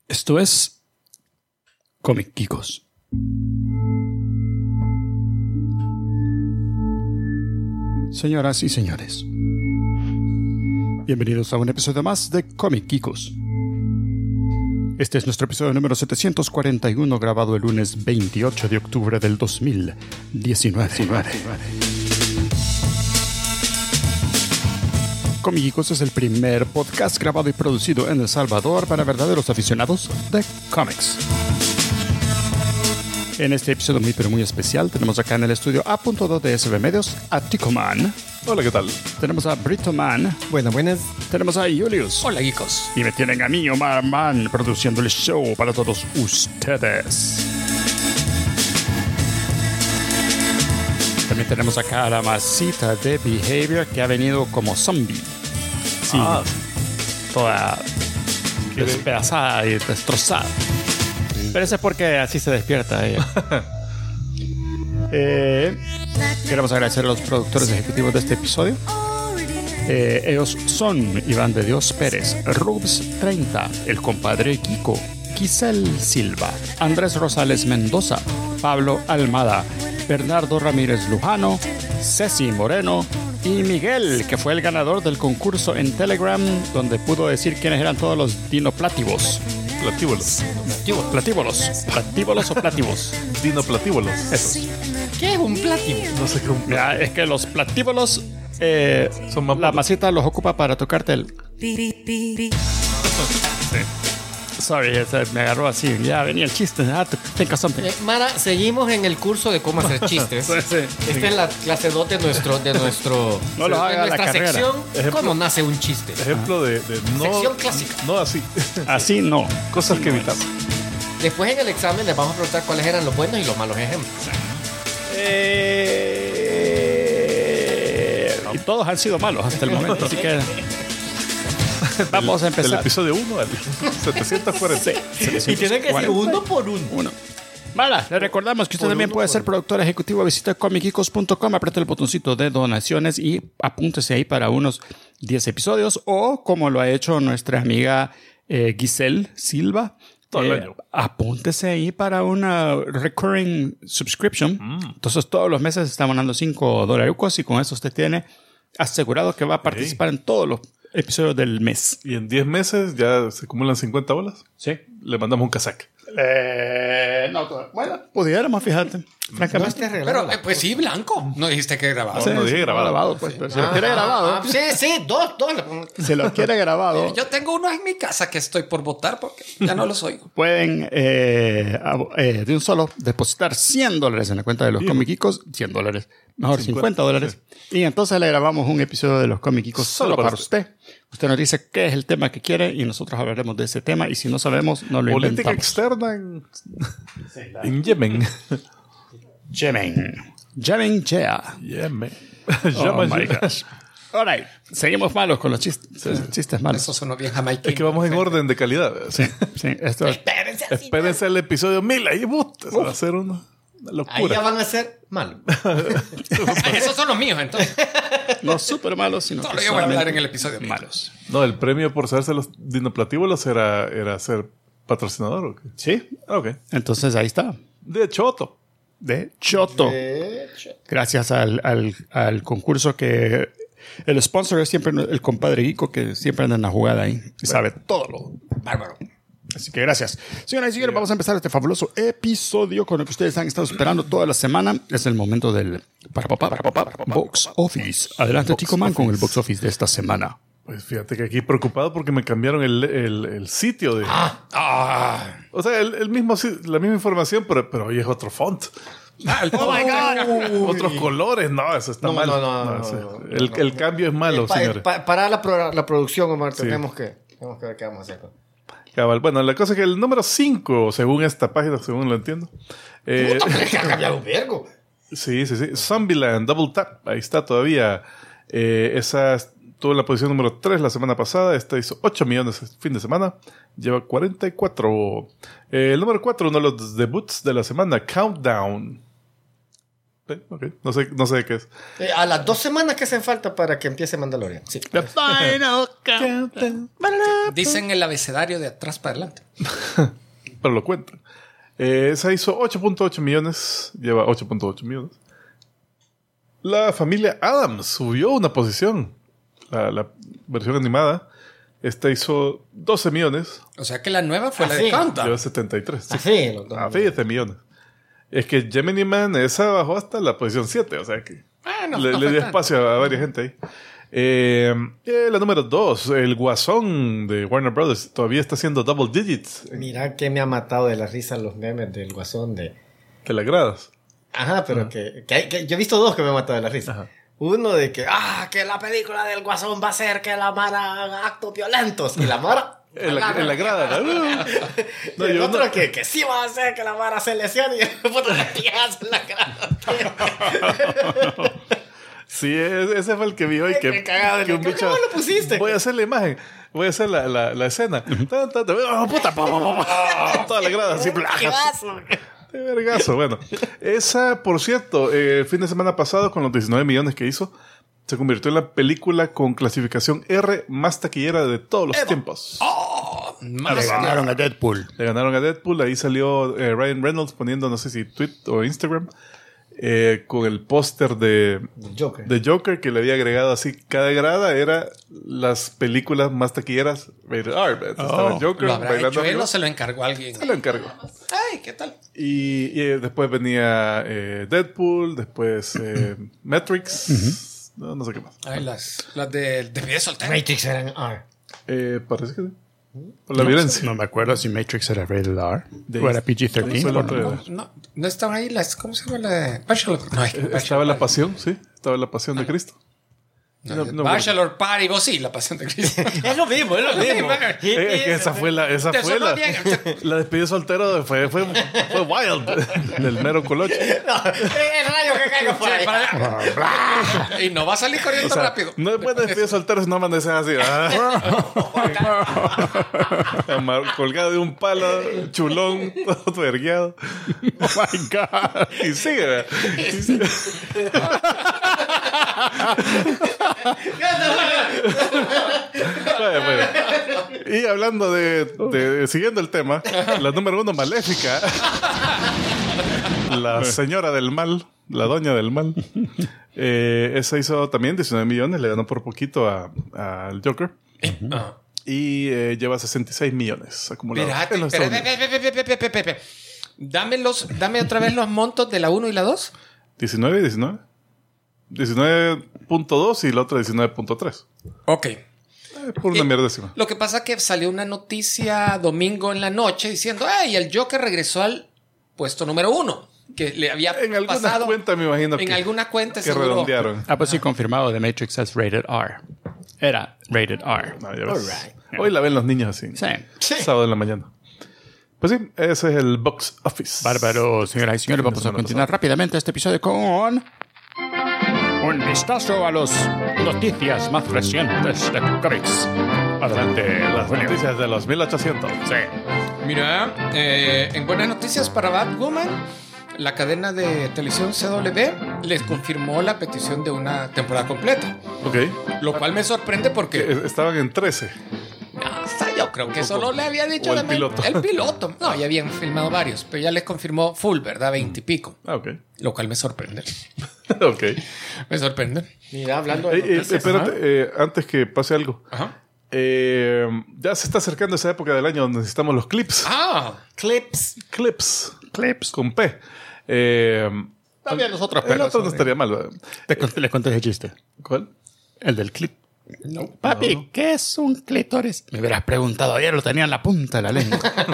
Esto es Comic Geekos. Señoras y señores, bienvenidos a un episodio más de Comic Geekos. Este es nuestro episodio número 741, grabado el lunes 28 de octubre del 2019. Comic Geekos es el primer podcast grabado y producido en El Salvador para verdaderos aficionados de cómics. En este episodio muy pero muy especial tenemos acá en el estudio A.2 de SB Medios a Tico Man. Hola, ¿qué tal? Tenemos a Brito Man. Buenas. Tenemos a Julius. Hola, geekos. Y me tienen a mí, Omar Man, produciendo el show para todos ustedes. También tenemos acá a la masita de Behavior que ha venido como zombie. Sí, toda despedazada y destrozada. Sí. Pero eso es porque así se despierta ella. Queremos agradecer a los productores ejecutivos de este episodio. Ellos son Iván de Dios Pérez, Rubs30, el compadre Kiko, Giselle Silva, Andrés Rosales Mendoza, Pablo Almada, Bernardo Ramírez Lujano, Ceci Moreno y Miguel, que fue el ganador del concurso en Telegram, donde pudo decir quiénes eran todos los dinoplatívolos. Platívolos o plativos. Dinoplatívolos. Esos. ¿Qué es un platíbulo? No sé qué es un platíbulo. Es que los platívolos, Son más la masita los ocupa para tocarte el... Sí. Sorry, me agarró así. Ya venía el chiste. Think of something. Mara, seguimos en el curso de cómo hacer chistes. Sí. Esta es la clase 2 de nuestra sección. Ejemplo, ¿Cómo nace un chiste? Ejemplo de no... Sección clásica. No así. Así no. Cosas así que no evitar. Después en el examen les vamos a preguntar cuáles eran los buenos y los malos ejemplos. Y todos han sido malos hasta el momento, así que vamos a empezar. Del episodio 1 al 740. Y tienen que ser uno por uno. Mara, le recordamos que usted también puede ser productor ejecutivo. Visita comicgeekos.com, apriete el botoncito de donaciones y apúntese ahí para unos 10 episodios. O, como lo ha hecho nuestra amiga Giselle Silva, todo el año. Apúntese ahí para una recurring subscription. Entonces, todos los meses estamos dando $5 y con eso usted tiene asegurado que va a participar en todos los episodios del mes. Y en 10 meses ya se acumulan 50 bolas. Sí. Le mandamos un casaque. No, bueno, pudiéramos, fíjate. Francamente. Pero, pues sí, blanco. No dijiste que grabado. Sí, no dije grabado. Pues, pero si lo quiere grabado. Sí, dos. Si lo quiere grabado. Yo tengo uno en mi casa que estoy por votar porque ya no los oigo. Pueden de un solo depositar $100 en la cuenta de los Comic Geekos. $100. Mejor $50. Sí. Y entonces le grabamos un episodio de los Comic Geekos solo para usted. Usted nos dice qué es el tema que quiere y nosotros hablaremos de ese tema. Y si no sabemos, no lo Política inventamos. externa en Yemen. Yemen, yeah. Yemen. Oh my gosh. All right. Seguimos malos con los chistes malos. Eso sonó bien jamaiquino. Es que vamos en orden de calidad. Sí. Esto es... Espérense el episodio 1000. Ahí va a ser una locura. Ahí ya van a ser malos. Esos son los míos, entonces. No súper malos, sino Solo yo voy a hablar en el episodio malos. No, el premio por saberse los dinoplatívolos era ser patrocinador, ¿o qué? Sí. Ok. Entonces ahí está. De Choto. De Choto. Gracias al concurso que el sponsor es siempre el compadre Kiko, que siempre anda en la jugada ahí y sabe todo lo bárbaro. Así que gracias. Señoras y señores, vamos a empezar este fabuloso episodio con lo que ustedes han estado esperando toda la semana. Es el momento del Box Office. Adelante, Tico Man, con el Box Office de esta semana. Pues fíjate que aquí preocupado porque me cambiaron el sitio de... O sea, la misma información, pero hoy es otro font. ¡Oh, my God! Otros colores. No, eso está mal. El cambio es malo, señores. Para la producción, Omar, tenemos que ver qué vamos a hacer. Cabal. Bueno, la cosa es que el número 5, según esta página, según lo entiendo... Puta, pero es que ha cambiado un vergo. Sí. Zombieland, Double Tap. Ahí está todavía. Esa estuvo en la posición número 3 la semana pasada. Esta hizo 8 millones el fin de semana. Lleva 44. El número 4, uno de los debuts de la semana, Countdown. Ok. No sé de qué es. A las 2 semanas que hacen falta para que empiece Mandalorian. Sí. The final countdown. Dicen el abecedario de atrás para adelante. Pero lo cuentan. Esa hizo 8.8 millones. Lleva 8.8 millones. La familia Addams subió una posición. La versión animada. Esta hizo 12 millones. O sea que la nueva fue la sí. de Countdown. Lleva 73. Sí. Así, los dos. A 20 millones. Es que Gemini Man, esa bajó hasta la posición 7. O sea que Bueno, le fue dio tanto. espacio a varias gente ahí. La número 2, el Guasón de Warner Brothers, todavía está haciendo double digits. Mira que me ha matado de la risa los memes del Guasón de... ¿Te la agradas? Ajá, pero que yo he visto 2 que me han matado de la risa. Ajá. Uno de que la película del Guasón va a ser que la Mara haga actos violentos. Y la Mara... En la grada, ¿no? No, y el yo otro no- que sí va a hacer que la Mara se lesione y el puto le tiras en la grada. Sí, ese fue el que vi hoy. Qué cagado, que un ¿cómo bicho. lo pusiste? Voy a hacer la imagen. Voy a hacer la escena. ¡Oh, puta! Toda la grada así. ¡Qué vaso! De vergazo. Bueno, esa, por cierto, el fin de semana pasado, con los 19 millones que hizo, se convirtió en la película con clasificación R más taquillera de todos los tiempos. Le ganaron a Deadpool. Le ganaron a Deadpool. Ahí salió Ryan Reynolds poniendo, no sé si tweet o Instagram, con el póster de Joker. Joker, que le había agregado así. Cada grada era las películas más taquilleras rated R. Entonces estaba Joker ¿Lo habrá bailando hecho él arriba. o se lo encargó a alguien? Se lo encargo. Ay, ¿qué tal? Y después venía Deadpool, después Matrix, no sé qué más. Ay, las de vida soltera. Matrix era en R. Parece que sí. Por la violencia. No me acuerdo si Matrix era rated R De- o era PG-13. Fue la Bueno, otra. No estaban ahí las... ¿Cómo se llama la de Bachelor? No, Estaba la pasión, sí. Estaba la pasión de Cristo. No, Bachelor Party, vos sí, la pasión de Cristo. Es lo mismo, es lo mismo. Es que esa fue la despedida soltero fue wild del mero coloche. No, el rayo que caiga por ahí. Y no va a salir corriendo O sea, rápido. no después de despedida soltero, no amaneces así. Colgado de un palo, chulón, todo vergueado. Oh my God. Y sigue, ¿verdad? Vaya. Y hablando de siguiendo el tema, la número 1, Maléfica, la señora del mal, la doña del mal, esa hizo también 19 millones, le ganó por poquito al Joker y lleva 66 millones acumulados. Espérate, en los Estados Unidos. espérate. Dame otra vez los montos de la 1 y la 2. 19 y 19. 19.2 y la otra 19.3. Ok. Por una mierdécima. Lo que pasa es que salió una noticia domingo en la noche diciendo, ¡ay! El Joker regresó al puesto número 1. Que le había En alguna pasado. cuenta me imagino En alguna cuenta que seguro. redondearon. Ah, pues sí, confirmado. The Matrix es rated R. Era rated R. No, ya ves. Alright. Hoy la ven los niños así. Sí. Sábado en la mañana. Pues sí, ese es el box office. Bárbaro, señoras y señores. Vamos a semana continuar rápidamente este episodio con un vistazo a las noticias más recientes de cómics. Adelante, Las Julio. noticias de los 1800. Sí. Mira, en buenas noticias para Batwoman, la cadena de televisión CW les confirmó la petición de una temporada completa. Ok. Lo cual me sorprende porque Estaban en 13. yo creo que solo le había dicho o el también piloto. el piloto. No, ya habían filmado varios, pero ya les confirmó full, ¿verdad? 20 y pico. Ah, ok. Lo cual me sorprende. Ok. Me sorprende. Mira, hablando de noticias, Espérate, antes que pase algo. Ajá. Ya se está acercando esa época del año donde necesitamos los clips. Ah, clips. Clips. Clips. Con P. También los otros El perros. otro no estaría mal, ¿verdad? Les conté ese chiste. ¿Cuál? El del clip. Papi, ¿qué es un clítoris? Me hubieras preguntado ayer, lo tenía en la punta de la lengua.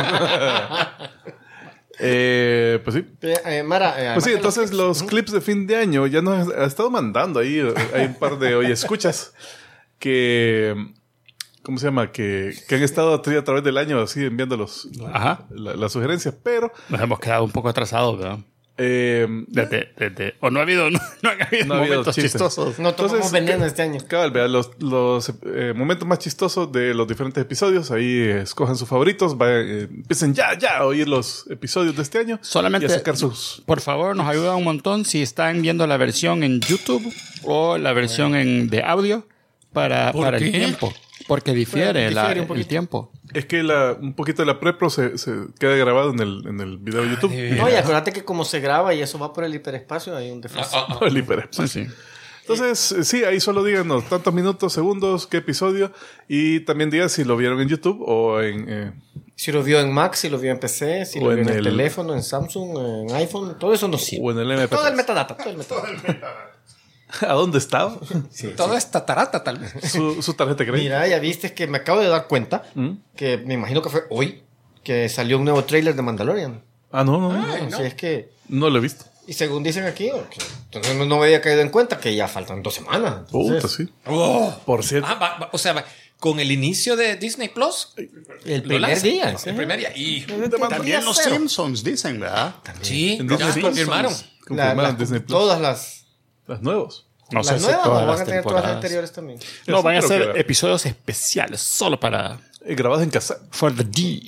Pues sí. Mara, Pues sí, entonces los clips de fin de año ya nos ha estado mandando ahí. Hay un par de hoy escuchas que... ¿Cómo se llama? Que han estado a través del año así enviando Ajá. las sugerencias, pero Nos hemos quedado un poco atrasados, ¿verdad? O no ha habido, no han habido No ha habido momentos chistes. chistosos. No tomamos veneno este año. Cabal, vean los momentos más chistosos de los diferentes episodios. Ahí escojan sus favoritos. Empiecen ya a oír los episodios de este año. Solamente, y a sacar sus... por favor, nos ayuda un montón si están viendo la versión en YouTube o la versión de audio para el qué? tiempo. Porque difiere, Difiere un el poquito. tiempo. Es que un poquito de la prepro se queda grabado en el video de YouTube. de Oye, acuérdate que como se graba y eso va por el hiperespacio, hay un desfase. El hiperespacio. Sí. Entonces, sí, ahí solo díganos tantos minutos, segundos, qué episodio. Y también digan si lo vieron en YouTube o en... Si lo vio en Mac, si lo vio en PC, si O lo vio en en el el- teléfono, en Samsung, en iPhone, todo eso nos sirve. o en el MP3. Todo el metadata, todo el metadata. ¿A dónde estaba? Sí, Todo es tatarata, tal vez. su tarjeta de crédito. Mira, ya viste que me acabo de dar cuenta que me imagino que fue hoy que salió un nuevo tráiler de Mandalorian. Ah, no. Así es que, No lo he visto. y según dicen aquí, entonces no me había caído en cuenta que ya faltan 2 semanas. Entonces, Puta, sí. Oh. Por cierto. O sea, con el inicio de Disney Plus. el lo primer lanzan. día. ¿sí? El primer día. Y También los cero. Simpsons dicen, ¿verdad? sí, En ya Disney Plus. confirmaron. Confirmaron Disney Plus. Todas las Nuevos. No sé las si nuevas todas o van las a tener todas las temporadas. anteriores también. No, van a Creo ser que- episodios especiales solo para Grabados en casa. For the D.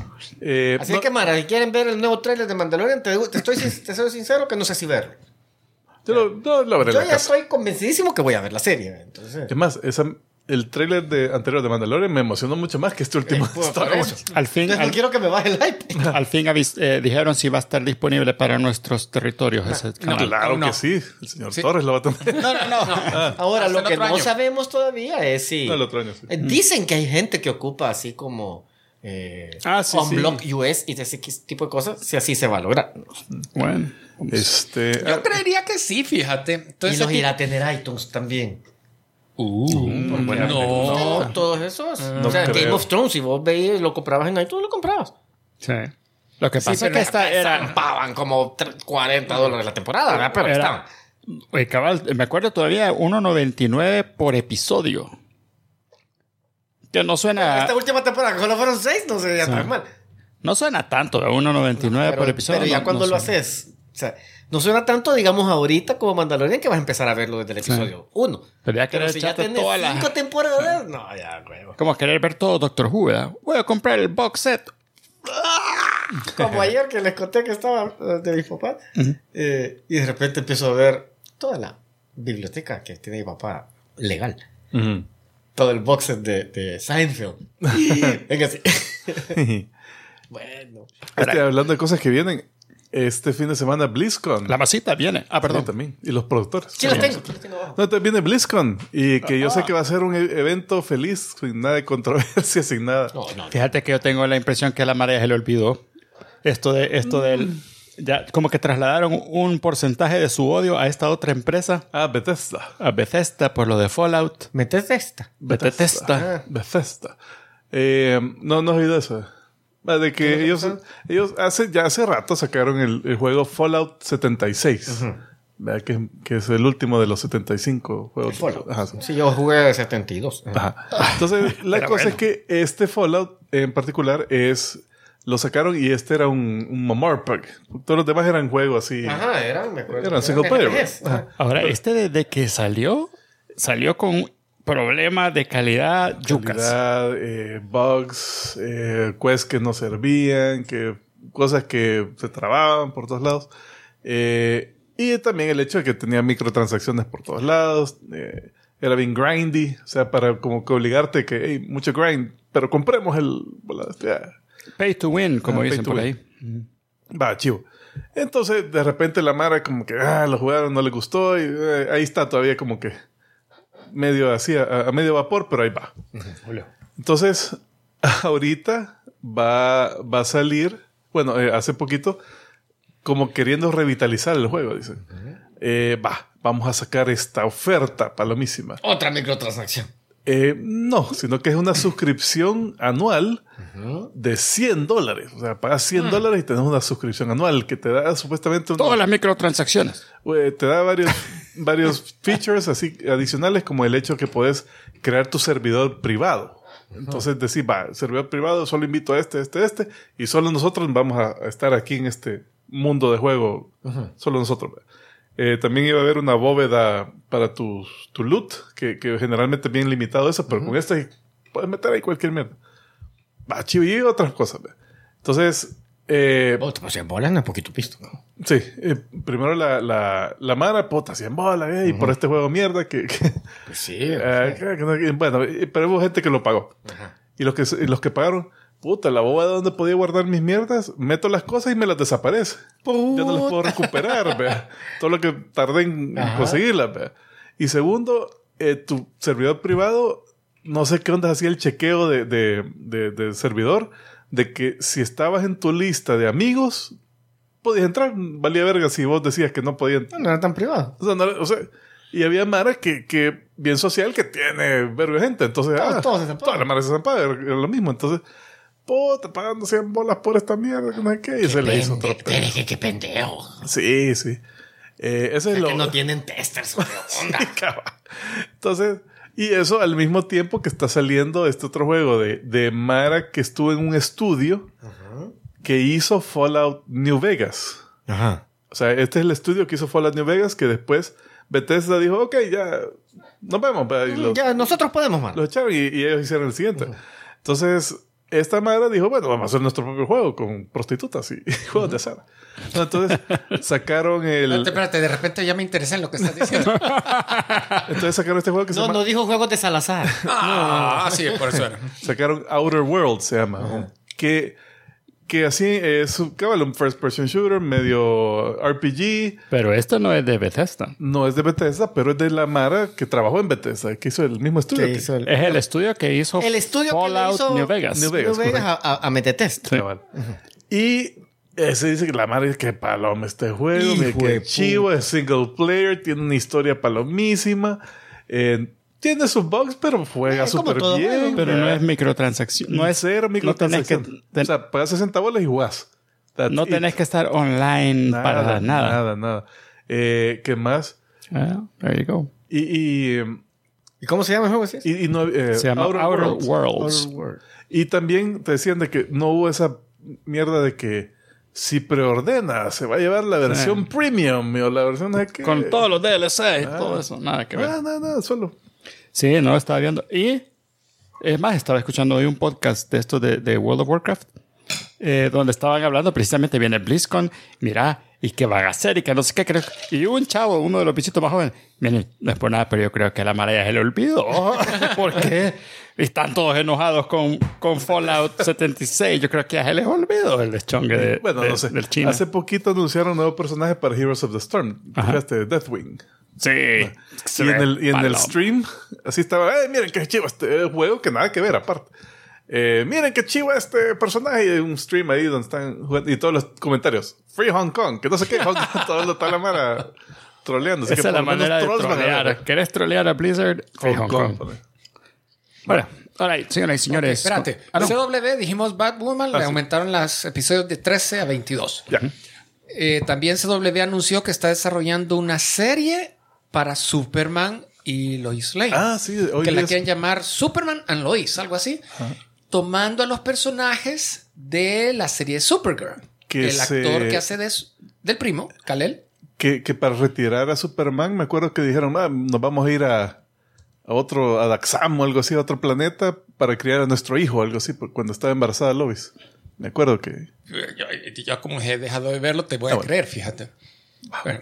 Así que, Mara, si quieren ver el nuevo tráiler de Mandalorian, te soy sincero que no sé si verlo. Yo lo veré en Yo la ya casa. estoy convencidísimo que voy a ver la serie. Entonces, Es más, el tráiler anterior de Mandalorian me emocionó mucho más que este último. por Star Wars. eso. Al fin, Entonces, no quiero que me baje el hype. al fin dijeron si va a estar disponible para nuestros territorios ese canal. Claro no. que sí. El señor Sí. Torres lo va a tener. No. Ahora, Hasta lo el que otro no año. sabemos todavía es si... No, el otro año, sí. Dicen que hay gente que ocupa así como... Sí, Unblock US y de ese tipo de cosas, si así se va a lograr. Bueno, Yo creería que sí, fíjate. Y Entonces, los aquí- irá a tener iTunes también. buena no. No, todos esos. No o sea, creo. Game of Thrones, si vos veías lo comprabas en iTunes, lo comprabas. sí. Lo que pasa es que esta era... Zampaban como $40 la temporada, ¿verdad? Pero estaban. Oye, cabal, me acuerdo todavía $1.99 por episodio. Que no suena... Esta última temporada, que solo fueron 6, no se veía tan mal. No suena tanto, ¿verdad? $1.99 por episodio. Pero ya no- cuando no lo suena. haces, o sea, no suena tanto, digamos, ahorita como Mandalorian, que vas a empezar a verlo desde el episodio 1. Pero ya querés si ya echarte tienes todas las... 5 temporadas, no, ya, huevo. Como querer ver todo Doctor Who, ¿verdad? Voy a comprar el box set. Como ayer que les conté que estaba de mis papás, y de repente empiezo a ver toda la biblioteca que tiene mi papá legal. Ujú. Todo el box set de Seinfeld. Venga, sí. Bueno. Hablando de cosas que vienen, este fin de semana BlizzCon. La masita viene. Ah, Sí, perdón. también. Y los productores. Sí los tengo abajo. No, también viene BlizzCon. Y que yo sé que va a ser un evento feliz, sin nada de controversia, sin nada. No. Fíjate que yo tengo la impresión que a la María se le olvidó esto del... Ya como que trasladaron un porcentaje de su odio a esta otra empresa, Ah, Bethesda. a Bethesda, por lo de Fallout. Metes esta. Bethesda. Bethesda. No he oído eso. De que ellos hace rato sacaron el juego Fallout 76. ¿Verdad? Que es el último de los 75 juegos. Fallout. Ajá, sí. Sí, yo jugué 72. Ajá. Entonces, la cosa es que este Fallout en particular lo sacaron y este era un Memorial Pack. Todos los demás eran juegos así. Ajá, me acuerdo. Eran single player. RPGs. Ajá. Ahora, desde que salió con problemas de calidad yucas. Calidad, bugs, quests que no servían, cosas que se trababan por todos lados. Y también el hecho de que tenía microtransacciones por todos lados. Era bien grindy. O sea, para como que obligarte que, hey, mucho grind, pero compremos Pay to win, como pay dicen to por win. ahí. Va, chivo. Entonces, de repente la Mara como que, lo jugaron, no le gustó. Y ahí está todavía como que medio así, a medio vapor, pero ahí va. Entonces, ahorita va a salir, bueno, hace poquito, como queriendo revitalizar el juego, dicen. Vamos a sacar esta oferta palomísima. Otra microtransacción. No, sino que es una suscripción anual de $100. O sea, pagas $100 y tenés una suscripción anual que te da supuestamente Todas las microtransacciones. te da varios features así adicionales, como el hecho que puedes crear tu servidor privado. Entonces decir, servidor privado, solo invito a este, y solo nosotros vamos a estar aquí en este mundo de juego. Solo nosotros. También iba a haber una bóveda para tu loot, que generalmente es bien limitado eso, pero con esta puedes meter ahí cualquier mierda. Y otras cosas. Entonces... te pasé bolas en un poquito pisto, ¿no? Sí. Primero la mara, puta, 100 bolas, y por este juego mierda que Pues sí. bueno, pero hubo gente que lo pagó. Ajá. Y los que pagaron, puta, la bóveda donde podía guardar mis mierdas, meto las cosas y me las desaparece. Ya no las puedo recuperar, vea. Todo lo que tardé en conseguirlas, vea. Y segundo, tu servidor privado, no sé qué onda hacía el chequeo de servidor, de que si estabas en tu lista de amigos, podías entrar. Valía verga si vos decías que no podías. No era tan privado. O sea, y había mara que bien social, que tiene verga de gente. Entonces, Todos se toda la mara se zampaba, era lo mismo. Entonces, puta, pagando 100 bolas por esta mierda, que no sé qué. Y se le hizo otro pedo. Qué pendejo. Sí. Ese es lo... Que no tienen testers. ¿Qué onda? Sí, cabal. Entonces, y eso al mismo tiempo que está saliendo este otro juego de mara que estuvo en un estudio que hizo Fallout New Vegas. Ajá. O sea, este es el estudio que hizo Fallout New Vegas, que después Bethesda dijo, ok, ya, nos vemos. Y Ya, nosotros podemos, man. los echaron y ellos hicieron el siguiente. Entonces, esta madre dijo, bueno, vamos a hacer nuestro propio juego con prostitutas y juegos de azar. Entonces, sacaron el... Espérate, de repente ya me interesa en lo que estás diciendo. Entonces sacaron este juego que se llama... No dijo juegos de Salazar. Sí, por eso era. Sacaron Outer Worlds, se llama. Que así es un first person shooter, medio RPG. Pero esto no es de Bethesda. No es de Bethesda, pero es de la mara que trabajó en Bethesda, que hizo el mismo estudio. Que hizo Es el estudio que hizo El estudio que le Fallout hizo New Vegas. New Vegas, a Metetest. Sí. Cabal. Y se dice que la madre es que paloma este juego, Hijo mira de que chivo, es single player, tiene una historia palomísima, tiene sus bugs, pero juega como súper todo bien. juego. Pero no es microtransacción. No es cero microtransacción. No O sea, pagas 60 bolas y jugás. no tenés que estar online para nada. Nada. ¿Qué más? There you go. ¿Y cómo se llama el juego? ¿Sí? Y no, Se llama Outer Worlds. Outer Worlds. Y también te decían de que no hubo esa mierda de que si preordena se va a llevar la versión premium o la versión de que... Con todos los DLC y todo eso. Nada que ver. Nada, solo. Sí, no, estaba viendo. Y es más, estaba escuchando hoy un podcast de esto de World of Warcraft, donde estaban hablando precisamente, viene BlizzCon, mira, y qué van a hacer, y que no sé qué, creo. Y un chavo, uno de los bichitos más jóvenes, miren, no es por nada, pero yo creo que a la mara ya se le olvidó. ¿Por qué? Están todos enojados con Fallout 76. Yo creo que ya se les olvidó el deschongue No sé. del chino. Hace poquito anunciaron un nuevo personaje para Heroes of the Storm. Fíjate, Deathwing. Sí. Y en el stream, así estaba, miren qué chivo este juego, que nada que ver aparte. Miren qué chivo este personaje. Y hay un stream ahí donde están jugando, y todos los comentarios, Free Hong Kong, que no sé qué, toda la mara troleando. Así Esa que es la por lo menos manera de trolls van a trolear. ver. ¿Querés trolear a Blizzard? Free Hong Kong. Bueno, ahora, señoras y señores. Espérate. No. CW, dijimos Batwoman, le aumentaron los episodios de 13 a 22. Ya. También CW anunció que está desarrollando una serie para Superman y Lois Lane. Sí, hoy que la es- quieren llamar Superman and Lois, algo así. Tomando a los personajes de la serie Supergirl. Que el actor que hace del primo, Kal-El. que para retirar a Superman, me acuerdo que dijeron, nos vamos a ir a Daxam o algo así, a otro planeta, para criar a nuestro hijo, algo así, cuando estaba embarazada Lois. Me acuerdo que... Yo como he dejado de verlo, te voy a creer, fíjate. Bueno.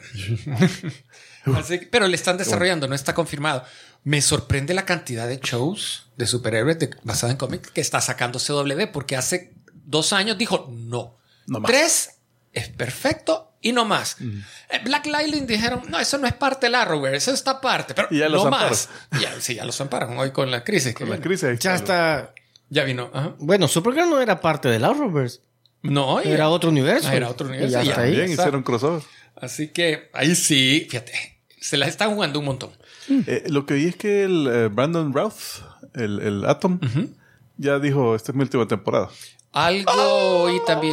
Pero le están desarrollando, no está confirmado. Me sorprende la cantidad de shows de superhéroes basados en cómics que está sacando CW, porque hace 2 años dijo no No más. 3 es perfecto y no más. Black Lightning dijeron, no, eso no es parte del Arrowverse, eso está aparte, pero Y ya los no amparan. más. Ya los amparan hoy con la crisis. Con la crisis ahí Ya está. Ya vino. Ajá. Bueno, Supergirl no era parte del Arrowverse. No, Era otro universo. Era otro universo. Y ya Y está ahí. También hicieron crossover. Así que ahí sí, fíjate, se la están jugando un montón. Lo que vi es que el Brandon Routh, el Atom, ya dijo, esta es mi última temporada. Algo y también.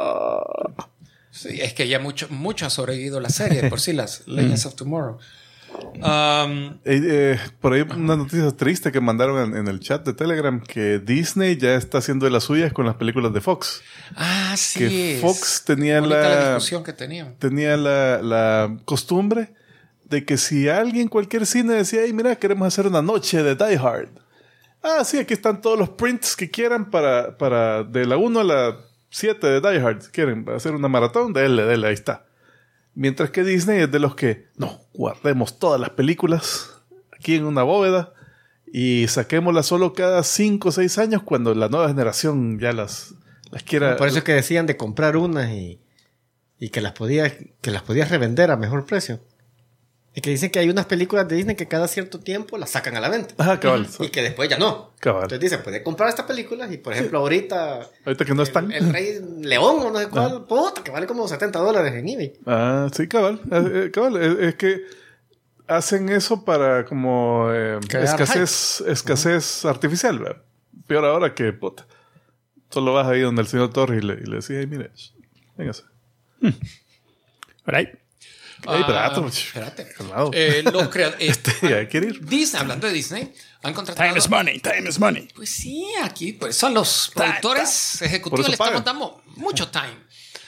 Sí, es que ya mucho ha sobrevivido la serie, de por sí, las Legends of Tomorrow. Por ahí una noticia triste que mandaron en el chat de Telegram, que Disney ya está haciendo de las suyas con las películas de Fox. Sí. Que Fox tenía la discusión que tenían. Tenía la costumbre de que si alguien, cualquier cine decía, hey, mira, queremos hacer una noche de Die Hard. Sí, aquí están todos los prints que quieran para de la 1 a la 7 de Die Hard. Si quieren hacer una maratón, dele, ahí está. Mientras que Disney es de los que, no, guardemos todas las películas aquí en una bóveda y saquémoslas solo cada 5 o 6 años cuando la nueva generación ya las quiera. Por eso es que decían de comprar unas y que las podías revender a mejor precio. Y que dicen que hay unas películas de Disney que cada cierto tiempo las sacan a la venta. Cabal. Y que después ya no. Cabal. Entonces dicen, puede comprar estas películas y, por ejemplo, ahorita que no están. El Rey León o no sé cuál, puta, que vale como $70 en eBay. Sí, cabal. Es que hacen eso para como escasez artificial, ¿verdad? Peor ahora que, puta, solo vas ahí donde el señor Torres y le decís, hey, mire, véngase. Right. Espérate. Los creadores. ¿Quiere ir? Disney, hablando de Disney, han contratado. Time is money. Pues sí, aquí, por eso a los productores ejecutivos le estamos dando mucho time.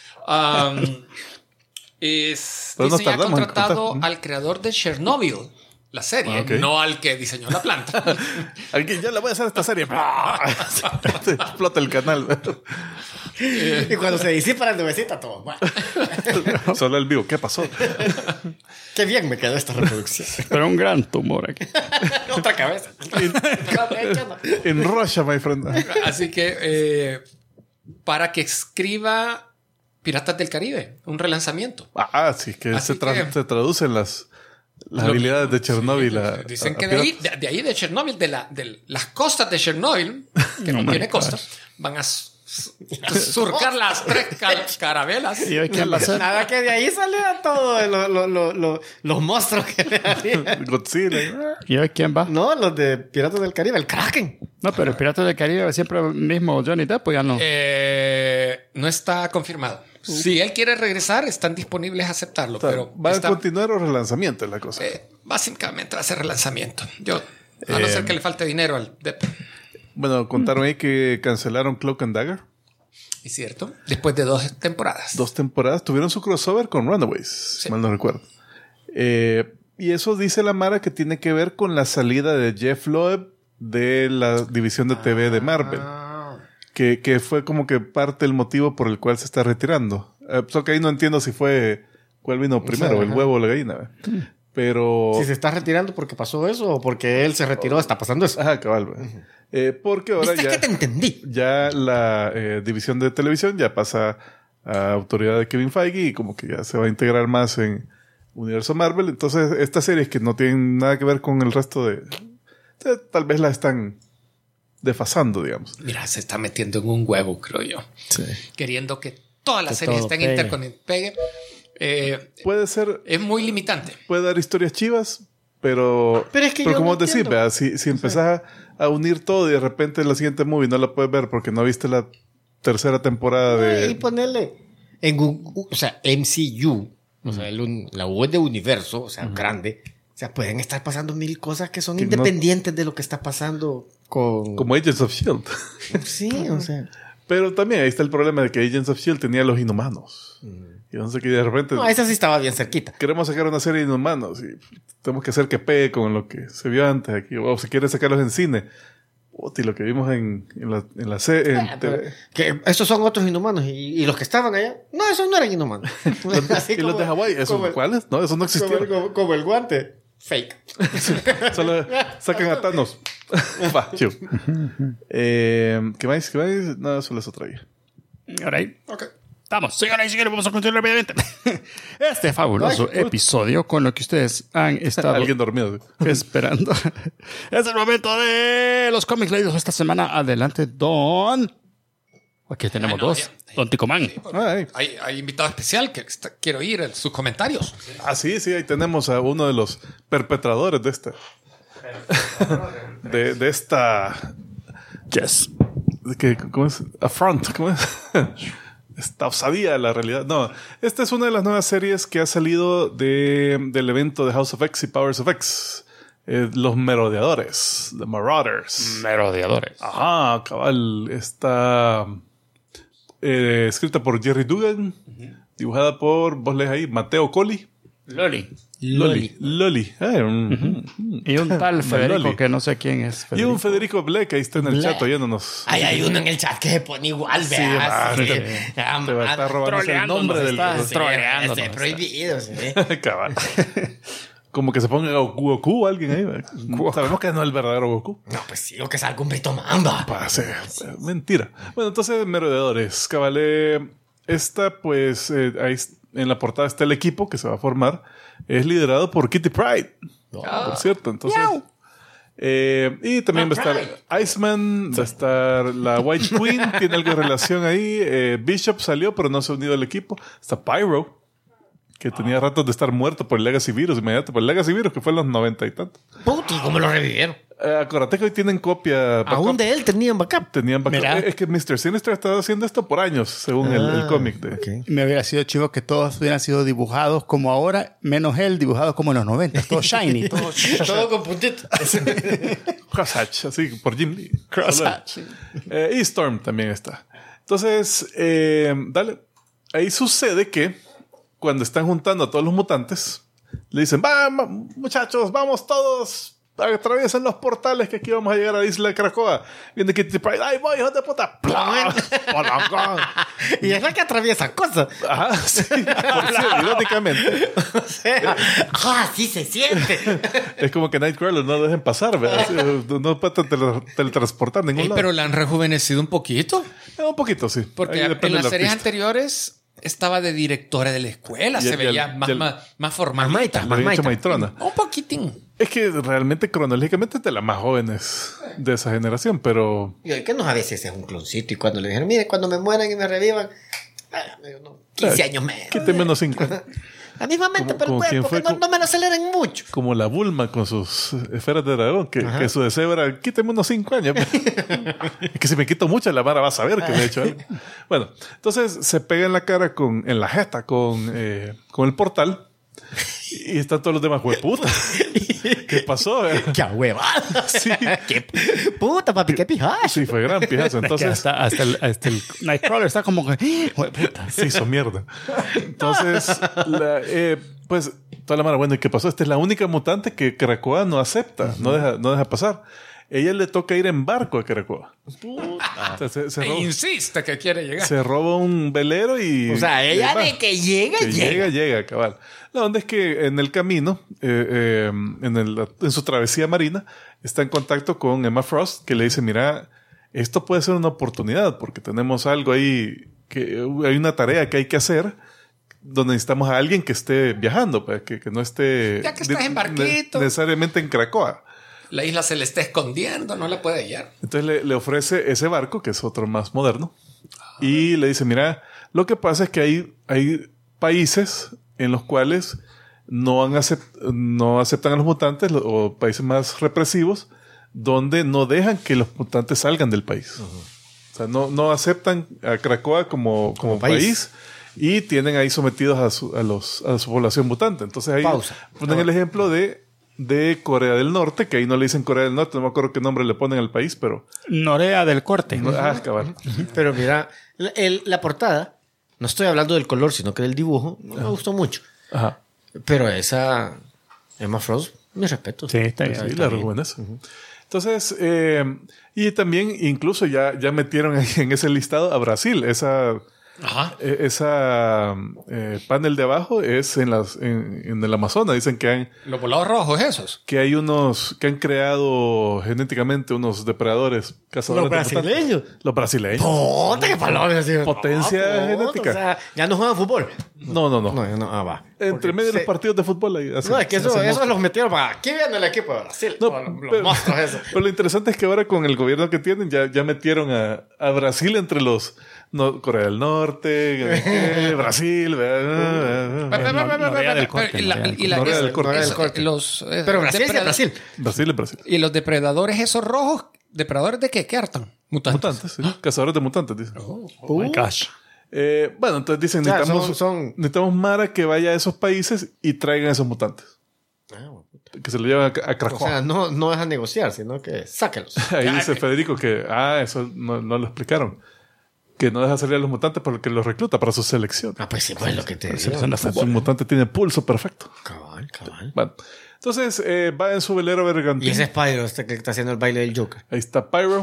Disney ha contratado al creador de Chernobyl, la serie, no al que diseñó la planta. Alguien ya le voy a hacer esta serie. Explota el canal. Y cuando se disipa la nubecita, todo. Bueno. Solo el vivo. ¿Qué pasó? Qué bien me quedó esta reproducción. Pero un gran tumor aquí. Otra cabeza. En Russia, my friend. Así que para que escriba Piratas del Caribe, un relanzamiento. Sí, que se traducen las habilidades de Chernobyl. Dicen que de ahí de Chernobyl, de las costas de Chernobyl, que no tiene costas, van a surcar las 3 carabelas. Nada, que de ahí salían todos los monstruos que le harían. Godzilla. ¿Y hoy quién va? No, los de Piratas del Caribe, el Kraken. No, pero el Piratas del Caribe siempre mismo Johnny Depp, pues ya no. No está confirmado. Si él quiere regresar, están disponibles a aceptarlo. Pero ¿va a continuar o relanzamiento es la cosa? Básicamente va a ser relanzamiento. A no ser que le falte dinero al Depp. Bueno, contaron ahí que cancelaron Cloak and Dagger. Es cierto. Después de 2 temporadas. 2 temporadas. Tuvieron su crossover con Runaways. Sí. Mal no recuerdo. Y eso dice la Mara que tiene que ver con la salida de Jeff Loeb de la división de TV de Marvel. Que fue como que parte del motivo por el cual se está retirando. Solo que ahí no entiendo si fue cuál vino primero, el huevo o la gallina. Pero si se está retirando porque pasó eso o porque él se retiró, está pasando eso. Cabal. Porque ahora ¿viste que te entendí? Ya la división de televisión ya pasa a autoridad de Kevin Feige y como que ya se va a integrar más en Universo Marvel. Entonces estas series que no tienen nada que ver con el resto tal vez la están desfasando, digamos. Mira, se está metiendo en un huevo, creo yo. Sí. Queriendo que todas las series estén interconectadas. Puede ser. Es muy limitante. Puede dar historias chivas, pero como decís, si empezás a unir todo y de repente la siguiente movie no la puedes ver porque no viste la 3ª temporada de... Y ponerle en Google, o sea, MCU, o sea, la web de universo, o sea, grande. O sea, pueden estar pasando 1000 cosas que son independientes de lo que está pasando con... Como Agents of S.H.I.E.L.D. Sí, o sea... Pero también ahí está el problema de que Agents of S.H.I.E.L.D. tenía a los Inhumanos. Y no sé que de repente... No, esa sí estaba bien cerquita. Queremos sacar una serie de Inhumanos y tenemos que hacer que pegue con lo que se vio antes aquí. O si quieres sacarlos en cine. Y lo que vimos en la serie... Que estos son otros Inhumanos. Y los que estaban allá... No, esos no eran Inhumanos. ¿Y los de Hawái? ¿Esos cuáles? No, esos no existían. Como el guante. Fake. Solo sacan a Thanos. ¿Qué más? No, solo eso traía. Alright. Estamos. Señoras y señores, vamos a continuar rápidamente. Este fabuloso episodio con lo que ustedes han estado... Alguien dormido. Esperando. Es el momento de los cómics leídos esta semana. Adelante, Don... Aquí tenemos dos. Don Ticomán. Hay invitado especial que quiero oír sus comentarios. Sí, ahí tenemos a uno de los perpetradores de esta. de esta. Yes. ¿Cómo es? Affront. ¿Cómo es? esta osadía de la realidad. No, esta es una de las nuevas series que ha salido del evento de House of X y Powers of X. Los merodeadores, The Marauders. Merodeadores. Ajá, cabal. Está escrita por Jerry Dugan, dibujada por, vos lees ahí, Matteo Colli. Loli. Loli. Y un tal Federico Loli. que no sé quién es. Y un Federico Black, ahí está en el chat oyéndonos. Ay, hay uno en el chat que se pone igual, Sí, vea. te va a estar robando el nombre del... Troleando. Es prohibido, sí. Cabal. Como que se ponga Goku o alguien ahí. Sabemos que no es el verdadero Goku. No, pues sí, o que salga un Brito Mamba. Para ser mentira. Bueno, entonces, merodeadores. Cabal, esta, pues, ahí en la portada está el equipo que se va a formar. Es liderado por Kitty Pryde. Por cierto, entonces... y también va a estar Iceman, va a estar la White Queen, tiene algo de relación ahí. Bishop salió, pero no se ha unido al equipo. Está Pyro, que tenía ratos de estar muerto por el Legacy Virus, imagínate, por el Legacy Virus, que fue en los 90 y tanto. Puti, ¿cómo lo revivieron? Acuérdate que hoy tienen copia. Aún de él tenían backup. Tenían backup. Mira. Es que Mr. Sinister ha estado haciendo esto por años, según el cómic. Okay. Me hubiera sido chivo que todos hubieran sido dibujados como ahora, menos él dibujado como en los 90. Todo shiny, todo... Todo con puntitos. Crosshatch, así, por Jim Lee. Crosshatch. Y Storm también está. Entonces, dale. Ahí sucede que cuando están juntando a todos los mutantes, le dicen, muchachos, vamos todos, atraviesen los portales que aquí vamos a llegar a la isla de Krakoa. Viene Kitty Pryde, ¡ay, voy, hijo de puta! Y es la que atraviesa cosas. Ajá, sí, por cierto, irónicamente. O sea, sí se siente. Es como que Nightcrawler no lo dejen pasar, ¿verdad? No puede teletransportar a ningún lado. Pero la han rejuvenecido un poquito. Un poquito, sí. Porque Ahí depende en las del series artista. anteriores estaba de directora de la escuela. Se veía más formalita. Más maita. Maitrona. Un poquitín. Es que realmente cronológicamente es de las más jóvenes de esa generación, pero... Y que no a veces es un cloncito. Y cuando le dijeron, mire, cuando me mueran y me revivan, 15 años menos. Quíteme unos 5. A misma mente, pero como quien porque fue no me lo aceleren mucho. Como la Bulma con sus esferas de dragón, que su deseo era, quíteme unos 5 años. Es que si me quito mucho, la Mara va a saber que me he hecho algo. Bueno, entonces se pega en la cara, en la jeta, con el portal. Y están todos los demás, hueputa. ¿Qué pasó? ¡Qué huevada! Sí. ¡Qué puta, papi! ¡Qué pijazo! Sí, fue gran pijazo. Entonces, hasta el Nightcrawler está como que... puta. se hizo mierda. Entonces, pues, toda la mara, bueno, ¿y qué pasó? Esta es la única mutante que Krakoa no acepta, no deja pasar. Ella le toca ir en barco a Krakoa. Entonces, Insiste que quiere llegar. se roba un velero y... O sea, ella va. de que llega, Que llega. llega, cabal. La onda es que en el camino, en su travesía marina, está en contacto con Emma Frost, que le dice, mira, esto puede ser una oportunidad, porque tenemos algo ahí, que hay una tarea que hay que hacer, donde necesitamos a alguien que esté viajando, pues, que no esté... Ya que estás en barquito. Necesariamente en Krakoa. La isla se le está escondiendo, no la puede hallar. Entonces le ofrece ese barco, que es otro más moderno, y le dice, mira, lo que pasa es que hay países en los cuales no aceptan a los mutantes, o países más represivos, donde no dejan que los mutantes salgan del país. O sea, no aceptan a Krakoa como país y tienen ahí sometidos a su población mutante. Entonces ahí ponen el ejemplo de Corea del Norte, que ahí no le dicen Corea del Norte, no me acuerdo qué nombre le ponen al país, pero... Norea del Corte. Cabal. Pero mira, la portada, no estoy hablando del color, sino que del dibujo, no me gustó mucho. Ajá. Pero esa Emma Frost, mi respeto. Sí, está bien. Sí, la rejuvenece. Entonces, y también incluso ya metieron ahí en ese listado a Brasil. Esa panel de abajo es en el Amazonas. Dicen que Los volados rojos esos. que hay unos que han creado genéticamente unos depredadores cazadores. Los brasileños. Los brasileños. ¡Puta, qué palabras! Potencia genética. O sea, ya no juegan fútbol. No. Va. Entre medio de los partidos de fútbol ahí hacen- No, es que eso hacen los metieron para... Aquí viene el equipo de Brasil. No, Los monstruos esos. Pero lo interesante es que ahora con el gobierno que tienen ya metieron a Brasil entre los Corea del Norte, Brasil, Norea del Corte. Norea del Corte. Pero Brasil es Brasil. Brasil es Brasil. Y los depredadores esos rojos, ¿depredadores de qué? ¿Qué hartan? Mutantes. Mutantes, sí. Cazadores de mutantes, dice. Oh my gosh. Bueno, entonces dicen, Claro, necesitamos Mara que vaya a esos países y traigan a esos mutantes. Que se lo llevan a Krakoa. O sea, no dejan negociar, sino que sáquenlos. Ahí dice Federico que, eso no lo explicaron. Que no deja salir a los mutantes porque los recluta para su selección. Pues sí, pues lo que te decía. Su mutante tiene pulso perfecto. Cabal. Bueno, entonces va en su velero bergantín. Y ese es Pyro, que está haciendo el baile del Joker. Ahí está Pyro.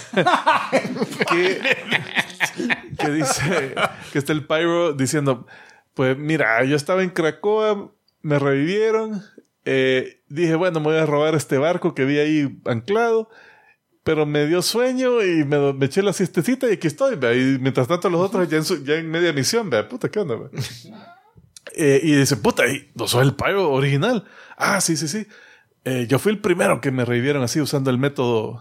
que dice que está el Pyro diciendo, pues mira, yo estaba en Krakoa, me revivieron, dije, bueno, me voy a robar este barco que vi ahí anclado, pero me dio sueño y me eché la siestecita y aquí estoy, ¿ve? Y mientras tanto los otros ya en media misión, ¿ve? Puta, ¿qué onda? ¿Ve? Y dice, puta, ¿no sos el Pyro original? Ah, sí. Yo fui el primero que me revivieron así usando el método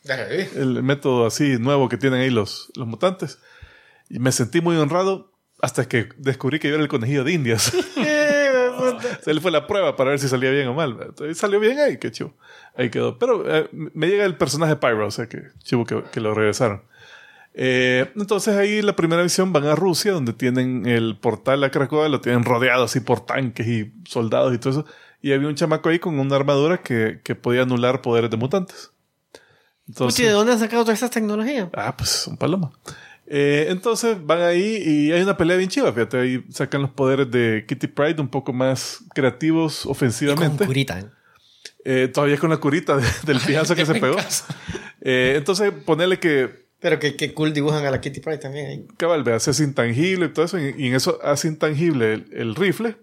así nuevo que tienen ahí los mutantes. Y me sentí muy honrado hasta que descubrí que yo era el conejillo de Indias. O sea, él fue la prueba para ver si salía bien o mal. Entonces, salió bien ahí, qué chivo. Ahí quedó. Pero me llega el personaje Pyro, o sea, que chivo que lo regresaron. Entonces ahí la primera misión van a Rusia, donde tienen el portal a Krakoa, lo tienen rodeado así por tanques y soldados y todo eso. Y había un chamaco ahí con una armadura que podía anular poderes de mutantes. Entonces, ¿de dónde han sacado todas esas tecnologías? Pues un paloma. Entonces van ahí y hay una pelea bien chiva. Fíjate, ahí sacan los poderes de Kitty Pryde un poco más creativos ofensivamente. Con curita, todavía con la curita del pijazo que se pegó. Entonces ponele que... Pero que cool dibujan a la Kitty Pryde también ahí. Cabal, ve, hace intangible y todo eso. Y en eso hace intangible el rifle.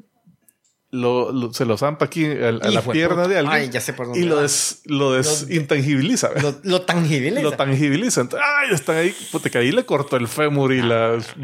Se lo zampa aquí a la pierna de alguien. Ay, ya sé por dónde y lo desintangibiliza. Lo tangibiliza. Lo tangibiliza. Entonces, están ahí. Puta, que ahí le cortó el fémur y las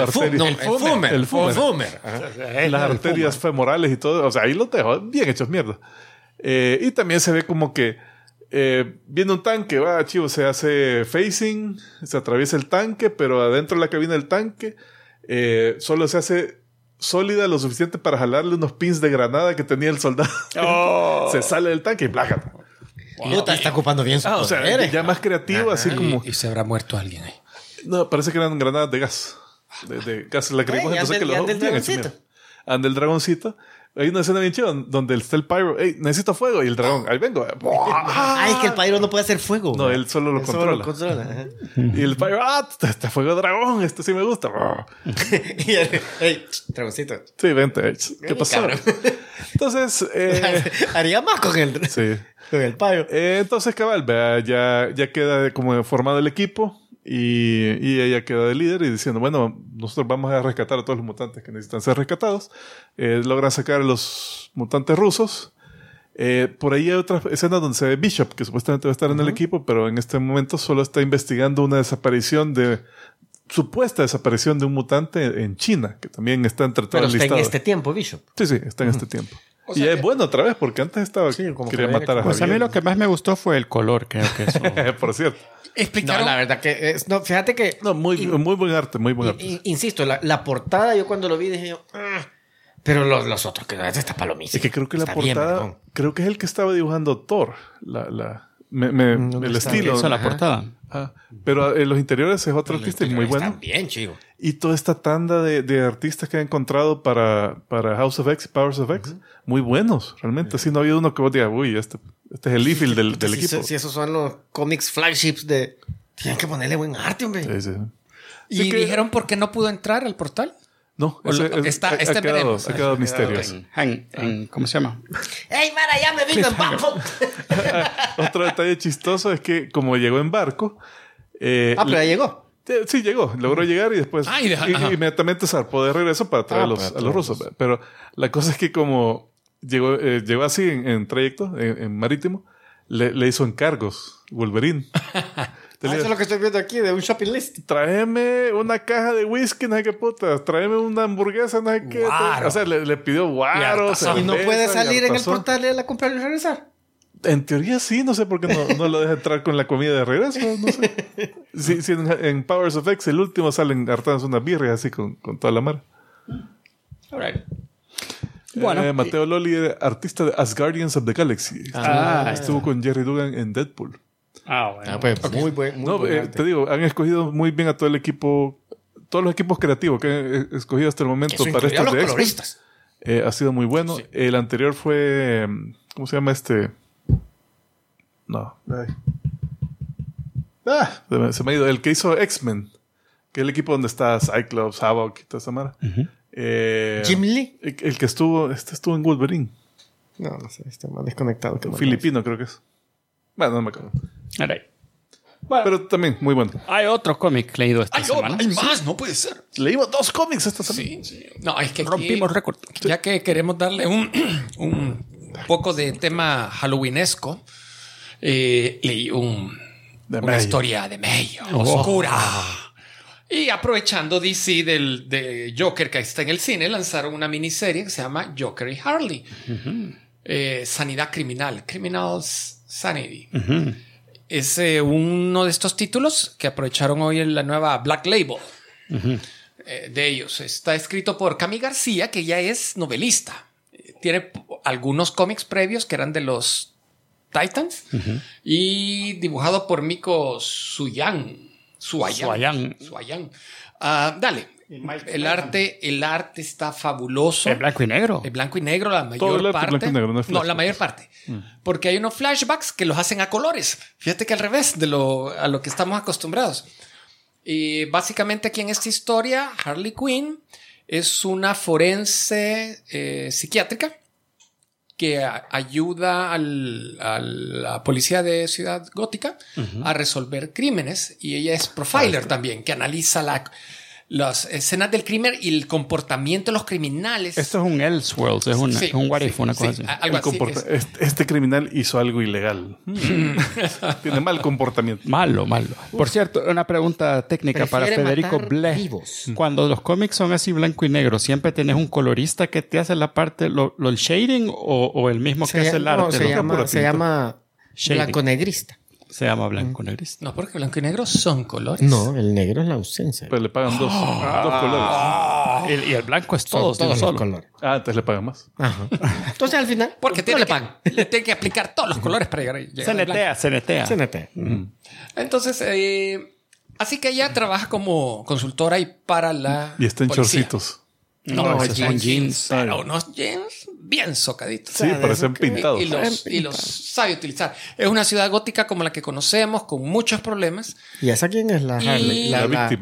el fémur. Las arterias femorales y todo. O sea, ahí los dejó bien hechos mierda. Y también se ve como que viene un tanque, chivo, se hace facing, se atraviesa el tanque, pero adentro de la cabina del tanque solo se hace sólida lo suficiente para jalarle unos pins de granada que tenía el soldado. Se sale del tanque y placa. Puta, está ocupando bien su o sea, ya más creativo, así como... Y se habrá muerto alguien ahí. No, parece que eran granadas de gas. De gas lacrimógeno. Entonces que los del dragoncito. Anda el dragoncito. Hay una escena bien chida donde está el Pyro. Necesito fuego. Y el dragón, ahí vengo. Es que el Pyro no puede hacer fuego. No, él solo lo controla. Y el Pyro, este fuego dragón, este sí me gusta. Y dragoncito. Sí, vente. ¿Qué pasó? Entonces... haría más con el Pyro. Entonces, cabal, ya queda como formado el equipo. Y ella queda de líder y diciendo, bueno, nosotros vamos a rescatar a todos los mutantes que necesitan ser rescatados. Logran sacar a los mutantes rusos. Por ahí hay otra escena donde se ve Bishop, que supuestamente va a estar en el equipo, pero en este momento solo está investigando una supuesta desaparición de un mutante en China, que también está entre todo el listado. Pero está en este tiempo, Bishop. Sí, está en este tiempo. O sea, es bueno otra vez, porque antes estaba quería matar a Javier. Pues a mí lo que más me gustó fue el color, creo que eso. Por cierto. ¿Explicaron? No, la verdad que... fíjate que... No, muy buen arte, muy buen arte. Insisto, la portada, yo cuando lo vi dije yo... Pero los otros, que está palomísimo. Es que creo que la portada... creo que es el que estaba dibujando Thor. El estilo. Eso, la portada. Pero los interiores es otro artista y muy bueno. Están bien, chico. Y toda esta tanda de artistas que ha encontrado para House of X y Powers of X, muy buenos, realmente. Así no ha habido uno que vos digas, uy, este es el Liefeld del equipo. Si esos son los cómics flagships tienen que ponerle buen arte, hombre. Sí. ¿Y dijeron por qué no pudo entrar al portal? No, ha quedado misterio. ¿Cómo se llama? ¡Ey, Mara, ya me vino en barco! Otro detalle chistoso es que como llegó en barco... pero ya llegó. Sí, llegó. Logró llegar y después inmediatamente zarpó de regreso para traer a los rusos. Pero la cosa es que como llegó así en trayecto, en marítimo, le hizo encargos Wolverine. Eso es lo que estoy viendo aquí, de un shopping list. Tráeme una caja de whisky, no sé qué puta. Tráeme una hamburguesa, no sé qué. O sea, le pidió guaro. Y no puede salir en el portal a comprarlo y regresar. En teoría sí, no sé por qué no lo deja entrar con la comida de regreso, no sé. Si en Powers of X el último salen hartadas unas birrias así con toda la mar. All right. Bueno, Mateo Loli, artista de Asgardians of the Galaxy. Estuvo con Jerry Dugan en Deadpool. Bueno. Pues muy buen. Te digo, han escogido muy bien a todo el equipo todos los equipos creativos que he escogido hasta el momento Eso para incluía estos los de X-Men, coloristas. ha sido muy bueno. Sí. El anterior fue... ¿Cómo se llama este? No. Se me ha ido. El que hizo X-Men. Que es el equipo donde está Cyclops, Havok y toda esa mara. Jim Lee. El que estuvo en Wolverine. No sé, está más desconectado. Que Filipino creo que es. Bueno, no me acuerdo. All right. Bueno, Pero también muy bueno. hay otro cómic leído esta semana. hay más, no puede ser. Leímos 2 cómics esta semana. Sí. No, es que aquí, Rompimos récord. ya que queremos darle un poco de tema halloweenesco, leí una Mayo. historia de Mayo, oscura. Y aprovechando DC de Joker que está en el cine, lanzaron una miniserie que se llama Joker y Harley. Sanidad Criminal, Criminals Sanity. Es uno de estos títulos que aprovecharon hoy en la nueva Black Label de ellos. Está escrito por Cami García, que ya es novelista. Tiene algunos cómics previos que eran de los Titans y dibujado por Miko Suayan. Dale. El arte está fabuloso. ¿En blanco y negro? En blanco y negro, la Todo el mayor arte parte. blanco y negro, no es No, flashbacks. la mayor parte. Porque hay unos flashbacks que los hacen a colores. Fíjate que al revés a lo que estamos acostumbrados. Y básicamente aquí en esta historia, Harley Quinn es una forense psiquiátrica que ayuda a la policía de Ciudad Gótica a resolver crímenes. Y ella es profiler también, que analiza las escenas del crimen y el comportamiento de los criminales. Esto es un Elseworlds, es un what if, una cosa así. Algo así. Este criminal hizo algo ilegal. Tiene mal comportamiento. Malo. Por cierto, una pregunta técnica para Prefiere Federico matar Bleh. vivos. Cuando los cómics son así blanco y negro, ¿siempre tenés un colorista que te hace la parte, el shading o el mismo que hace el arte? Se llama Shading. blanco-negrista. Se llama blanco negrista. No, porque blanco y negro son colores. No, el negro es la ausencia. Pues le pagan dos colores. Y el blanco es Son todo, todos los solo. colores. Entonces le pagan más. Ajá. Entonces al final, Porque no le pagan. le tiene que aplicar todos los colores para llegar al blanco. Se netea. CNT. Entonces, así que ella trabaja como consultora y para la Y está en policía. chorcitos. No, esos son jeans. Pero unos jeans bien socaditos. Sí, parecen pintados. Y los sabe utilizar. Es una ciudad gótica como la que conocemos, con muchos problemas. ¿Y esa quién es la Harley? Y La víctima.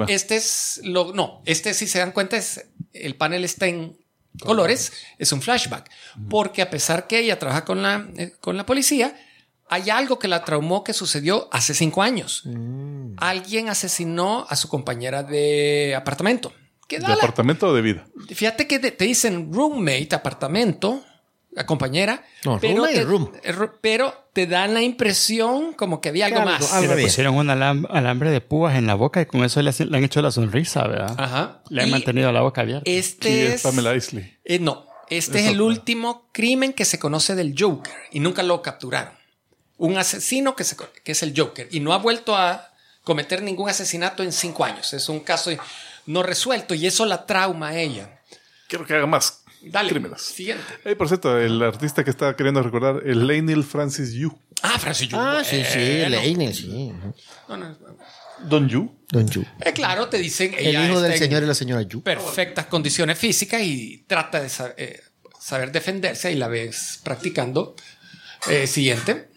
Este si se dan cuenta, el panel está en colores, es un flashback. Porque a pesar que ella trabaja con la policía, hay algo que la traumó que sucedió hace 5 años. Alguien asesinó a su compañera de apartamento. ¿Qué ¿De apartamento o de vida? Fíjate que te dicen roommate, apartamento, la compañera. No, pero roommate, room. pero te dan la impresión como que había algo Algo, más. algo. Y le bien. pusieron un alambre de púas en la boca y con eso le han hecho la sonrisa, ¿verdad? Ajá. Le han Y mantenido la boca abierta. Este Sí, es es Pamela Isley. no, este es Es el otra. último crimen que se conoce del Joker y nunca lo capturaron. Un asesino que es el Joker y no ha vuelto a cometer ningún asesinato en 5 años. Es un caso no resuelto y eso la trauma a ella. Quiero que haga más Dale, crímenes. siguiente. Por cierto, el artista que estaba queriendo recordar es Leinil Francis Yu. Francis Yu. Ah, sí, Bueno. Leine, sí. No. Don Yu. Don Yu. Claro, te dicen El ella hijo del está en señor y la señora Yu. perfectas condiciones físicas y trata de saber defenderse y la ves practicando. Siguiente.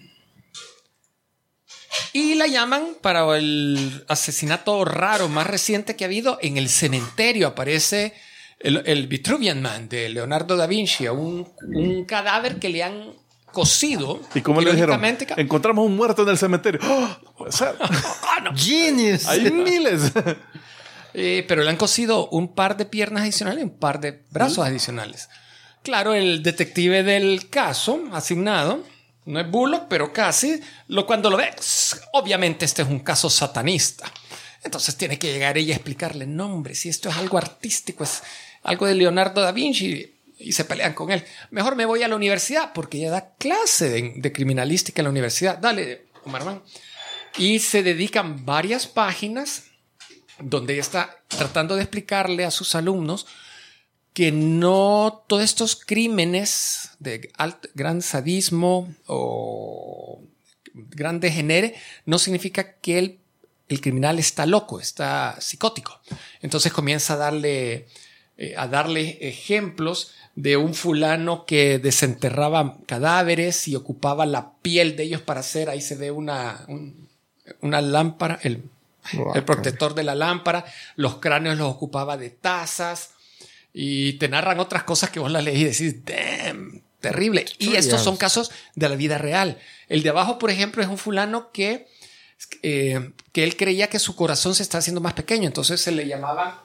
Y la llaman para el asesinato raro más reciente que ha habido. En el cementerio aparece el Vitruvian Man de Leonardo da Vinci, un cadáver que le han cosido. ¿Y cómo le dijeron? irónicamente, Encontramos un muerto en el cementerio. ¡Oh! No puede ser. Genius. Hay miles. pero le han cosido un par de piernas adicionales y un par de brazos adicionales. Claro, el detective del caso asignado, no es Bullock, pero casi, cuando lo ves, obviamente este es un caso satanista. Entonces tiene que llegar ella a explicarle, no hombre, si esto es algo artístico, es algo de Leonardo da Vinci, y se pelean con él. Mejor me voy a la universidad porque ella da clase de criminalística en la universidad. Dale, Omar Man. Y se dedican varias páginas donde ella está tratando de explicarle a sus alumnos que no todos estos crímenes de gran sadismo o gran degenere no significa que el criminal está loco, está psicótico. Entonces comienza a darle ejemplos de un fulano que desenterraba cadáveres y ocupaba la piel de ellos para hacer, ahí se ve una lámpara, el protector de la lámpara, los cráneos los ocupaba de tazas y te narran otras cosas que vos las lees y decís, damn, terrible. Y estos son casos de la vida real. El de abajo, por ejemplo, es un fulano que él creía que su corazón se está haciendo más pequeño, entonces se le llamaba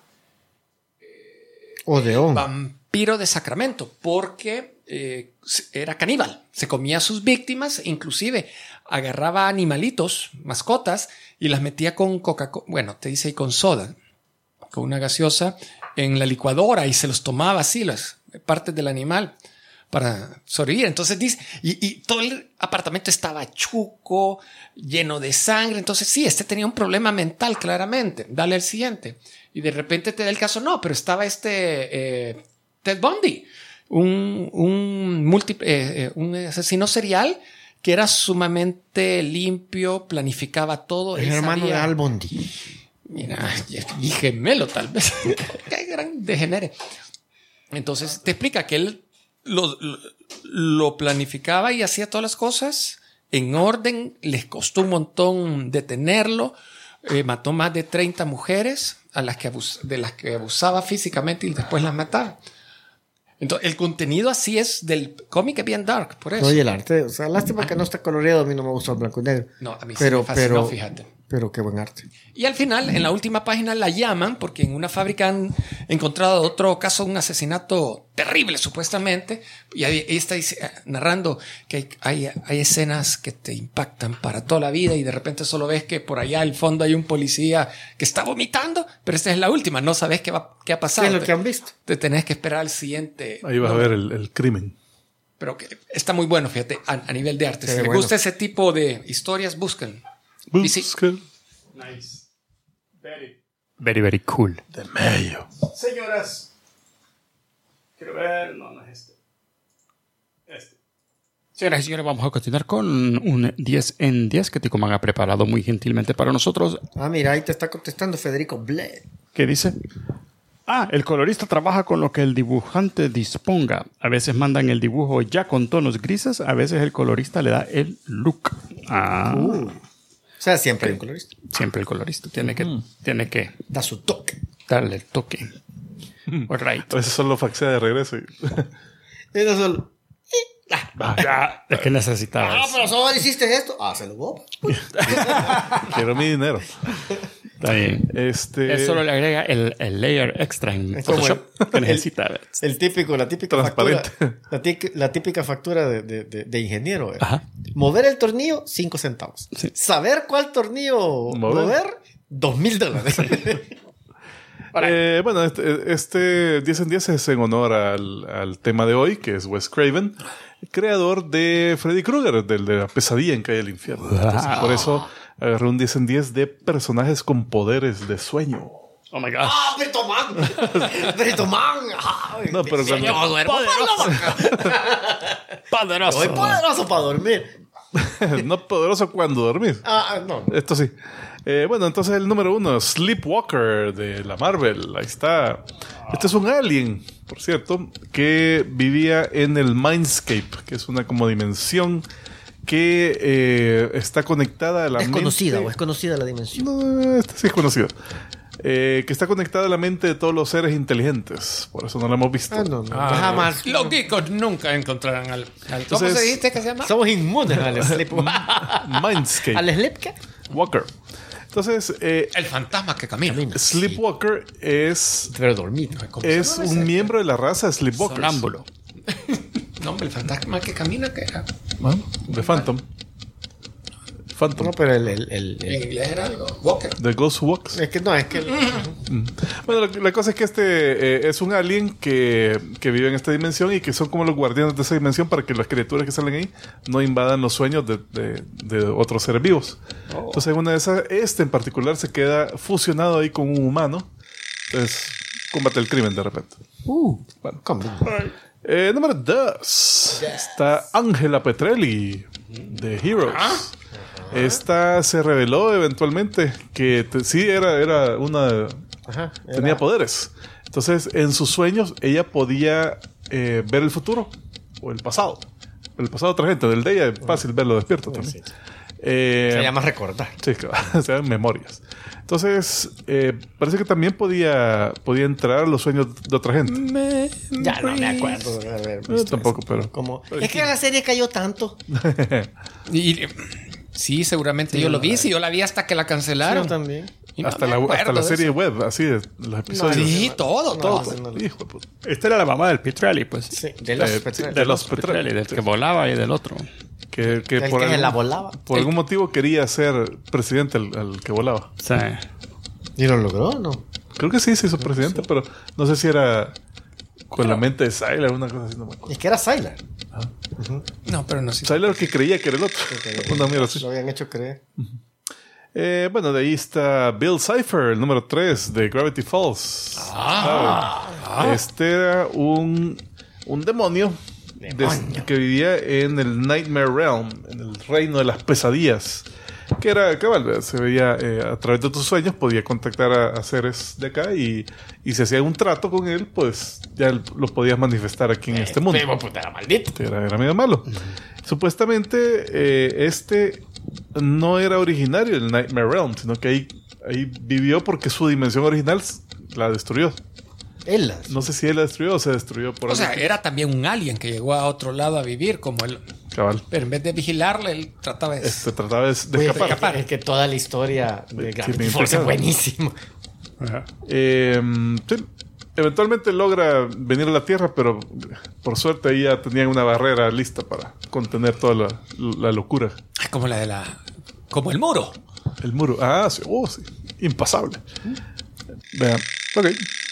vampiro de Sacramento, porque era caníbal, se comía a sus víctimas, inclusive agarraba animalitos, mascotas, y las metía con Coca-Cola, bueno, te dice ahí con soda, con una gaseosa, en la licuadora, y se los tomaba así, las partes del animal, para sobrevivir. Entonces dice, y todo el apartamento estaba chuco, lleno de sangre. Entonces sí, tenía un problema mental, claramente. Dale al siguiente. Y de repente te da el caso, no, pero estaba Ted Bundy, un asesino serial que era sumamente limpio, planificaba todo. El hermano de Al Bundy. Mira, y gemelo tal vez. Qué gran degenere. Entonces te explica que él lo planificaba y hacía todas las cosas en orden. Les costó un montón detenerlo. Mató más de 30 mujeres de las que abusaba físicamente y después las mataba. Entonces, el contenido así es del cómic, es bien dark, por eso. Oye, el arte, o sea, lástima que no está coloreado, a mí no me gusta el blanco y negro. No, a mí sí me fascinó, fíjate. Pero qué buen arte. Y al final, en la última página la llaman porque en una fábrica han encontrado otro caso, un asesinato terrible supuestamente, y ahí está narrando que hay escenas que te impactan para toda la vida y de repente solo ves que por allá al fondo hay un policía que está vomitando, pero esta es la última, no sabes qué ha pasado. ¿Qué es lo que han visto? Te tenés que esperar al siguiente. Ahí vas a ver el crimen. Pero que está muy bueno, fíjate, a nivel de arte. Si les gusta ese tipo de historias, busquen. Nice. Very, very cool. De medio. Señoras, quiero ver. No es este. Señoras y señores, vamos a continuar con un 10 en 10 que Ticoman ha preparado muy gentilmente para nosotros. Ah, mira, ahí te está contestando Federico Bled. ¿Qué dice? El colorista trabaja con lo que el dibujante disponga. A veces mandan el dibujo ya con tonos grises, a veces el colorista le da el look. O sea, siempre hay un colorista. Siempre el colorista tiene que da su toque. Darle el toque. All right. A veces solo faxea de regreso. Eso solo. Es que necesitabas. Pero solo hiciste esto. Se lo voy. Quiero mi dinero. Está bien. Él solo le agrega el layer extra en Photoshop que necesita. La típica transparente factura. La típica factura de ingeniero. Ajá. Mover el tornillo, 5 centavos. Sí. Saber cuál tornillo mover, $2,000. Bueno, este 10 en 10 es en honor al tema de hoy, que es Wes Craven, creador de Freddy Krueger, de la pesadilla en Calle del Infierno. Entonces, por eso agarré un 10 en 10 de personajes con poderes de sueño. Oh my God. ¡Britoman! No, pero yo duermo poderoso. Soy poderoso para dormir. No poderoso cuando dormís. No. Esto sí. Bueno, entonces el número 1, Sleepwalker de la Marvel. Ahí está. Este es un alien, por cierto, que vivía en el Mindscape, que es una como dimensión que está conectada a la mente. ¿O es conocida la dimensión? No, esta sí es conocida. Que está conectada a la mente de todos los seres inteligentes. Por eso no la hemos visto. Jamás. Los geekos nunca encontrarán al Entonces, ¿cómo se dice que se llama? Somos inmunes al Sleepwalker. Mindscape. ¿Al Sleepwalker? Walker. Entonces, el fantasma que camina. Sleepwalker es un miembro de la raza Sleepwalkers. Sonámbulo. No, el fantasma que camina, que era. Bueno, de Phantom. No, pero En inglés era algo. Walker. The Ghost Walks. Es que no, es que... Bueno, la cosa es que este es un alien que vive en esta dimensión y que son como los guardianes de esa dimensión para que las criaturas que salen ahí no invadan los sueños de otros seres vivos. Entonces, en una de esas, en particular se queda fusionado ahí con un humano. Entonces, combate el crimen de repente. Bueno. Número 2 está Angela Petrelli de Heroes. Esta se reveló eventualmente que sí era una... tenía poderes. Entonces, en sus sueños, ella podía ver el futuro o el pasado. El pasado de otra gente. Del de ella es fácil verlo despierto también. Sí. Se llama recordar. Sí, se llaman memorias. Entonces, parece que también podía entrar a los sueños de otra gente. Ya no me acuerdo de haber visto Yo tampoco, eso. pero... Como, es que la serie cayó tanto. Y, sí, seguramente yo lo vi. Sí, yo la vi hasta que la cancelaron. Yo también. Y no hasta me la acuerdo de serie eso. web, así de los episodios. Sí, todo. Hijo de puta. Esta era la mamá del Petrelli, pues. Sí, de los Petrelli. de los Petrelli, Petrelli. del que volaba y del otro. Que El por que algún, la volaba. por algún motivo quería ser presidente el que volaba. Sí. ¿Y lo logró no? Creo que sí se hizo presidente, pero no sé si era con la mente de Sylar, una cosa así, no me acuerdo. Es que era Sylar. No, pero no sí. Sylar que creía que era el otro. Una mierda así. Lo habían hecho creer. Bueno, de ahí está Bill Cipher, el número 3 de Gravity Falls. Este era un demonio que vivía en el Nightmare Realm, en el reino de las pesadillas. Que era cabal, se veía a través de tus sueños, podía contactar a seres de acá y si hacía un trato con él, pues ya lo podías manifestar aquí en este mundo. Puta, era maldito. Era medio malo. Supuestamente este no era originario del Nightmare Realm, sino que ahí vivió porque su dimensión original la destruyó. Él. No sé si él la destruyó o se destruyó por O sea, algo. era también un alien que llegó a otro lado a vivir como él. Cabal. Pero en vez de vigilarle, él trataba de... Trataba de escapar. Es que toda la historia de Sí, Gravity me Falls es impresiona. buenísima. Ajá. Sí. Eventualmente logra venir a la Tierra, pero por suerte ahí ya tenían una barrera lista para contener toda la locura. Ay, como la de como el muro. El muro. Ah, sí. Sí. Impasable. Vean. Ok.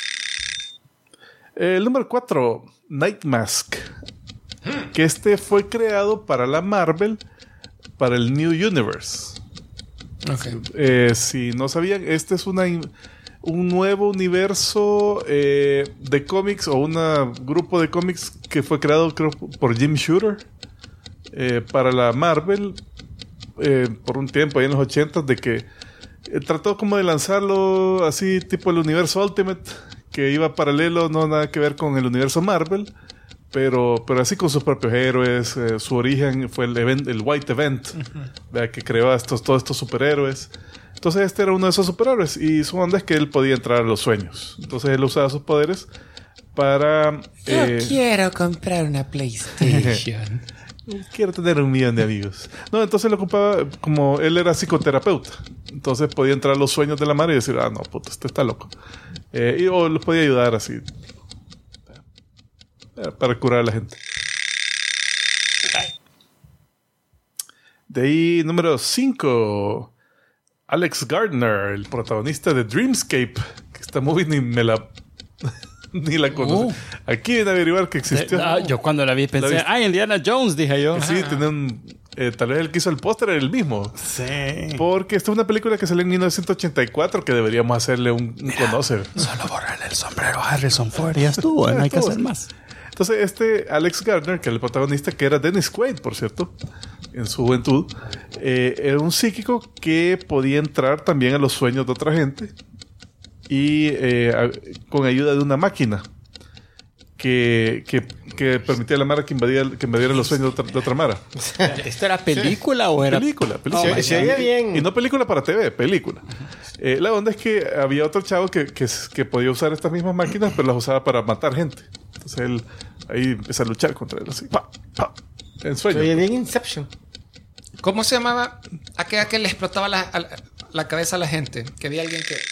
El número 4, Night Mask. Que fue creado para la Marvel, para el New Universe. Ok. Si no sabían, este es un nuevo universo de cómics o un grupo de cómics que fue creado, creo, por Jim Shooter para la Marvel por un tiempo, ahí en los 80, de que trató como de lanzarlo así, tipo el universo Ultimate, que iba paralelo, no nada que ver con el universo Marvel, pero así con sus propios héroes. Su origen fue el White Event, ¿verdad? Que creó a todos estos superhéroes. Entonces este era uno de esos superhéroes y su onda es que él podía entrar a los sueños. Entonces él usaba sus poderes para... Yo quiero comprar una PlayStation. Quiero tener 1 millón de amigos. No, entonces lo ocupaba como él era psicoterapeuta. Entonces podía entrar a los sueños de la madre y decir, no, puto, este está loco. O los podía ayudar así. Para curar a la gente. De ahí, número 5. Alex Gardner, el protagonista de Dreamscape. Que esta movie ni la conoce. Aquí viene a averiguar que existió. Yo cuando la vi pensé, viste? Indiana Jones, dije yo. Sí, tiene tal vez el que hizo el póster era el mismo. Sí. Porque esta es una película que salió en 1984 que deberíamos hacerle un conocer. Solo borrarle el sombrero a Harrison Ford y ya estuvo, no hay que hacer más. Entonces, Alex Gardner, que es el protagonista, que era Dennis Quaid, por cierto, en su juventud, era un psíquico que podía entrar también a los sueños de otra gente y con ayuda de una máquina que permitía a la Mara que invadiera los sueños de otra Mara. ¿Esto era película o era...? Película. Se oye bien. Y no película para TV, película. La onda es que había otro chavo que podía usar estas mismas máquinas, pero las usaba para matar gente. Entonces él ahí empieza a luchar contra él, así, en Se sueño. oye bien Inception. ¿Cómo se llamaba aquella que le explotaba la cabeza a la gente? Que había alguien que...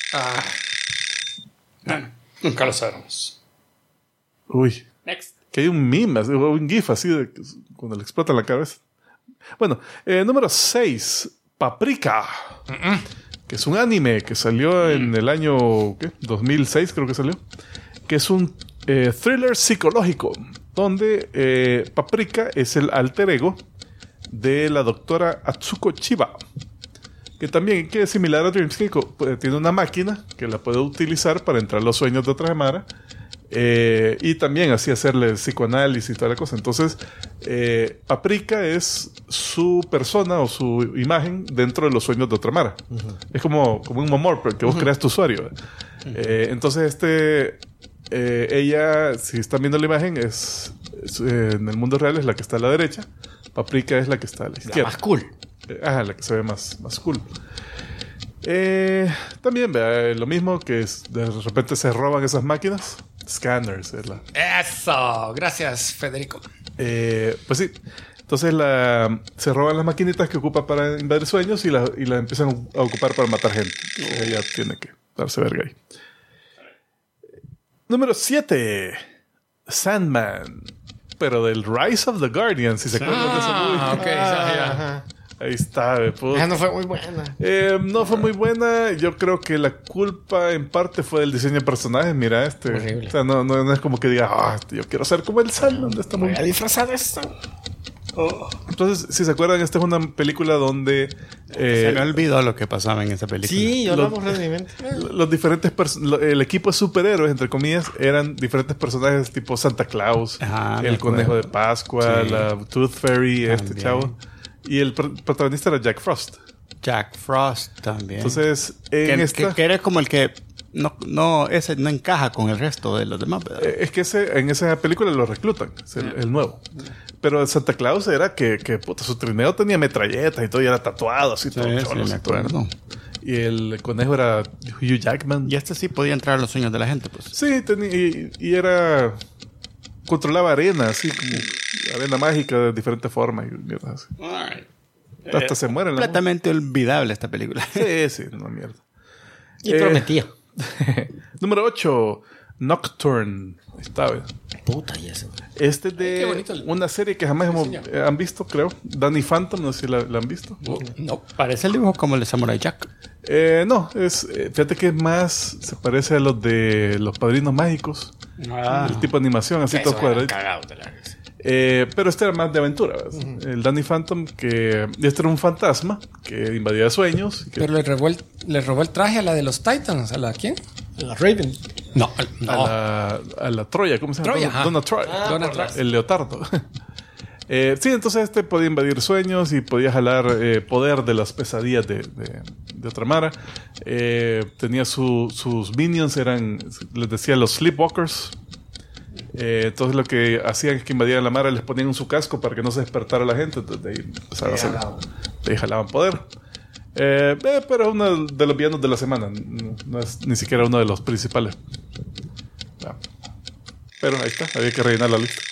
Nunca lo sabremos. Uy. Next. Que hay un meme, un gif así de cuando le explota la cabeza. Bueno, número 6, Paprika. Que es un anime que salió en el año 2006, creo que salió. Que es un thriller psicológico donde Paprika es el alter ego de la doctora Atsuko Chiba, que también que es similar a Dreamscape. Tiene una máquina que la puede utilizar para entrar a los sueños de otra Mara Y también así hacerle psicoanálisis y toda la cosa. Entonces, Paprika es su persona o su imagen dentro de los sueños de Otramara. Es como un momor, porque vos creas tu usuario. Entonces, ella, si están viendo la imagen, en el mundo real es la que está a la derecha. Paprika es la que está a la izquierda. La más cool. La que se ve más cool. También, lo mismo que de repente se roban esas máquinas. Scanners. Eso, gracias, Federico. Pues sí. Entonces se roban las maquinitas que ocupa para invadir sueños y las empiezan a ocupar para matar gente. Entonces ella tiene que darse verga ahí. Número 7. Sandman. Pero del Rise of the Guardian, si se acuerdan de esa movie. Ok, ya. Ahí está, puta. No fue muy buena. No fue muy buena. Yo creo que la culpa en parte fue del diseño de personajes. Mira, Horrible. O sea, no es como que diga, yo quiero ser como el Sandman de esta Voy movie. a disfrazar de esto. Entonces, si se acuerdan, esta es una película donde Se me olvidó lo que pasaba en esa película. Sí, yo lo borré de mi mente. los diferentes el equipo de superhéroes, entre comillas, eran diferentes personajes tipo Santa Claus, Ajá, el me conejo acuerdo. de Pascua, Sí. la Tooth Fairy, este También. chavo. Y el protagonista era Jack Frost. Jack Frost también. Entonces, en esta... que era como el que ese no encaja con el resto de los demás, ¿verdad? Es que en esa película lo reclutan, es el nuevo. Pero Santa Claus era que puta, su trineo tenía metralletas y todo, y era tatuado así, todo Sí, cholo, me así, todo. acuerdo. Y el conejo era Hugh Jackman. Y este sí podía entrar a los sueños de la gente, pues. Sí, y era... Controlaba arena, así como arena mágica de diferentes formas. Y mierda así. Hasta se muere en la Completamente olvidable esta película. Sí, no mierda. Y prometía. Número 8. Nocturne. Ahí está, ¿ves? Puta, y eso. Este es Ay, qué bonito de una serie que jamás han visto, creo. Danny Phantom, no sé si la han visto. No. Parece el dibujo como el de Samurai Jack. No, fíjate que es más, se parece a los de Los Padrinos Mágicos. El tipo de animación, así todo cuadradito. Cagado de la risa. Pero este era más de aventura, ¿ves? El Danny Phantom, que este era un fantasma que invadía sueños. Pero le robó el traje a la de los Titans. ¿A la quién? La Raven. No. A la Troya, ¿cómo se llama? Troya, ajá. Donna Troy. Donna Troy. El leotardo. Sí, entonces este podía invadir sueños y podía jalar poder de las pesadillas de Otramara. Tenía sus minions, les decía los sleepwalkers. Entonces lo que hacían es que invadían la Mara, les ponían en su casco para que no se despertara la gente. Entonces de ahí empezaban a hacer, de ahí jalaban poder. Pero es uno de los villanos de la semana. No es ni siquiera uno de los principales. Ya. Pero ahí está, había que rellenar la lista.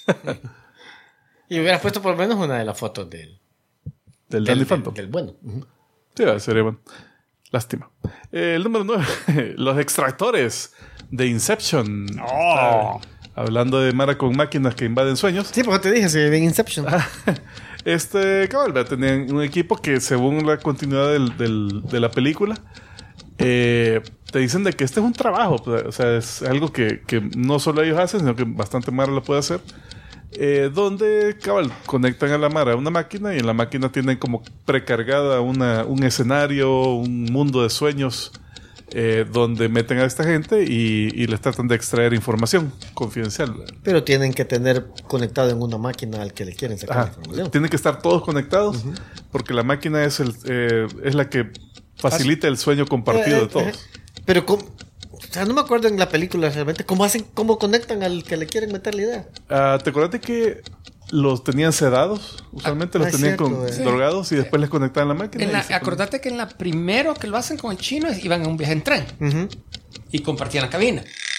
Y hubieras puesto por lo menos una de las fotos del Danny Phantom. del bueno. Sí, sería bueno. Lástima. El número 9. Los extractores de Inception. Hablando de Mara con máquinas que invaden sueños. Sí, porque te dije, se ve en Inception. Cabal, tenían un equipo que según la continuidad de la película, te dicen de que este es un trabajo. O sea, es algo que no solo ellos hacen, sino que bastante Mara lo puede hacer. Donde, cabal, conectan a la Mara a una máquina y en la máquina tienen como precargada un escenario, un mundo de sueños donde meten a esta gente y les tratan de extraer información confidencial. Pero tienen que tener conectado en una máquina al que le quieren sacar la información. Tienen que estar todos conectados porque la máquina es la que facilita el sueño compartido de todos. Pero o sea, no me acuerdo en la película realmente cómo conectan al que le quieren meter la idea. ¿Te acuerdas de que los tenían sedados? Usualmente los es tenían cierto, drogados y después les conectaban la máquina. Acordate que en la primero que lo hacen con el chino iban a un viaje en tren y compartían la cabina.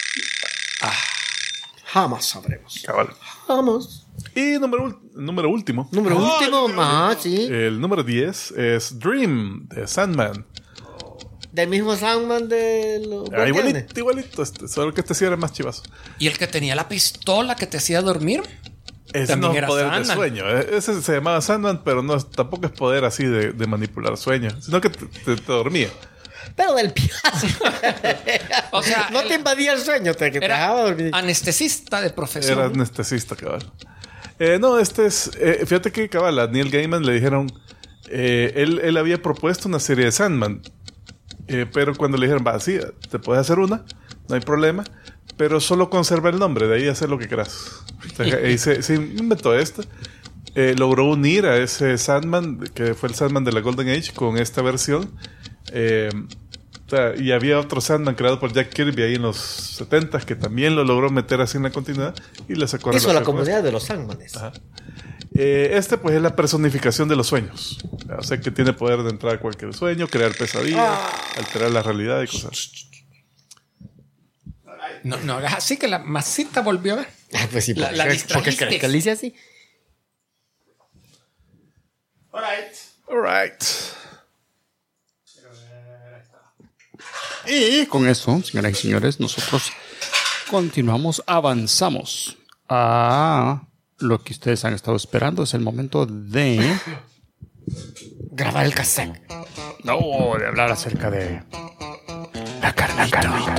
Jamás sabremos. Cabal. Vamos. Y número último. Número último. Sí. El número 10 es Dream de Sandman. Del mismo Sandman de los Igualito. Solo que este sí era más chivazo. Y el que tenía la pistola que te hacía dormir. Ese También no es era poder Sandman. de sueño. Ese se llamaba Sandman, pero tampoco es poder así de manipular sueños, sino que te dormía. Pero del piazo. O sea, no te invadía el sueño, te dejaba era dormir. anestesista de profesión. Era anestesista, cabal. No, este es... fíjate que, cabal, a Neil Gaiman le dijeron... él había propuesto una serie de Sandman. Pero cuando le dijeron, sí, te puedes hacer una, no hay problema. pero solo conserva el nombre, de ahí hacer lo que quieras. Y se inventó esto. Logró unir a ese Sandman, que fue el Sandman de la Golden Age, con esta versión. Y había otro Sandman creado por Jack Kirby ahí en los 70s que también lo logró meter así en la continuidad y le sacó Hizo la comunidad de los Sandmanes. Ajá. Este pues es la personificación de los sueños. O sea que tiene poder de entrar a cualquier sueño, crear pesadillas, alterar la realidad y cosas. No, es así que la masita volvió a ver. Pues sí, La porque distrajiste. que le hice así. Alright. Y con eso, señoras y señores, nosotros avanzamos a lo que ustedes han estado esperando. Es el momento de Grabar el cassette. no, de hablar acerca de la carnita.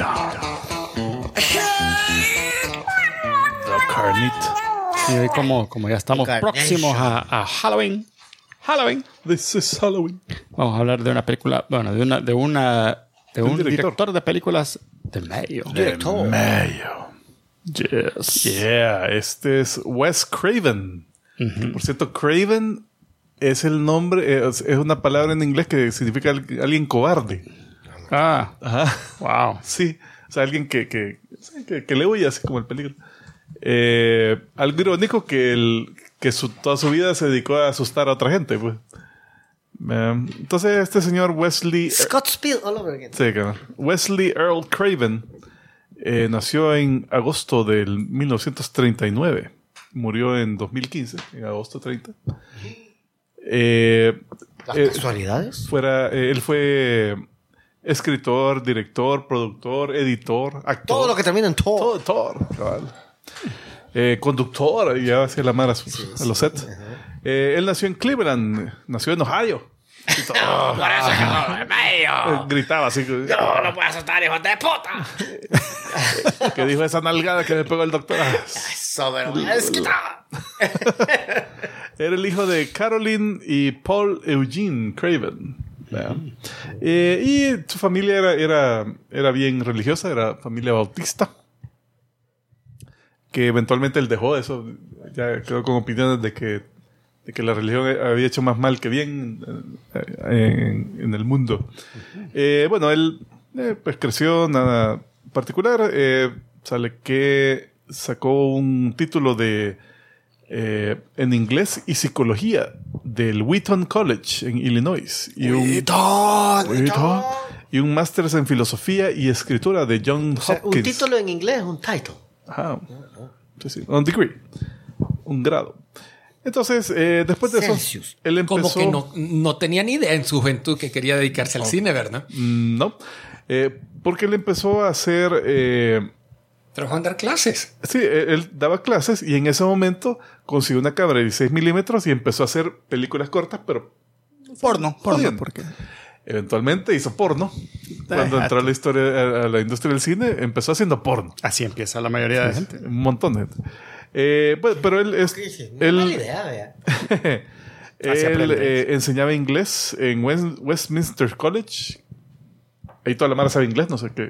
La carnita. Y hoy como ya estamos próximos a Halloween, This is Halloween. vamos a hablar de una película, bueno, de un director de películas de Mayo. Mayo. Yes. Yeah, este es Wes Craven. Por cierto, Craven es el nombre, es una palabra en inglés que significa alguien cobarde. Ah, Ajá. wow. Sí, o sea, alguien que le huye así como el peligro. Algo irónico que toda su vida se dedicó a asustar a otra gente, pues. Entonces, este señor Wesley... Scott Speed all over again. Sí, claro. Wesley Earl Craven nació en agosto del 1939. Murió en 2015, en agosto 30. ¿Las casualidades? Él fue escritor, director, productor, editor, actor. Todo lo que termina en todo. Todo, cabal. Conductor, ya hacia la mar a los sets. Él nació en Cleveland, nació en Ohio. Y todo. Por eso es que no, medio. Gritaba así. No puedo asustar, hijo de puta. Que dijo esa nalgada que me pegó el doctor. Eso, ¿verdad? Es que Era el hijo de Caroline y Paul Eugene Craven. Y su familia era bien religiosa, era familia bautista. Que eventualmente él dejó eso. Ya quedó con opiniones de que la religión había hecho más mal que bien en el mundo. Bueno, él pues creció, nada particular. Sale que sacó un título de en inglés y psicología del Wheaton College en Illinois. Y un máster en filosofía y escritura de Johns Hopkins. Un título en inglés es un title. Ajá. Sí. Un degree. Un grado. Entonces, después de Celsius. eso, él empezó... Como que no tenía ni idea en su juventud que quería dedicarse al cine, ¿verdad? No. Porque él empezó a hacer... Trabajó en dar clases. Sí, él daba clases y en ese momento consiguió una cámara de 16 milímetros y empezó a hacer películas cortas, pero... Porno, porque... Eventualmente hizo porno. Cuando entró a la industria del cine, empezó haciendo porno. Así empieza la mayoría de gente. Un montón de gente. Pero él es... Mala idea, vea. Él enseñaba inglés en Westminster College. Ahí toda la mara sabe inglés, no sé qué.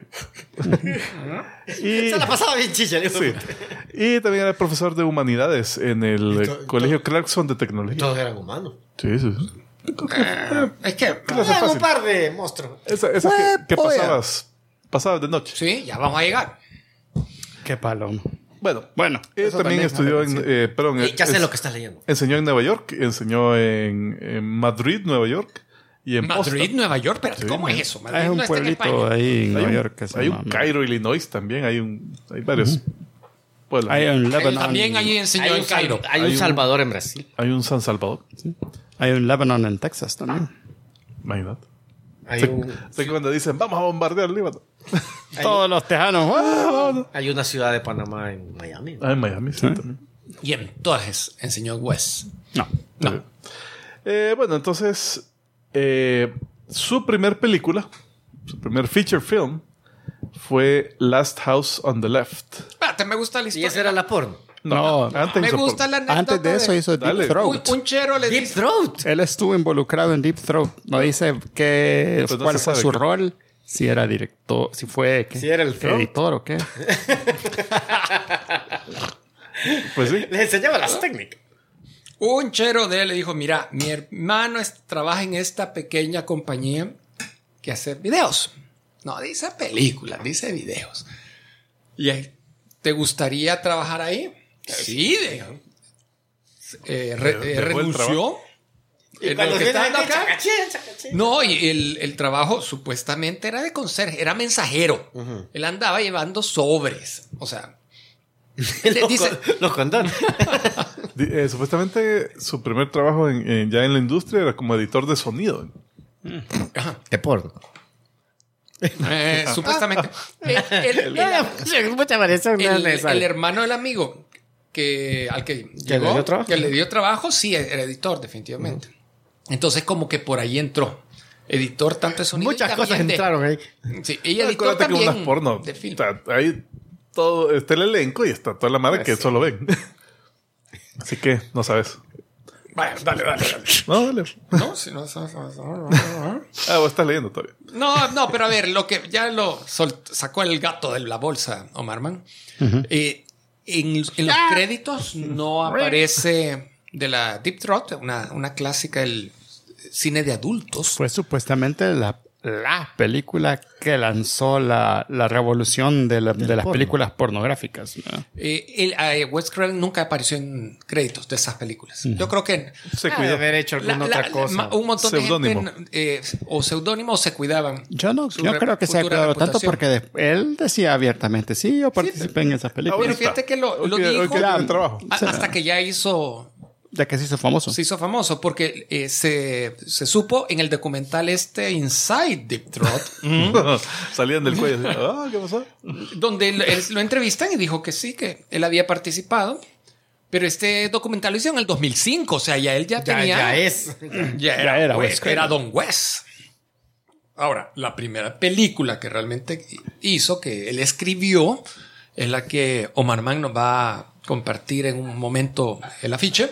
Se la pasaba bien chicha. Sí. Y también era profesor de humanidades en el Colegio Clarkson de Tecnología. Todos eran humanos. Sí. Es que... Eran un par de monstruos. Esa que pasabas de noche. Sí, ya vamos a llegar. Qué palomo. Bueno, eso también estudió Ya sé lo que estás leyendo. enseñó en Nueva York, enseñó en Madrid, Nueva York, y en Madrid, Boston. Nueva York, pero Sí, ¿cómo es eso? Madrid Es un no está en pueblito España. ahí en Nueva Hay York que se hay llama... un Cairo, Illinois también, hay varios pueblos. Hay un Lebanon. También allí enseñó en Cairo. Hay un Salvador en Brasil. Hay un San Salvador. Hay un Lebanon en Texas también. Imagínate. Hay Sé que cuando dicen vamos a bombardear el Líbano. Todos los tejanos. hay una ciudad de Panamá en Miami. En Miami, sí, también. Y entonces enseñó Wes. No. Bueno, entonces su primer película, su primer feature film fue Last House on the Left. Espérate, me gusta la Y historia. esa era la porno. No, antes Me hizo gusta porno. la anécdota. antes de eso hizo Dale. Deep Throat. Un chero le Deep dice... Throat. Él estuvo involucrado en Deep Throat. No dice Pues no cuál se fue sabe su qué. rol, Si era director, si fue ¿qué? Si era el front. editor o qué. Pues sí. Les enseñaba las técnicas. Un chero de él le dijo, mira, mi hermano trabaja en esta pequeña compañía que hace videos. No, dice películas, dice videos. ¿Y te gustaría trabajar ahí? Sí, dijo. Dejó el renunció. Y En cuando lo que viene está aquí, acá. chacachín. No, y el trabajo supuestamente era de conserje, era mensajero. Él andaba llevando sobres. O sea, Los condones. Supuestamente su primer trabajo ya en la industria era como editor de sonido. De porno. supuestamente. Mucha variación no es El necesaria. hermano del amigo al que llegó, le dio trabajo? que le dio trabajo, sí, era editor, definitivamente. Entonces, como que por ahí entró. Editor tanto de sonido. Muchas y también cosas entraron ahí. Sí, y editor Acuérdate que también unas porno. de film. Ahí todo está el elenco y está toda la madre que solo ven. Así que no sabes. Vaya, dale. No, dale. No, si no. Vos estás leyendo todavía. No, pero a ver, lo que ya sacó el gato de la bolsa, Omar Mann. En los créditos no aparece de la Deep Throat, una clásica del cine de adultos. Fue supuestamente la película que lanzó la revolución de las porno. películas pornográficas, ¿no? Wes Craven nunca apareció en créditos de esas películas. Yo creo que Se De cuidó. haber hecho alguna otra cosa. un montón Seudónimo. de gente o seudónimos se cuidaban. Yo no creo que se haya futura cuidado tanto reputación. porque él decía abiertamente, sí, yo participé en esas películas. Pero Ahorita. fíjate que lo Hoy dijo que tiene trabajo. hasta que ya Ya que se hizo famoso. se hizo famoso porque se supo en el documental Inside Deep Throat, Salían del cuello. ¿Qué pasó? donde él lo entrevistan y dijo que sí, que él había participado. Pero este documental lo hizo en el 2005, o sea, ya él ya tenía... Ya es. Ya era era Wes Craven. era Don Wes. Ahora, la primera película que realmente hizo, que él escribió, es la que Omar Mann nos va a compartir en un momento el afiche.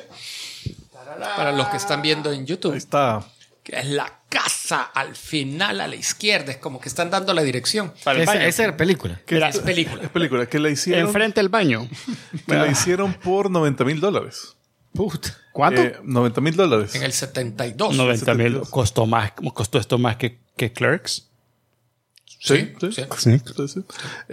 Para los que están viendo en Ahí YouTube. está. Que es la casa al final a la izquierda. Es como que están dando la dirección. Para el baño. Esa era película. Mira, Es película. Es película que la hicieron. enfrente del baño. Que la hicieron por $90,000. Puta. ¿Cuánto? $90,000. En el 72. 90,000. ¿Costó esto más que Clerks? Sí. Sí. Sí.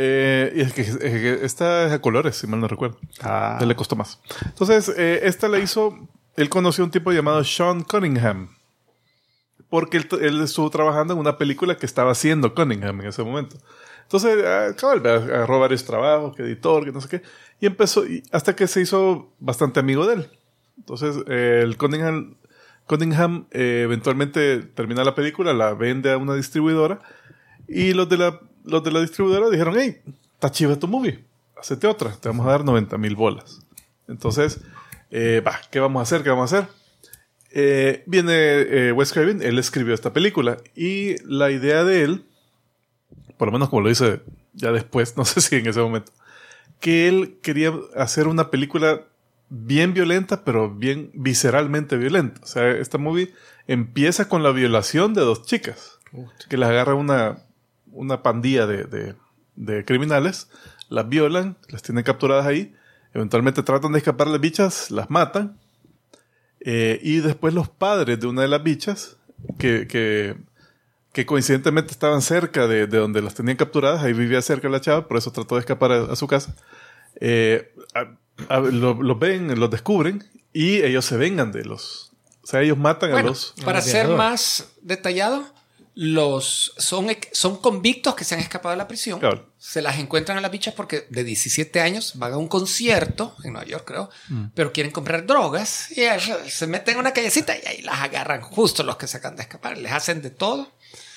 Y es que esta es a colores, si mal no recuerdo. Ah. Ya le costó más. Entonces, esta la hizo. Él conoció a un tipo llamado Sean Cunningham. Porque él estuvo trabajando en una película que estaba haciendo Cunningham en ese momento. Entonces, agarró varios trabajos, que editor, que no sé qué. Y empezó, hasta que se hizo bastante amigo de él. Entonces, el Cunningham eventualmente termina la película, la vende a una distribuidora. Y los de la distribuidora dijeron, hey, está chiva tu movie, hacete otra, te vamos a dar 90,000 bolas. Entonces, ¿qué vamos a hacer? Viene Wes Craven, él escribió esta película. Y la idea de él, por lo menos como lo dice ya después, no sé si en ese momento, que él quería hacer una película bien violenta, pero bien visceralmente violenta. O sea, esta movie empieza con la violación de 2 chicas, que las agarra una pandilla de criminales, las violan, las tienen capturadas ahí, eventualmente tratan de escapar las bichas, las matan, y después los padres de una de las bichas, que coincidentemente estaban cerca de donde las tenían capturadas, ahí vivía cerca la chava, por eso trató de escapar a su casa, los ven, los descubren, y ellos se vengan de los... O sea, ellos matan a los... Para ser más detallado, son convictos que se han escapado de la prisión. Claro. Se las encuentran a las bichas porque de 17 años van a un concierto en Nueva York, creo, pero quieren comprar drogas y se meten en una callecita y ahí las agarran justo los que se acaban de escapar. Les hacen de todo.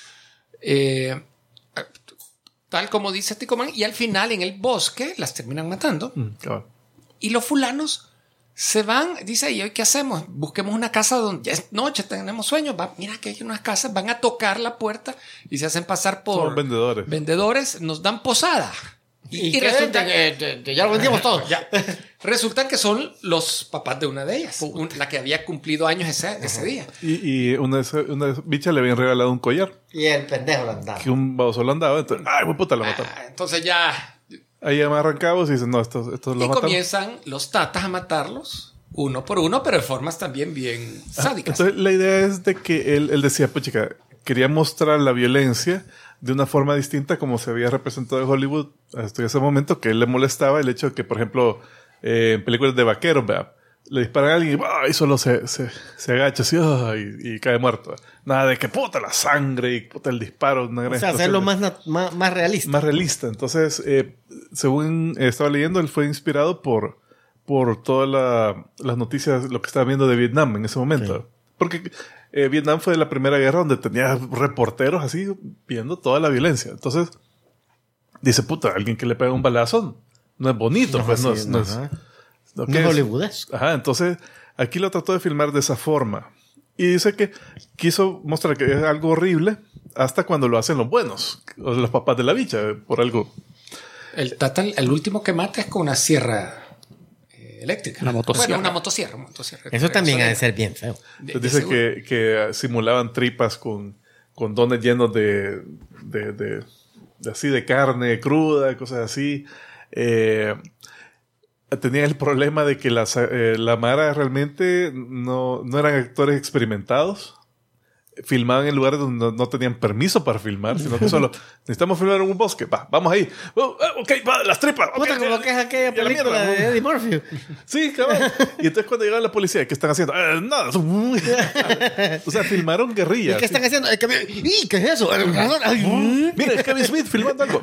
Tal como dice Ticoman, y al final en el bosque las terminan matando. Claro. Y los fulanos se van, dice, ¿y hoy qué hacemos? Busquemos una casa donde ya es noche, tenemos sueño. Mira que hay unas casas, van a tocar la puerta y se hacen pasar por Son vendedores. vendedores, nos dan posada. Y resulta ya lo vendimos todo. Ya. Resulta que son los papás de una de ellas, la que había cumplido años ese día. Y una bicha le habían regalado un collar. Y el pendejo lo andaba. Que un baboso lo andaba. Entonces, ¡ay, muy puta, la mataron! Entonces ya... Ahí ya me arrancamos y dicen, no, esto lo Y mataron. comienzan los tatas a matarlos, uno por uno, pero de formas también bien sádicas. Entonces la idea es de que él decía, pues chica, quería mostrar la violencia de una forma distinta como se había representado en Hollywood hasta ese momento, que a él le molestaba el hecho de que, por ejemplo, en películas de vaqueros, ¿verdad? Le disparan a alguien y solo se agacha así y cae muerto. Nada de que puta la sangre y puta el disparo. O sea, hacerlo más realista. Más realista. Entonces, según estaba leyendo, él fue inspirado por todas las noticias, lo que estaba viendo de Vietnam en ese momento. Sí. Porque Vietnam fue la primera guerra donde tenía reporteros así viendo toda la violencia. Entonces, dice, puta, alguien que le pega un balazo no es bonito. No, pues no es hollywoodesco. Ajá, entonces aquí lo trató de filmar de esa forma. Y dice que quiso mostrar que es algo horrible hasta cuando lo hacen los buenos, o los papás de la bicha, por algo. El tata, el último que mata es con una sierra eléctrica. Una motosierra. Bueno, una motosierra. Eso también ha de ser bien feo. Dice que simulaban tripas con condones llenos de así de carne cruda, cosas así. Tenía el problema de que la Mara realmente no eran actores experimentados. Filmaban en lugares donde no tenían permiso para filmar, sino que solo necesitamos filmar en un bosque. Vamos ahí. Ok, las tripas. Puta, como que es aquella película de Eddie Murphy. Sí, cabrón. Y entonces cuando llegaba la policía, ¿qué están haciendo? Nada. O sea, filmaron guerrillas. ¿Y qué están haciendo? ¿Qué es eso? Mira, es Kevin Smith filmando algo.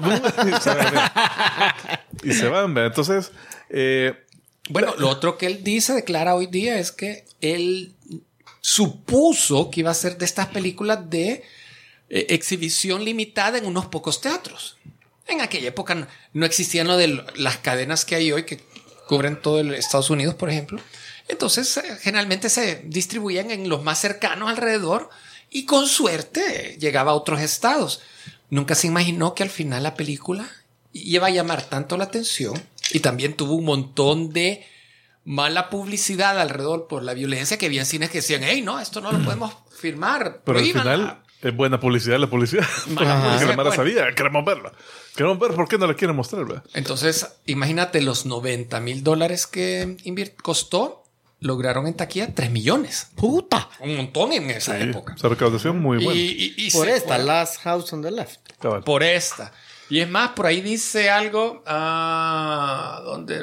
Y se van, ¿verdad? Entonces... bueno, lo otro que él declara hoy día es que él supuso que iba a ser de estas películas de exhibición limitada en unos pocos teatros. En aquella época no existían lo de las cadenas que hay hoy que cubren todo el Estados Unidos, por ejemplo. Entonces, generalmente se distribuían en los más cercanos alrededor y con suerte llegaba a otros estados. Nunca se imaginó que al final la película iba a llamar tanto la atención y también tuvo un montón de mala publicidad alrededor por la violencia, que había cines que decían, hey, no, esto no lo podemos filmar. Pero al final es buena publicidad la publicidad. Porque la Mara sabía, queremos verla. Queremos ver por qué no la quieren mostrar, ¿verdad? Entonces, imagínate los $90,000 que costó, lograron en taquilla 3 millones. ¡Puta! Un montón en esa época. Esa recaudación muy buena. Y por esta, Last House on the Left. Cabal. Por esta. Y es más, por ahí dice algo. ¿Dónde?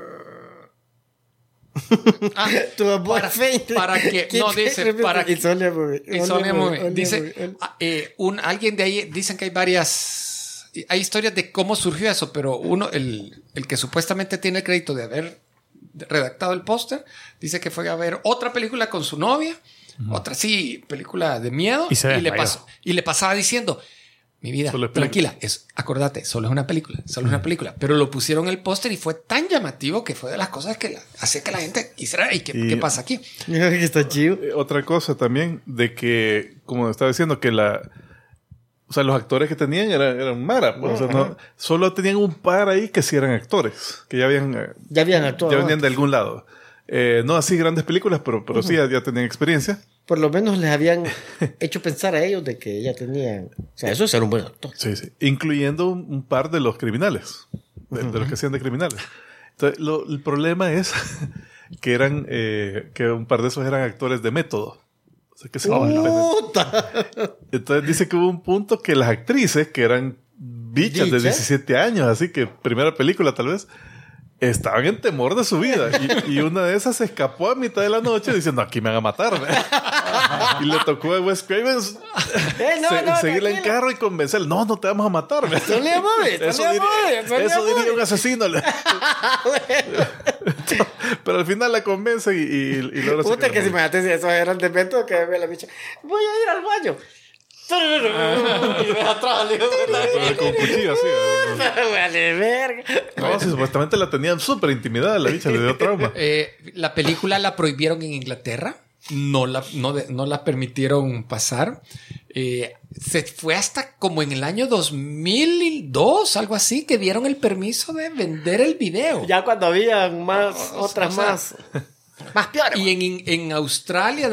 Para que no dice para que dice alguien de ahí dicen que hay historias de cómo surgió eso, pero el que supuestamente tiene el crédito de haber redactado el póster dice que fue a ver otra película con su novia, otra película de miedo, y le pasaba diciendo: mi vida, tranquila, acordate, solo es una película. Pero lo pusieron en el póster y fue tan llamativo que fue de las cosas que hacía que la gente quisiera. ¿Qué pasa aquí? Mira que está chido. Otra cosa también, de que, como estaba diciendo, que los actores que tenían eran Mara. Pues, solo tenían un par ahí que sí eran actores, que ya habían actuado. Ya venían de algún lado. No así grandes películas, pero sí ya tenían experiencia. Por lo menos les habían hecho pensar a ellos de que ya tenían... O sea, eso es ser un buen actor. Sí. Incluyendo un par de los criminales. De los que hacían de criminales. Entonces, el problema es que que un par de esos eran actores de método. O sea, que Entonces dice que hubo un punto que las actrices, que eran bichas de 17 años, así que primera película tal vez, estaban en temor de su vida. Y una de esas se escapó a mitad de la noche diciendo: aquí me van a matar. Y le tocó a Wes Craven seguirle en carro y convencerle: no te vamos a matar. Eso diría un asesino. Pero al final la convence y logra... Puta, que si me haces eso era el demento que ve la bicha: voy a ir al baño. Y ve atrás, con cuchillo así. Vale, verga. No, si supuestamente la tenían súper intimidada, la bicha le dio trauma. La película la prohibieron en Inglaterra. no la permitieron pasar. Se fue hasta como en el año 2002, algo así, que dieron el permiso de vender el video. Ya cuando había otras más peores. Y en Australia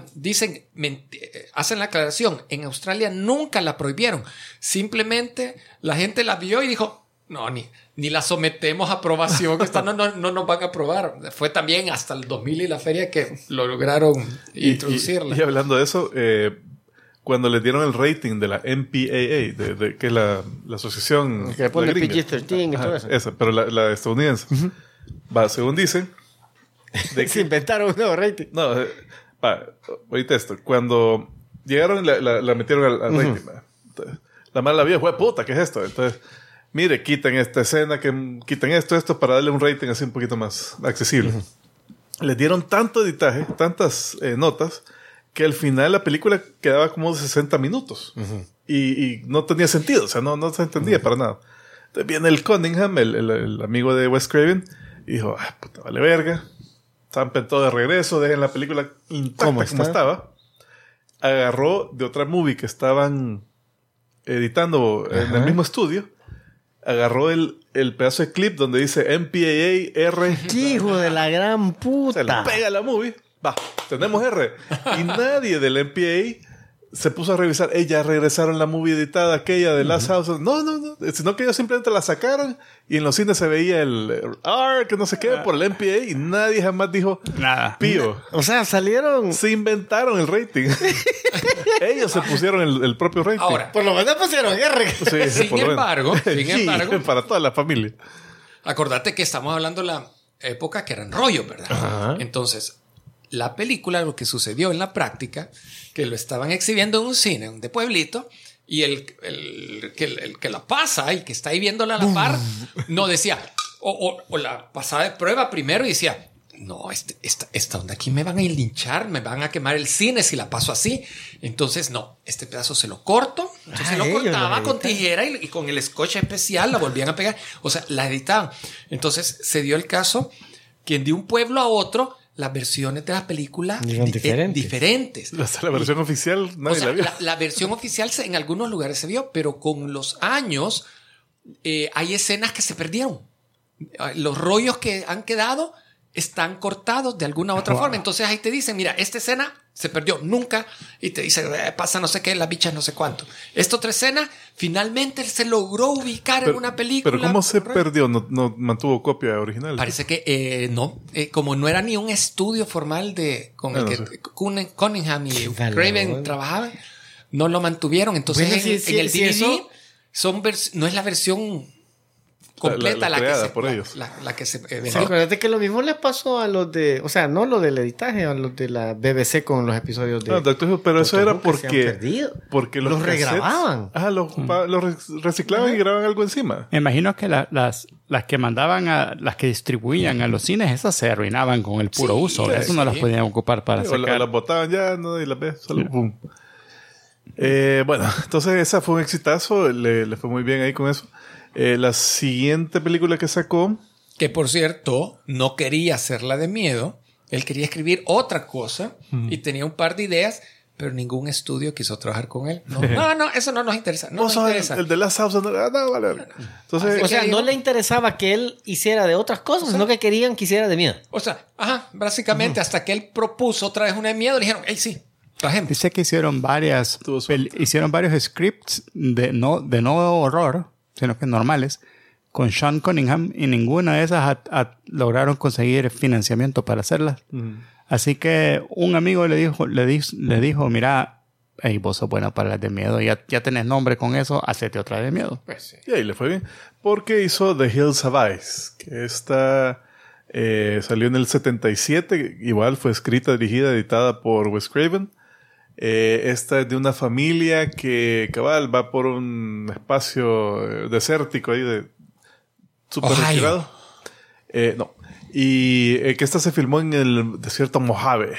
hacen la aclaración. En Australia nunca la prohibieron. Simplemente la gente la vio y dijo, no, ni la sometemos a aprobación, que esta no nos van a aprobar. Fue también hasta el 2000 y la feria que lo lograron introducirla. Y hablando de eso, cuando les dieron el rating de la MPAA, que es la asociación... Que pone la gringa. PG-13 y todo eso. Esa, pero la estadounidense. Según dicen... Se inventaron un nuevo rating. No, ahorita esto. Cuando llegaron, la metieron al rating. Entonces, la mala vieja fue, puta, ¿qué es esto? Entonces, mire, quiten esta escena, quiten esto para darle un rating así un poquito más accesible. Les dieron tanto editaje, tantas notas, que al final la película quedaba como de 60 minutos. Y no tenía sentido, o sea, no se entendía para nada. Entonces viene el Cunningham, el amigo de Wes Craven, y dijo, puta, vale verga. Zampen todo de regreso, dejen la película intacta como estaba. Agarró de otra movie que estaban editando en el mismo estudio. Agarró el pedazo de clip donde dice MPAA R. ¡Hijo de la gran puta! Se le pega la movie. Va, tenemos R. Y nadie del MPAA se puso a revisar. Ya regresaron la movie editada, aquella de Last House. No. Sino que ellos simplemente la sacaron y en los cines se veía el R, que no sé qué, por el MPA y nadie jamás dijo nada. Pío. O sea, salieron... Se inventaron el rating. Ellos se pusieron el propio rating. Ahora, por lo menos pusieron R. Sí, sin embargo, para toda la familia. Acordate que estamos hablando de la época que eran rollos, ¿verdad? Ajá. Entonces, la película, lo que sucedió en la práctica, que lo estaban exhibiendo en un cine de pueblito, y el que la pasa y que está ahí viéndola a la par, no decía, o la pasaba de prueba primero y decía, no, esta onda aquí me van a linchar, me van a quemar el cine si la paso así. Entonces, no, este pedazo se lo corto. Entonces lo cortaba con tijera y con el scotch especial la volvían a pegar. O sea, la editaban. Entonces se dio el caso que de un pueblo a otro las versiones de las películas diferentes. Hasta la versión oficial nadie la vio. La versión oficial en algunos lugares se vio, pero con los años hay escenas que se perdieron. Los rollos que han quedado están cortados de alguna otra forma. Entonces ahí te dicen, mira, esta escena se perdió nunca. Y te dice, pasa no sé qué, las bichas no sé cuánto. Esta otra escena finalmente se logró ubicar en una película. Pero ¿cómo se perdió? ¿No mantuvo copia original? Parece que no. Como no era ni un estudio formal con el que Cunningham y Craven trabajaban, no lo mantuvieron. Entonces en el DVD no es la versión completa la que se vendió. Sí, acuérdate que lo mismo les pasó a los de, o sea, no lo del editaje, a los de la BBC con los episodios de Doctor Who, pero eso era porque los regrababan. Los reciclaban y grababan algo encima. Me imagino que las que mandaban las que distribuían a los cines, esas se arruinaban con el puro uso. Eso no las podían ocupar para sacar. O las botaban ya, no, y las ves, solo boom. Bueno, entonces esa fue un exitazo, le fue muy bien ahí con eso. La siguiente película que sacó, que por cierto no quería hacerla de miedo, él quería escribir otra cosa y tenía un par de ideas, pero ningún estudio quiso trabajar con él. No, eso no nos interesa. No nos interesa. El de Last House, vale. Entonces, o sea, no le interesaba que él hiciera de otras cosas, sino que querían que hiciera de miedo. O sea, básicamente hasta que él propuso otra vez una de miedo, le dijeron, hey, sí. Dice que hicieron varios scripts de no horror, sino que normales, con Sean Cunningham, y ninguna de esas lograron conseguir financiamiento para hacerlas. Así que un amigo le dijo, mira, hey, vos sos bueno para las de miedo, ya tenés nombre con eso, hacete otra de miedo. Pues sí. Y ahí le fue bien, porque hizo The Hills Have Eyes, que esta salió en el 77, igual fue escrita, dirigida, editada por Wes Craven. Esta es de una familia que cabal va por un espacio desértico ahí de súper retirado. No. Y que esta se filmó en el desierto Mojave.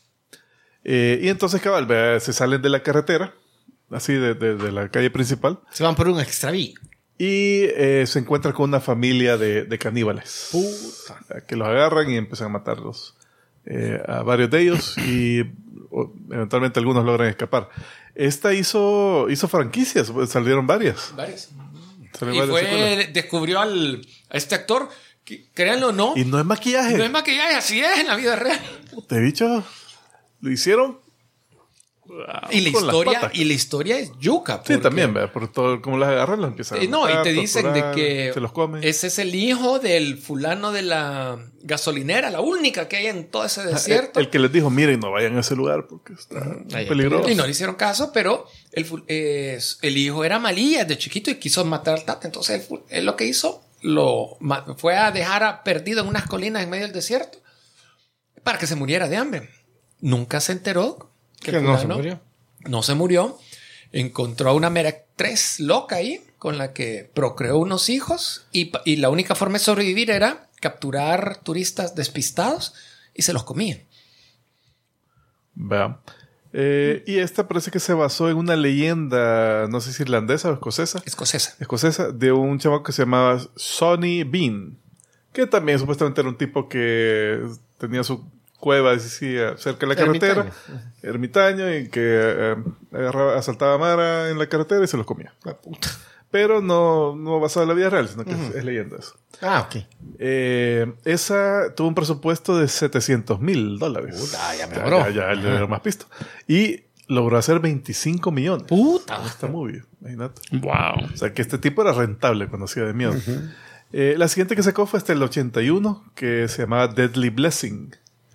Y entonces cabal, se salen de la carretera, así de la calle principal. Se van por un extravío. Y se encuentran con una familia de caníbales. Que los agarran y empiezan a matarlos. a varios de ellos y eventualmente algunos logran escapar. Esta hizo franquicias, salieron varias. Descubrió a este actor, créanlo o no. Y no es maquillaje. No es maquillaje, así es en la vida real. Te he dicho, lo hicieron. Y la historia es yuca. Sí, también, ¿verdad? Por todo, como las agarran, las empiezan a matar, y te dicen de que se los comen. ese es el hijo del fulano de la gasolinera, la única que hay en todo ese desierto. El que les dijo, miren, no vayan a ese lugar porque está peligroso. Y no le hicieron caso, pero el hijo era malilla de chiquito y quiso matar al tata. Entonces él lo que hizo, fue a dejar perdido en unas colinas en medio del desierto para que se muriera de hambre. Nunca se enteró que no se murió. No se murió. Encontró a una meretriz loca ahí con la que procreó unos hijos y la única forma de sobrevivir era capturar turistas despistados y se los comían. Vean. Y esta parece que se basó en una leyenda, no sé si irlandesa o escocesa. Escocesa, de un chamaco que se llamaba Sonny Bean, que también supuestamente era un tipo que tenía su cueva, decía, cerca de la carretera, ermitaño, y que asaltaba a Mara en la carretera y se los comía. La puta. Pero no basado en la vida real, sino que es leyenda eso. Ok. Esa tuvo un presupuesto de $700,000. Puta, ya mejoró. Ya le dio más pisto. Y logró hacer 25 millones. Puta. Esta movie, imagínate. Wow. O sea, que este tipo era rentable cuando hacía de miedo. La siguiente que sacó fue hasta el 81, que se llamaba Deadly Blessing.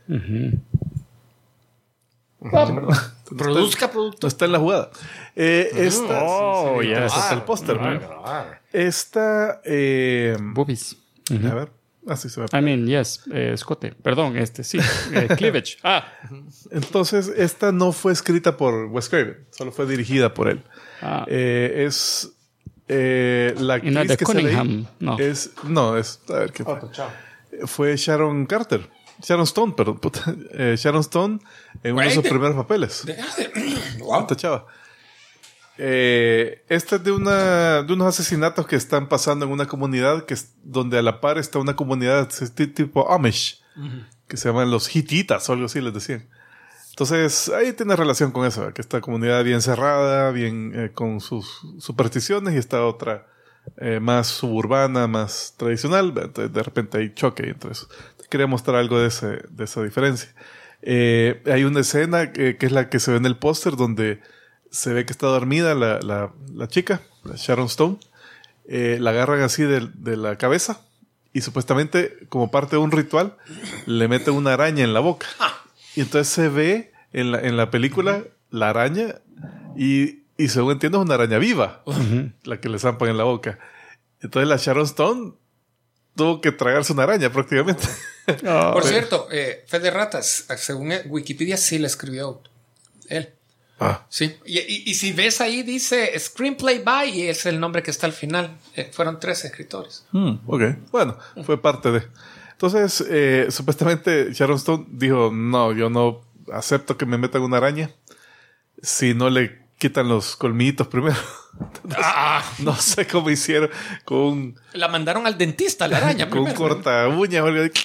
Produzca No producto. está en la jugada. Esta. Oh, sí, yes. está el póster. Esta. Boobies. A ver. Así se ve. I mean, yes. Escote. Perdón, sí. Cleavage. Entonces, esta no fue escrita por Wes Craven. Solo fue dirigida por él. Es. La actriz no es de que Cunningham. No. Es. A ver qué fue. Fue Sharon Stone, perdón. Sharon Stone en uno de sus primeros papeles. Wow. Esta chava. Esta es de unos asesinatos que están pasando en una comunidad donde a la par está una comunidad tipo Amish, que se llaman los Hititas o algo así les decían. Entonces ahí tiene relación con eso, que esta comunidad bien cerrada, bien con sus supersticiones, y esta otra más suburbana, más tradicional. Entonces, de repente hay choque entre eso. Quería mostrar algo de esa diferencia. Hay una escena que es la que se ve en el póster donde se ve que está dormida la chica, la Sharon Stone. La agarran así de la cabeza y supuestamente, como parte de un ritual, le meten una araña en la boca. Y entonces se ve en la película la araña y según entiendo es una araña viva, la que le zampan en la boca. Entonces la Sharon Stone tuvo que tragarse una araña prácticamente. Por cierto, Fe de Ratas, según Wikipedia, sí la escribió él. Sí. Y si ves ahí, dice Screenplay by, y es el nombre que está al final. Fueron 3 escritores. Ok. Bueno, fue parte de. Entonces, supuestamente Sharon Stone dijo, no, yo no acepto que me metan una araña si no le quitan los colmillitos primero. Entonces, no sé cómo hicieron la mandaron al dentista, la araña. con un corta uñas o algo así.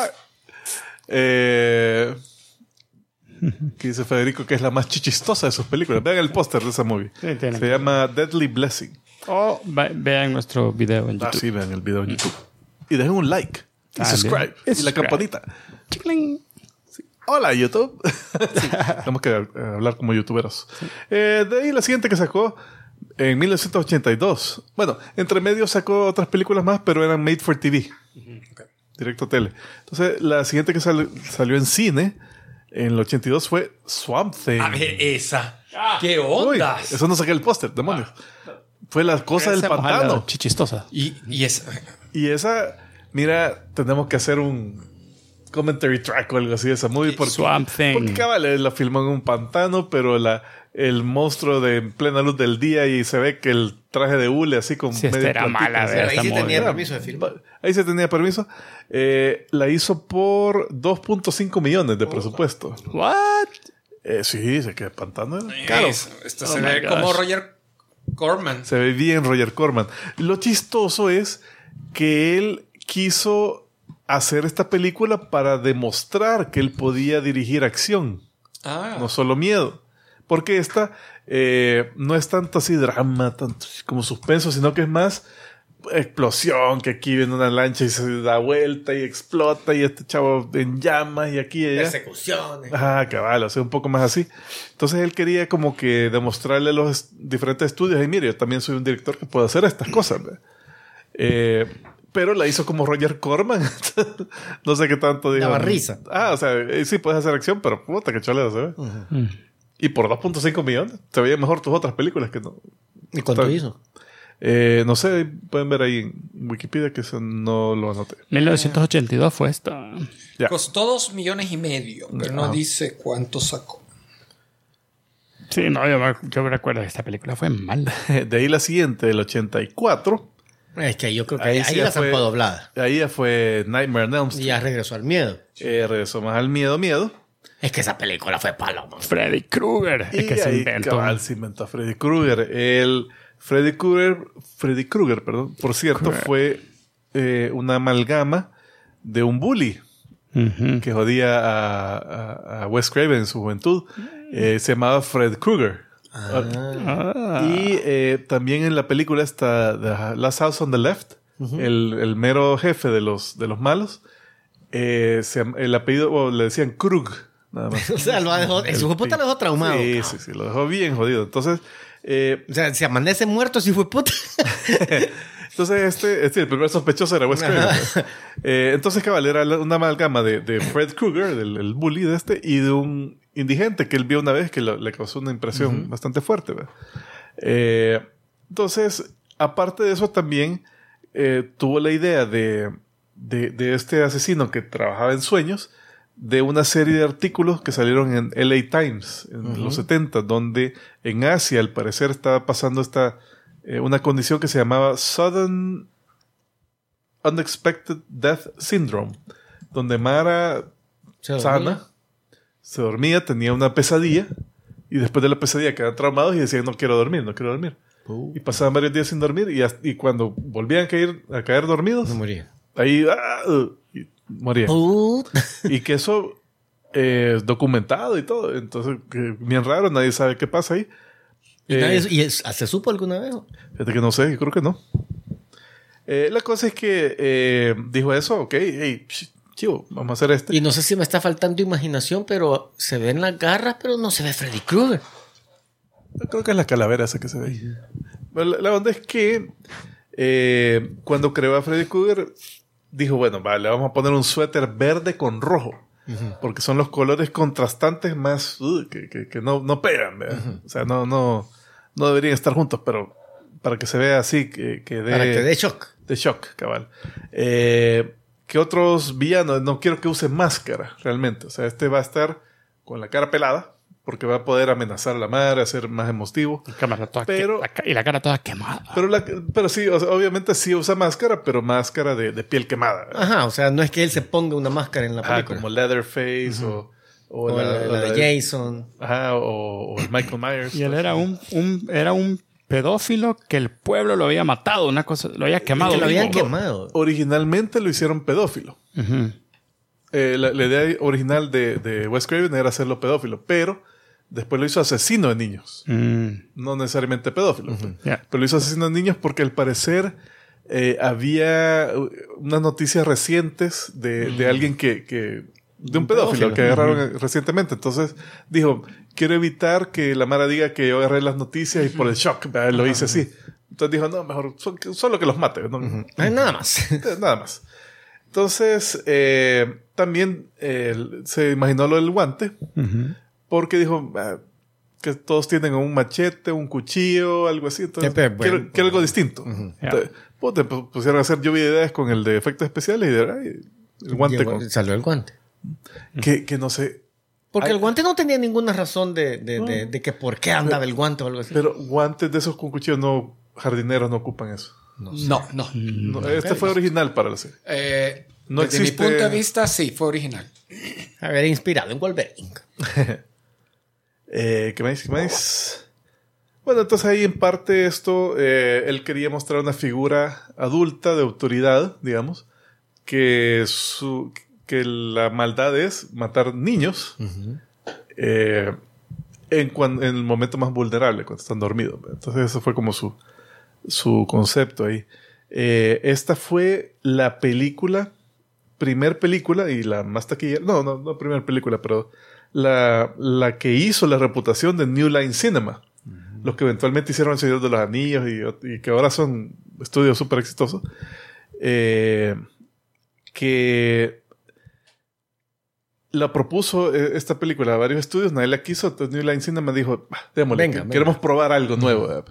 Que dice Federico que es la más chichistosa de sus películas. Vean el póster de esa movie. Sí, se llama Deadly Blessing. Vean nuestro video en YouTube. Sí, vean el video en YouTube. Y dejen un like. Y subscribe. Y la campanita. Sí. Hola, YouTube. Sí, tenemos que hablar como youtuberos. Sí. De ahí la siguiente que sacó en 1982. Bueno, entre medio sacó otras películas más, pero eran made for TV. Okay. Directo a tele. Entonces, la siguiente que salió en cine en el 82 fue Swamp Thing. A ver, esa. ¿Qué onda? Eso no saqué el póster, demonios. Fue la cosa del pantano. Chichistosa. Y esa, mira, tenemos que hacer un commentary track o algo así de esa movie. Swamp Thing. Porque cabal, la filmó en un pantano, pero el monstruo de en plena luz del día y se ve que el traje de hule así con medio era mala. Ahí sí tenía permiso de filmar. Ahí se tenía permiso. La hizo por 2.5 millones de presupuesto. What? Sí, se queda pantano. Claro. Esto se ve como Roger Corman. Se ve bien Roger Corman. Lo chistoso es que él quiso hacer esta película para demostrar que él podía dirigir acción, no solo miedo. Porque esta no es tanto así drama, tanto como suspenso, sino que es más explosión, que aquí viene una lancha y se da vuelta y explota y este chavo en llamas y aquí y allá. Persecuciones. Cabal, o sea, un poco más así. Entonces él quería como que demostrarle a los diferentes estudios, y mire, yo también soy un director que puedo hacer estas cosas, pero la hizo como Roger Corman. No sé qué tanto digo. Daba risa. O sea, sí puedes hacer acción, pero puta, qué cholera se ve. Y por 2.5 millones se veían mejor tus otras películas que no. ¿Y cuánto hizo? No sé, pueden ver ahí en Wikipedia que eso no lo anoté. 1982 fue esta. Ya. Costó 2,5 millones, pero no dice cuánto sacó. Sí, no, yo me recuerdo que esta película fue mala. De ahí la siguiente, del 84. Es que yo creo que Ahí ahí sí la fue- sacó doblada. Ahí ya fue Nightmare on Elm Y Street. ya regresó al miedo. Regresó más al miedo. Es que esa película fue paloma. Freddy Krueger. Y Es que se ahí, inventó. cabal, se inventó a Freddy Krueger. Freddy Krueger, perdón, por cierto, fue una amalgama de un bully Ujú. que jodía a Wes Craven en su juventud. Se llamaba Fred Krueger. Y también en la película está The Last House on the Left, el mero jefe de los malos. El apellido, le decían Krug, nada más. O sea, lo dejó, en su puta lo dejó traumado. Sí, lo dejó bien jodido. Entonces, O sea, si amanece muerto, si fue puta. entonces el primer sospechoso era Wes Craven. Entonces, cabal, era una amalgama de Fred Krueger, el bully de este, y de un indigente que él vio una vez que le causó una impresión bastante fuerte. Entonces, aparte de eso, también tuvo la idea de este asesino que trabajaba en sueños, de una serie de artículos que salieron en LA Times en los 70, donde en Asia, al parecer, estaba pasando una condición que se llamaba Sudden Unexpected Death Syndrome, donde Mara sana se dormía, tenía una pesadilla, y después de la pesadilla quedaban traumados y decían, no quiero dormir. Y pasaban varios días sin dormir, y cuando volvían a caer dormidos, No moría. ahí y morían. Y que eso es documentado y todo. Entonces, bien raro, nadie sabe qué pasa ahí. ¿Se supo alguna vez? Fíjate que no sé, yo creo que no. La cosa es que dijo eso, ok, hey, chivo, vamos a hacer Y no sé si me está faltando imaginación, pero se ven las garras, pero no se ve Freddy Krueger. Yo creo que es la calavera esa que se ve ahí. Bueno, la onda es que cuando creó a Freddy Krueger, dijo, bueno, vale, le vamos a poner un suéter verde con rojo. Porque son los colores contrastantes más que no pegan, ¿verdad? O sea, no deberían estar juntos, pero para que se vea así, Para que dé shock. de shock, cabal. Que otros villanos, no quiero que use máscara, realmente. O sea, este va a estar con la cara pelada, porque va a poder amenazar a la madre, hacer más emotivo. La cámara toda Pero- y la cara toda quemada. Pero sí, o sea, obviamente sí usa máscara, pero máscara de piel quemada. Ajá, o sea, no es que él se ponga una máscara en la película. Como Leatherface o la de Jason. Ajá, o el Michael Myers. Y él era un pedófilo que el pueblo lo había matado, una cosa, lo había quemado. Que lo habían vivo. quemado. Originalmente lo hicieron pedófilo. Ujú. La idea original de Wes Craven era hacerlo pedófilo, pero después lo hizo asesino de niños. No necesariamente pedófilo. Yeah. Pero lo hizo asesino de niños porque al parecer había unas noticias recientes de alguien de un pedófilo que agarraron recientemente. Entonces dijo, quiero evitar que la Mara diga que yo agarré las noticias y por el shock lo hice así. Entonces dijo, no, mejor solo que los mate. ¿no? Nada más. Nada más. Entonces, también se imaginó lo del guante, porque dijo que todos tienen un machete, un cuchillo, algo así. Entonces, quiero algo distinto. Entonces, pusieron a hacer lluvia de ideas con el de efectos especiales y el guante Salió el guante. que no sé. Porque el guante no tenía ninguna razón de que por qué andaba el guante o algo así. Pero guantes de esos con cuchillos jardineros no ocupan eso. No. No, este fue original para la serie. No Desde existe- mi punto de vista, sí, fue original. Haber inspirado en Wolverine. ¿Qué más? Bueno, entonces ahí en parte esto, él quería mostrar una figura adulta de autoridad, digamos, que la maldad es matar niños en el momento más vulnerable, cuando están dormidos. Entonces eso fue como su concepto ahí. Esta fue la primer película y la más taquilla, no primer película, pero la que hizo la reputación de New Line Cinema. Los que eventualmente hicieron El Señor de los Anillos y que ahora son estudios súper exitosos. Que la propuso esta película a varios estudios, nadie la quiso, entonces New Line Cinema dijo, démosle, queremos probar algo nuevo.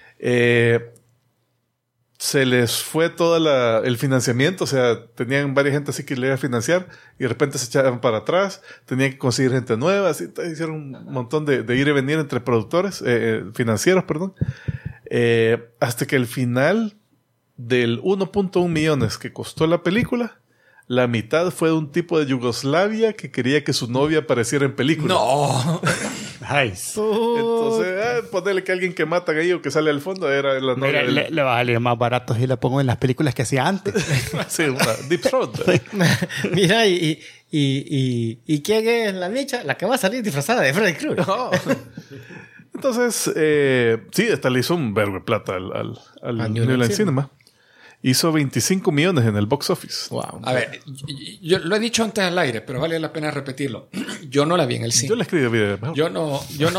Se les fue todo el financiamiento, o sea, tenían varias gente así que le iba a financiar y de repente se echaban para atrás, tenían que conseguir gente nueva, así hicieron un montón de ir y venir entre productores, financieros, perdón, hasta que el final del 1.1 millones que costó la película, la mitad fue de un tipo de Yugoslavia que quería que su novia apareciera en película. No. Nice. Entonces, ponerle que alguien que matan ahí o que sale al fondo era la novia. Le va a salir más barato si la pongo en las películas que hacía antes. Sí, una Deep Throat. Mira, ¿y quién es la bicha? La que va a salir disfrazada de Freddy Krueger. No. Entonces, sí, esta le hizo un verbo de plata al New Line Cinema. Hizo 25 millones en el box office. Wow. A ver, yo lo he dicho antes al aire, pero vale la pena repetirlo. Yo no la vi en el cine. Yo la escribí video. Yo no.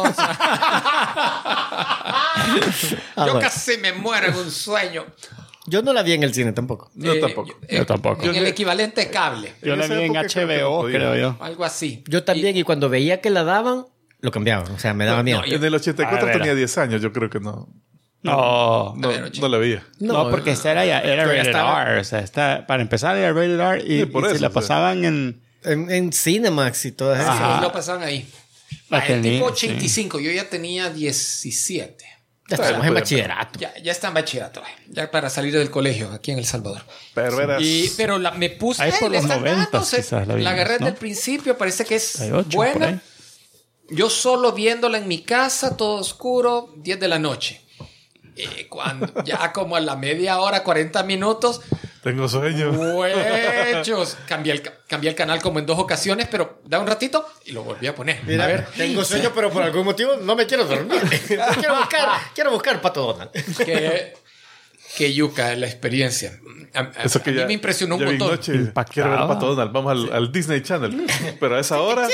Yo casi me muero en un sueño. Yo no la vi en el cine tampoco. Yo tampoco. Yo tampoco. En el equivalente cable. Yo la vi en HBO, creo yo. Algo así. Yo también, y cuando veía que la daban, lo cambiaban. O sea, me daba miedo. En el 84 tenía 10 años, yo creo que no. No la veía. No, porque esta era rated R. O sea, para empezar era rated R y eso, se la pasaban en Cinemax y todo eso. Sí, lo pasaban ahí. El tipo 85, yo ya tenía 17. Ya estamos en bachillerato. Ya está en bachillerato. Ya para salir del colegio aquí en El Salvador. Pero me puse... Ahí por los 90 dándose. quizás la agarré desde el principio. Parece que es 8, buena. Yo solo viéndola en mi casa, todo oscuro, 10 de la noche. Cuando ya como a la media hora, 40 minutos... Tengo sueño. Huechos. Cambié el canal como en 2 ocasiones, pero da un ratito y lo volví a poner. Mira, a ver. tengo sueño, pero por algún motivo no me quiero dormir. quiero buscar Pato Donald. Que yuca la experiencia. A mí me impresionó un montón. Quiero ver Pato Donald. Vamos al Disney Channel. Pero a esa hora...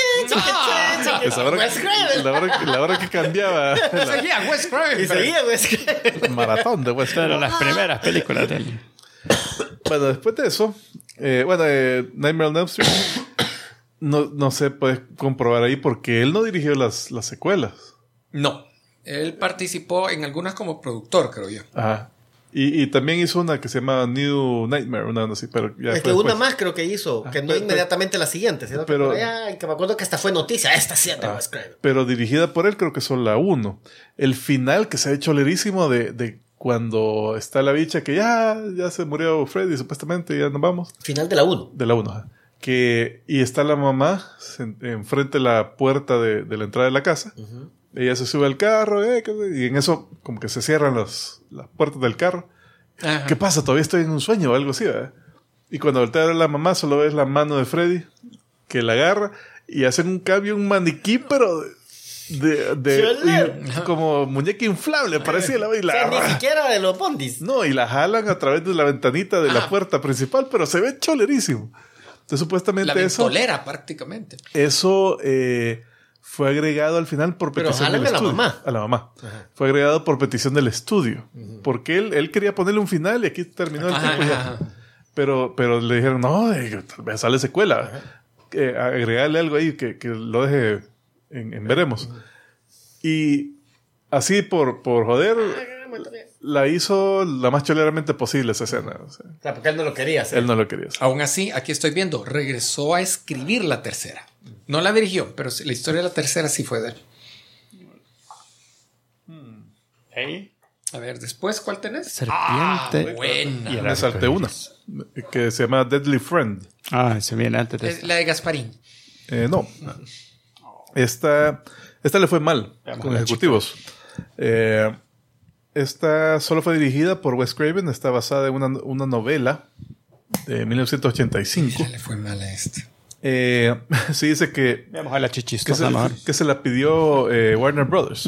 la hora que cambiaba... Seguía Wes Craven. Y seguía Wes Craven. El maratón de Wes Craven. Pero las primeras películas de él. Bueno, después de eso... Nightmare on Elm Street... No se puede comprobar ahí porque él no dirigió las secuelas. No. Él participó en algunas como productor, creo yo. Ajá. Y también hizo una que se llama New Nightmare, una así, pero ya es que una más creo que hizo, que no inmediatamente la siguiente, sino que por allá, que me acuerdo que hasta fue noticia, esta 7 Wes Craven. Pero dirigida por él creo que son la 1. El final que se ha hecho lerísimo de cuando está la bicha que ya se murió Freddy supuestamente, ya nos vamos. Final de la 1. De la 1, y está la mamá enfrente de la puerta de la entrada de la casa. Uh-huh. Ella se sube al carro y en eso como que se cierran las puertas del carro. Ajá. ¿Qué pasa? Todavía estoy en un sueño o algo así, ¿verdad? Y cuando voltea a ver a la mamá solo ves la mano de Freddy que la agarra y hacen un cambio, un maniquí, pero como muñeca inflable, parecía la baila. O sea, ni siquiera de los bondis. No, y la jalan a través de la ventanita de la puerta principal, pero se ve cholerísimo. Entonces supuestamente la ventolera prácticamente. Eso fue agregado al final por petición del estudio. A la mamá. Ajá. Fue agregado por petición del estudio. Uh-huh. Porque él quería ponerle un final y aquí terminó el tipo ya. Pero le dijeron, no, tal vez sale secuela. Agregarle algo ahí que lo deje en veremos. Uh-huh. Y así por joder, la hizo la más choleramente posible esa escena. O sea, porque él no lo quería hacer. Él no lo quería hacer. Aún así, aquí estoy viendo, regresó a escribir la tercera. No la dirigió, pero la historia de la tercera sí fue de él. ¿Hey? A ver, después, ¿cuál tenés? Serpiente. Buena. Y me salté una, que se llama Deadly Friend. Se viene antes de la de Gasparín. No. Esta le fue mal con ejecutivos. Esta solo fue dirigida por Wes Craven. Está basada en una novela de 1985. Ya le fue mal a este. Sí dice que Vamos a la chichistosa. que se la pidió Warner Brothers.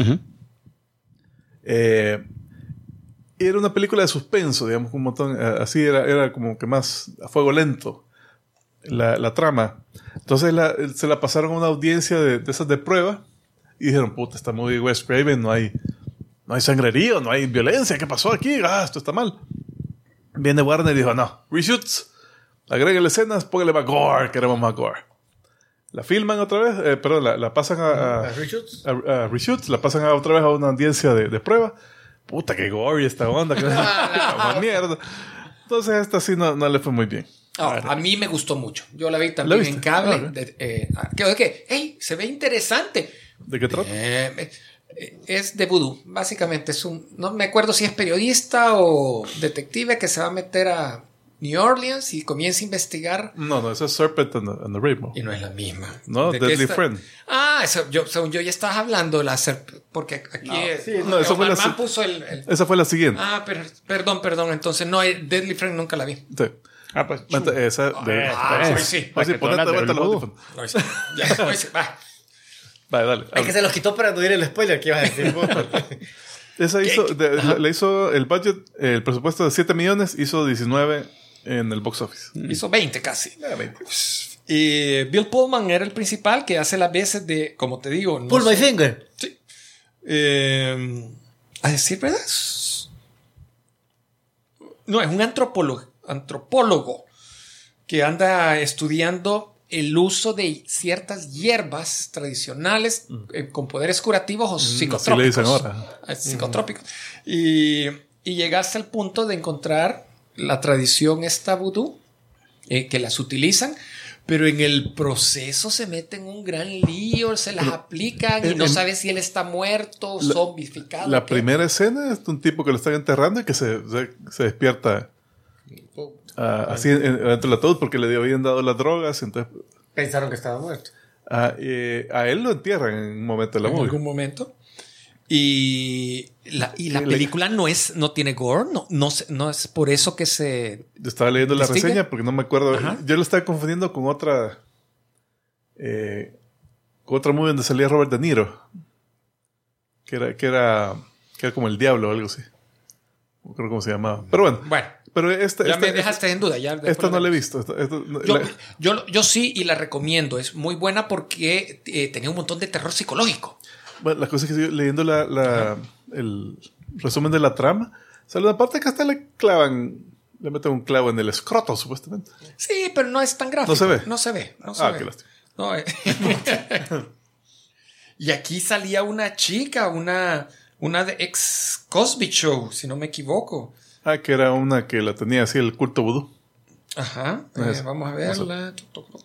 Y era una película de suspenso, digamos, un montón. Así era como que más a fuego lento la trama. Entonces se la pasaron a una audiencia de esas de prueba y dijeron, puta, esta movie Wes Craven, no hay sangrerío, no hay violencia, ¿qué pasó aquí? Esto está mal. Viene Warner y dijo, no, reshoots, agréguenle escenas, póngale más gore, queremos más gore. La filman otra vez, la pasan a reshoots, la pasan otra vez a una audiencia de prueba. Puta, qué gore esta onda, que mierda. Entonces esta sí no le fue muy bien. A mí me gustó mucho. Yo la vi también en cable. Hey, se ve interesante. ¿De qué trata? Es de vudú. Básicamente no me acuerdo si es periodista o detective que se va a meter a New Orleans y comienza a investigar. No, esa es Serpent and the Rainbow. Y no es la misma. No, Deadly Friend. Según yo ya estabas hablando de la Serpent. Porque aquí esa fue esa fue la siguiente. Perdón. Entonces, no, Deadly Friend nunca la vi. Sí. Pues. Esa Sí. Ponete de vuelta los audífonos. Vale, dale. Es que se los quitó para no ir el spoiler que ibas a decir. Esa le hizo el budget, el presupuesto de 7 millones, hizo 19 en el box office. Hizo 20 casi. 20. Y Bill Pullman era el principal que hace las veces de, como te digo... Pull my finger. Sí. A decir verdad. No, es un antropólogo que anda estudiando el uso de ciertas hierbas tradicionales con poderes curativos o psicotrópicos. Así le dicen ahora. Psicotrópicos. Y llega hasta el punto de encontrar la tradición esta vudú, que las utilizan, pero en el proceso se meten en un gran lío, se las aplican y no sabe si él está muerto, zombificado. La primera escena es de un tipo que lo están enterrando y que se despierta así dentro del ataúd porque le habían dado las drogas. Entonces pensaron que estaba muerto. A él lo entierran en un momento de la movie. En algún momento. Y la película no tiene gore, no es por eso que se... Estaba leyendo la ¿Distingue? reseña porque no me acuerdo. Ajá. Yo lo estaba confundiendo con otra movie donde salía Robert De Niro, que era como el diablo o algo así. No creo cómo se llamaba. Pero bueno. Pero ya me dejaste en duda. Esta no la he visto. Yo sí, y la recomiendo. Es muy buena porque tenía un montón de terror psicológico. Bueno, la cosa es que yo, leyendo el resumen de la trama, sale una parte que hasta le meten un clavo en el escroto, supuestamente. Sí, pero no es tan gráfico. No se ve. Qué lástima. Y aquí salía una chica, una de ex Cosby Show, si no me equivoco. Que era una que la tenía así el culto vudú. Ajá. Vamos a verla.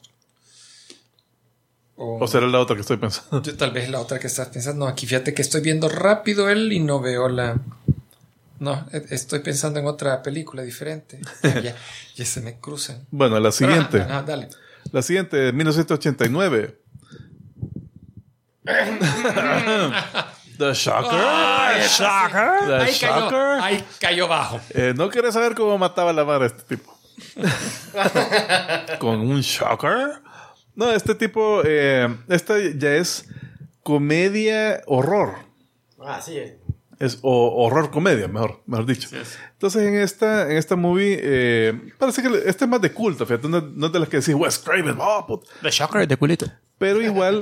O será la otra que estoy pensando. Tal vez la otra que estás pensando. No, aquí fíjate que estoy viendo rápido él y no veo la... No, estoy pensando en otra película diferente. Ya se me cruzan. Bueno, la siguiente. Dale. La siguiente, de 1989. The Shocker. Ahí cayó bajo. No querés saber cómo mataba la madre a este tipo. Con un Shocker. No, este tipo, esta ya es comedia horror. Sí. Es horror comedia, mejor dicho. Sí. Entonces en esta movie parece que este es más de culto, fíjate, no es de las que decís Wes Craven, The Shocker es de culito. Pero igual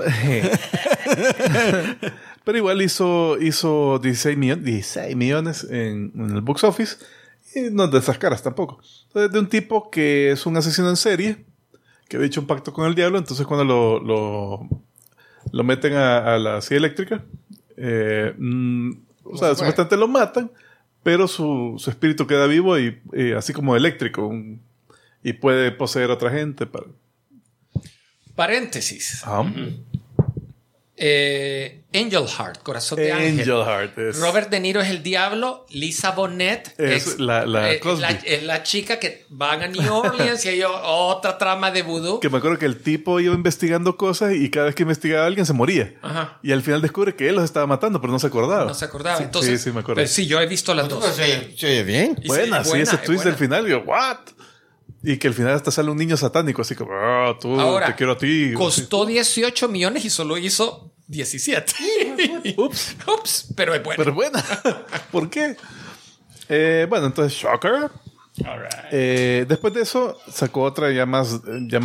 hizo 16 millones en el box office y no es de esas caras tampoco. Entonces, de un tipo que es un asesino en serie que había hecho un pacto con el diablo, entonces cuando lo meten a la silla eléctrica, supuestamente lo matan, pero su espíritu queda vivo y así como eléctrico, y puede poseer a otra gente. Paréntesis. Angel Heart, Corazón de Ángel. Angel Heart es... Robert De Niro es el diablo. Lisa Bonet es la chica que van a New Orleans y hay otra trama de vudú. Que me acuerdo que el tipo iba investigando cosas y cada vez que investigaba a alguien se moría. Ajá. Y al final descubre que él los estaba matando, pero no se acordaba. Sí, entonces, sí, me acuerdo. Sí, yo he visto las dos. Se oye bien. Ese twist del final, yo, ¿what? Y que al final hasta sale un niño satánico, así como, tú, Ahora, te quiero a ti. Costó 18 millones y solo hizo 17. Ups, pero es bueno. Pero buena. ¿Por qué? Bueno, entonces, Shocker. All right. Después de eso, sacó otra ya más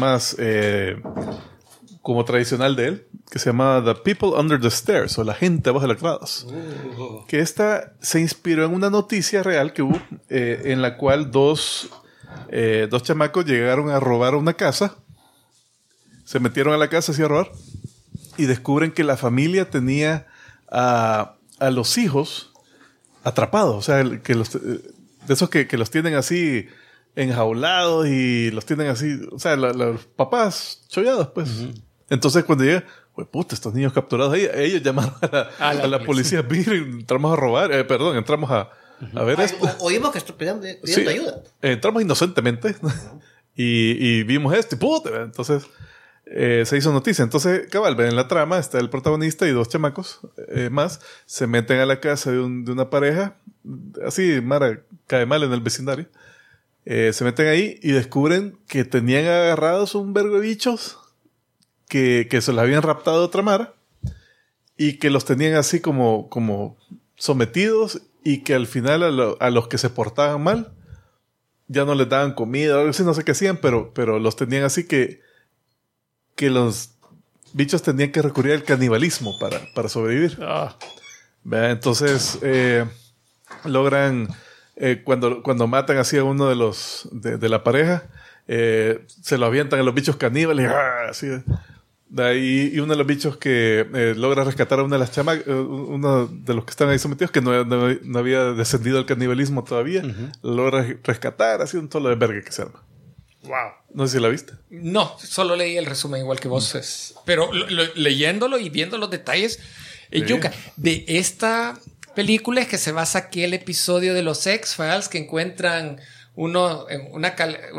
como tradicional de él, que se llama The People Under the Stairs, o La gente abajo de las gradas. Que esta se inspiró en una noticia real que hubo, en la cual dos chamacos llegaron a robar una casa, se metieron a la casa así a robar, y descubren que la familia tenía a los hijos atrapados, o sea, de esos que los tienen así enjaulados y los tienen así, o sea, los papás chollados, pues. Uh-huh. Entonces, cuando llega, pues puta, estos niños capturados, ellos llamaron a la policía, entramos a robar, entramos a ver esto. Oímos que estoy pidiendo ayuda. Entramos inocentemente y vimos esto y puta, entonces se hizo noticia. Entonces, cabal, en la trama está el protagonista y dos chamacos más, se meten a la casa de una pareja, así, Mara cae mal en el vecindario, se meten ahí y descubren que tenían agarrados un vergo de bichos que se los habían raptado de otra Mara y que los tenían así como sometidos y que al final a los que se portaban mal ya no les daban comida, algo así, no sé qué hacían, pero los tenían así que los bichos tenían que recurrir al canibalismo para sobrevivir. Entonces logran cuando matan así a uno de la pareja, se lo avientan a los bichos caníbales, así y uno de los bichos que logra rescatar a una de las chamacas, uno de los que están ahí sometidos, que no había descendido al canibalismo todavía, logra rescatar, así un tolo de verga que se arma. Wow. No sé si la viste. No, solo leí el resumen igual que vos. Pero leyéndolo y viendo los detalles, Yuka, de esta película es que se basa aquel episodio de los X-Files que encuentran uno en una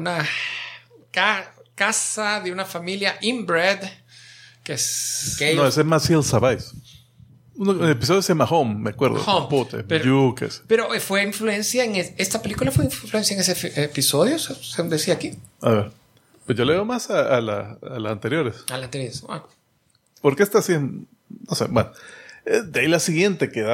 casa de una familia inbred que es... No, ese es más Hill Savage. El episodio se llama Home, me acuerdo. Home. Pero fue influencia en... ¿Esta película fue influencia en ese episodio? ¿Se decía aquí? A ver. Pues yo leo más a las anteriores. A las anteriores. Bueno. Porque esta sí... No sé, bueno. De ahí la siguiente que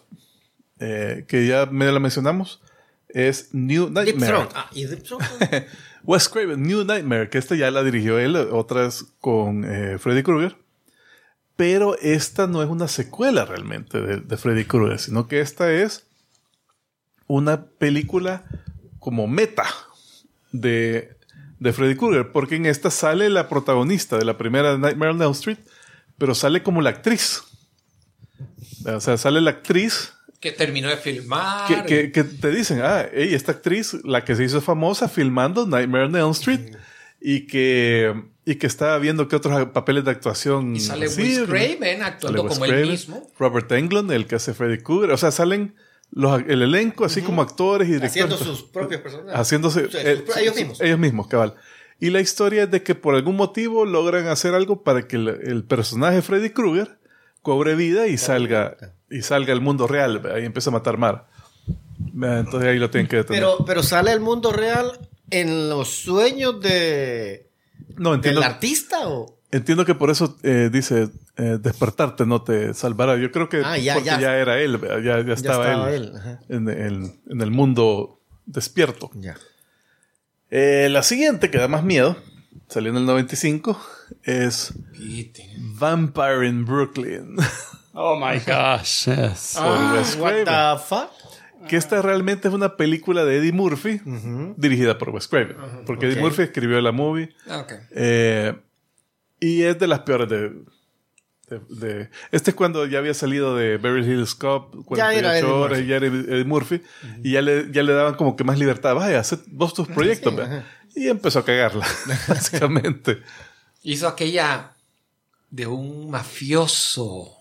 ya medio la mencionamos es New Nightmare. Wes Craven, New Nightmare, que esta ya la dirigió él, otras con Freddy Krueger. Pero esta no es una secuela realmente de Freddy Krueger, sino que esta es una película como meta de Freddy Krueger, porque en esta sale la protagonista de la primera Nightmare on Elm Street, pero sale como la actriz. O sea, sale la actriz que terminó de filmar. Que te dicen, esta actriz, la que se hizo famosa filmando Nightmare on Elm Street, y que estaba viendo que otros papeles de actuación. Y sale Wes Craven actuando como él mismo. Robert Englund, el que hace Freddy Krueger. O sea, salen el elenco así como actores y directores. Haciendo sus propios personajes. Haciéndose ellos mismos. Ellos mismos, cabal. Y la historia es de que por algún motivo logran hacer algo para que el personaje Freddy Krueger cobre vida y salga al mundo real. Ahí empieza a matar Mara. Entonces ahí lo tienen que detener. Pero sale al mundo real en los sueños del artista, ¿o? Entiendo que por eso dice despertarte no te salvará. Yo creo que ya era él, ya estaba él. En el mundo despierto. Ya. La siguiente que da más miedo, salió en el 95, es Vampire in Brooklyn. Oh my gosh, yes. What the fuck? Que esta realmente es una película de Eddie Murphy, dirigida por Wes Craven. Porque Eddie Murphy escribió la movie. Y es de las peores este es cuando ya había salido de Beverly Hills Cop, 48 horas, y ya era Eddie Murphy. Y ya le daban como que más libertad. Vaya, haz vos tus proyectos. Y empezó a cagarla, básicamente. Hizo aquella de un mafioso.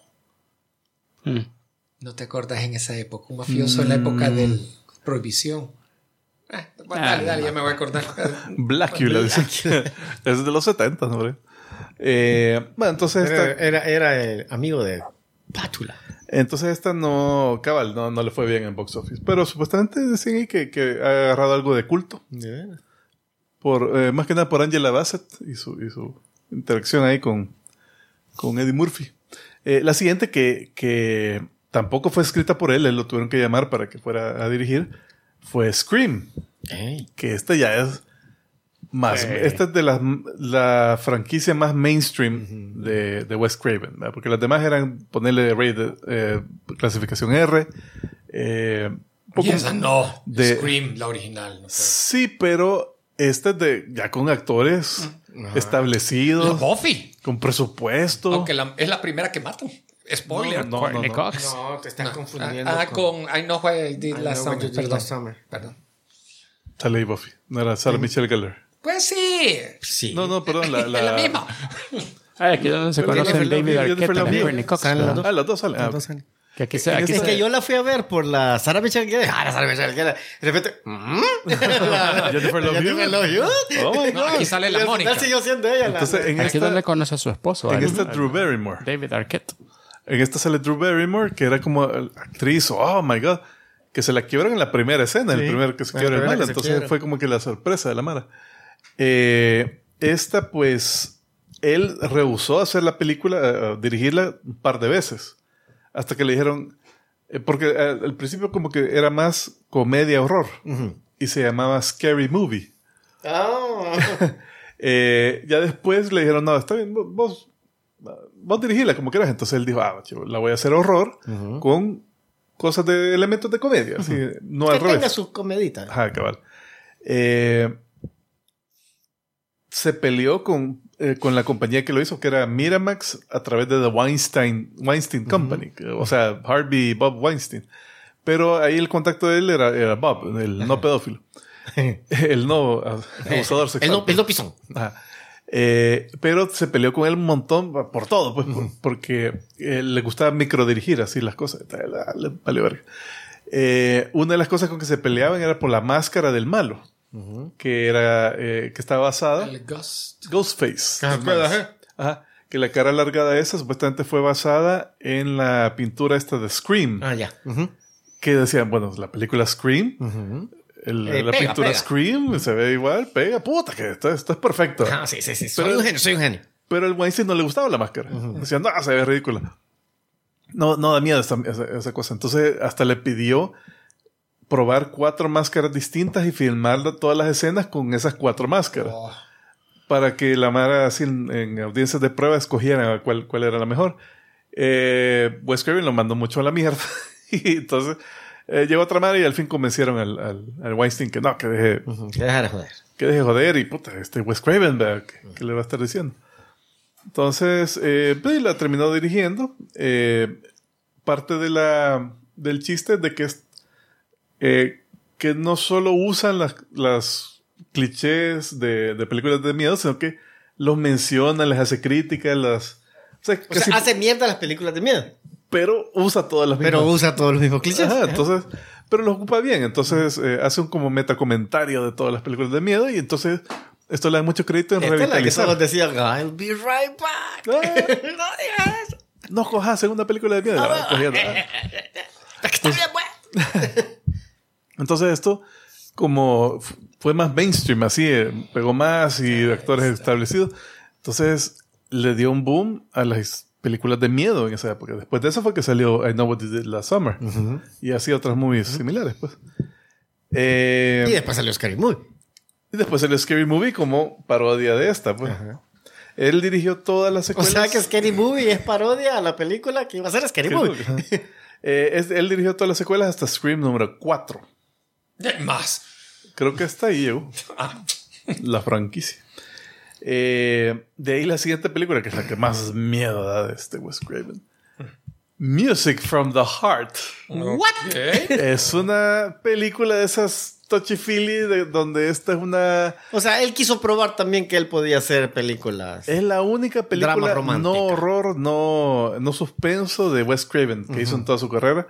¿No te acuerdas en esa época? Un mafioso en la época de Prohibición. Dale, ya me voy a acordar. Blackula, dicen. Es de los 70, ¿no? Bueno, entonces era el amigo de Pátula. Entonces esta no le fue bien en box office. Pero supuestamente decían que ha agarrado algo de culto. más que nada por Angela Bassett y su interacción ahí con Eddie Murphy. La siguiente que tampoco fue escrita por él lo tuvieron que llamar para que fuera a dirigir, fue Scream. Que esta ya es más... Esta es de la franquicia más mainstream de Wes Craven, ¿verdad? Porque las demás eran ponerle clasificación R. Y esa no. Scream, la original. No sé. Sí, pero esta es ya con actores establecidos. La Buffy. Con presupuesto. Aunque es la primera que matan. Spoiler. No. Cox. No, te estás confundiendo. Con I Know What I Did Last Summer. Perdón. Sale ahí Buffy. No era Sarah Michelle Gellar. Pues sí. Sí. No, perdón. Es la misma. Aquí es donde se conocen David Arquette y Courtney Cox. Los dos salen. Que aquí es que yo la fui a ver por la Sarah Michelle Gellar. La Sarah Michelle Gellar. De repente... Jennifer Love Hewitt. Oh my God. No, aquí sale la Mónica. Siguió siendo ella. Entonces, aquí es donde conoce a su esposo. En esta Drew Barrymore. David Arquette. En esta sale Drew Barrymore, que era como actriz. Oh my God. Que se la quiebran en la primera escena. El primero que se quiebra el malo. Entonces fue como que la sorpresa de la Mara. Esta, pues... Él rehusó hacer la película, dirigirla un par de veces. Hasta que le dijeron... porque al principio como que era más comedia-horror. Y se llamaba Scary Movie. Oh. Ya después le dijeron, no, está bien, vos dirigila como quieras. Entonces él dijo, chivo, la voy a hacer horror con cosas de elementos de comedia. Así, no al revés. Que tenga sus comeditas. Ajá, cabal. Se peleó con la compañía que lo hizo, que era Miramax, a través de The Weinstein Company. O sea, Harvey y Bob Weinstein. Pero ahí el contacto de él era Bob, el no pedófilo. El no abusador sexual. El no pisón. Ajá. Pero se peleó con él un montón por todo, pues, porque le gustaba microdirigir así las cosas. Le valió verga. Una de las cosas con que se peleaban era por la máscara del malo. Que era que estaba basada El Ghostface. Ajá. Que la cara alargada esa supuestamente fue basada en la pintura esta de Scream. Ya. Que decían, bueno, la película Scream, la pintura Scream se ve igual, pega, puta, que esto es perfecto. Sí. Soy un genio. Pero al Weinstein no le gustaba la máscara. Decían, no, se ve ridícula. No da miedo esa cosa. Entonces hasta le pidió probar 4 máscaras distintas y filmar todas las escenas con esas 4 máscaras. Para que la Mara, así en audiencias de prueba, escogieran cuál era la mejor. Wes Craven lo mandó mucho a la mierda. Y entonces llegó otra Mara y al fin convencieron al Weinstein que no, que deje de joder. Que deje joder. Y puta, Wes Craven, ¿qué le va a estar diciendo? Entonces, pues, la terminó dirigiendo. Parte del chiste es de que no solo usan las clichés de películas de miedo, sino que los menciona, les hace críticas, hace mierda las películas de miedo. Pero usa todas las mismas. Pero usa todos los mismos clichés. Entonces, pero los ocupa bien. Entonces, hace un como metacomentario de todas las películas de miedo y entonces esto le da mucho crédito en revitalizar. Es la que todos decían, I'll be right back. No digas eso. No cojas segunda película de miedo. Está bien, bueno. Entonces esto, como fue más mainstream, así, pegó más y actores establecidos. Entonces le dio un boom a las películas de miedo en esa época. Después de eso fue que salió I Know What You Did Last Summer. Y así otras movies similares, pues. Y después salió Scary Movie. Y después salió Scary Movie como parodia de esta, pues. Él dirigió todas las secuelas. O sea que Scary Movie es parodia a la película que iba a ser Scary Movie. Él dirigió todas las secuelas hasta Scream número 4. Más. Creo que hasta ahí llegó. La franquicia. De ahí la siguiente película, que es la que más miedo da de Wes Craven. Music from the Heart. ¿What? Es una película de esas touchy-feely donde esta es una... O sea, él quiso probar también que él podía hacer películas. Es la única película no horror, no suspenso de Wes Craven que hizo en toda su carrera.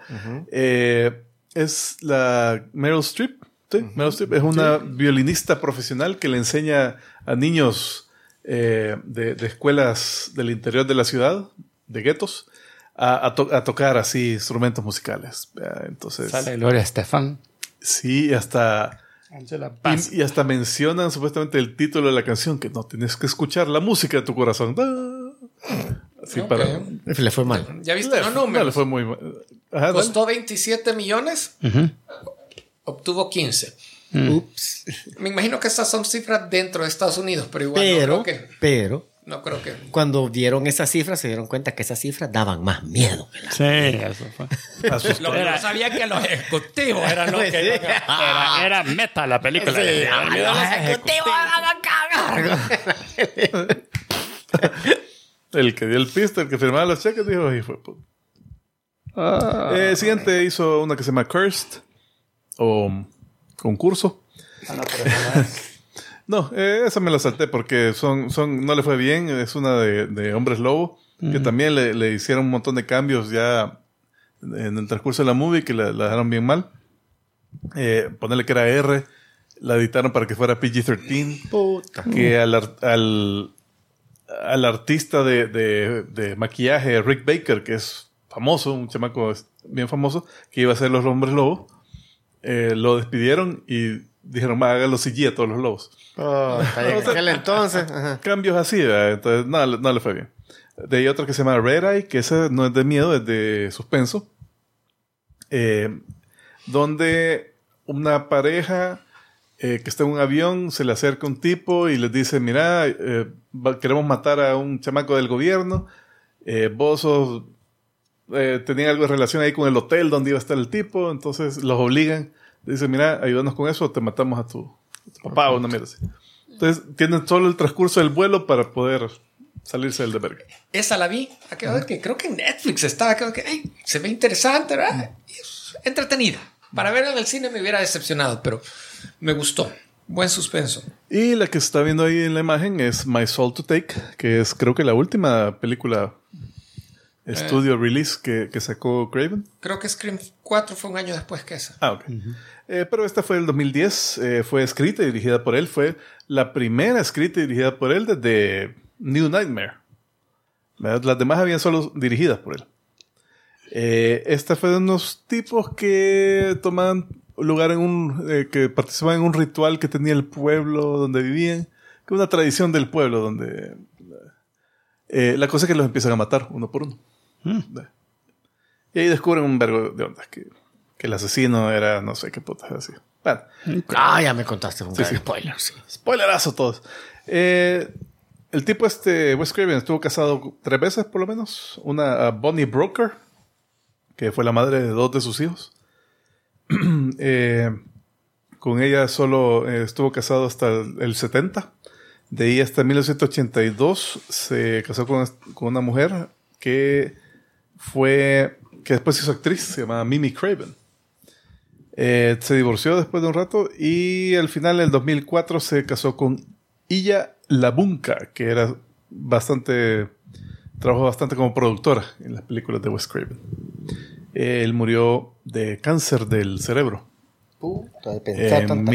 Es la Meryl Streep. Sí, Meryl Streep es una violinista profesional que le enseña a niños de escuelas del interior de la ciudad, de guetos, a tocar así instrumentos musicales. Entonces, sale Gloria Estefan. Sí, hasta Angela Bassett. Y hasta mencionan supuestamente el título de la canción, que no tienes que escuchar la música de tu corazón. Así Ok. para... Le fue mal. ¿Ya viste los No, le números? fue muy mal. Ajá, dale. Costó 27 millones, obtuvo 15. Ups. Me imagino que estas son cifras dentro de Estados Unidos, pero igual Pero, no creo que... cuando vieron esas cifras, se dieron cuenta que esas cifras daban más miedo. Sí, eso fue. Asustó. Lo que no sabía que los ejecutivos eran los que... Era meta la película. El que dio el pista, el que firmaba los cheques, dijo, ahí fue. Siguiente hizo una que se llama Cursed, o concurso. No, esa me la salté porque no le fue bien. Es una de Hombres Lobo, que también le hicieron un montón de cambios ya en el transcurso de la movie, que la dejaron bien mal. Ponerle que era R, la editaron para que fuera PG-13. Puta. Que al artista de maquillaje, Rick Baker, que es famoso, un chamaco bien famoso, que iba a ser los Hombres Lobo, lo despidieron y dijeron, hágalo CG a todos los lobos. En aquel entonces. Ajá. Cambios así, ¿verdad? Entonces no le fue bien. De ahí otra que se llama Red Eye, que esa no es de miedo, es de suspenso. Donde una pareja que está en un avión se le acerca un tipo y les dice, mira, queremos matar a un chamaco del gobierno. Vos sos... tenían algo de relación ahí con el hotel donde iba a estar el tipo, entonces los obligan. Dicen, mira, ayúdanos con eso o te matamos a tu papá o una mierda así. Entonces tienen solo el transcurso del vuelo para poder salirse del de verga. Esa la vi, que creo que en Netflix estaba, creo que se ve interesante, ¿verdad? Y es entretenida. Para verla en el cine me hubiera decepcionado, pero me gustó. Buen suspenso. Y la que se está viendo ahí en la imagen es My Soul to Take, que es creo que la última película estudio release que sacó Craven. Creo que Scream 4 fue un año después que esa. Ok. Pero esta fue el 2010, fue escrita y dirigida por él. Fue la primera escrita y dirigida por él desde New Nightmare. ¿Verdad? Las demás habían solo dirigidas por él. Esta fue de unos tipos que tomaban lugar que participaban en un ritual que tenía el pueblo donde vivían, que es una tradición del pueblo donde la cosa es que los empiezan a matar uno por uno. Y ahí descubren un vergo de ondas, que el asesino era no sé qué putas así. Bueno, Ya me contaste un gran spoiler. Sí. spoilerazo todos. El tipo Wes Craven estuvo casado 3 veces por lo menos. Una a Bonnie Broker, que fue la madre de 2 de sus hijos. Con ella solo estuvo casado hasta el 70. De ahí hasta 1982 se casó con una mujer que después hizo actriz, se llamaba Mimi Craven. Se divorció después de un rato y al final, en el 2004, se casó con Illa Labunka, que trabajó bastante como productora en las películas de Wes Craven. Él murió de cáncer del cerebro en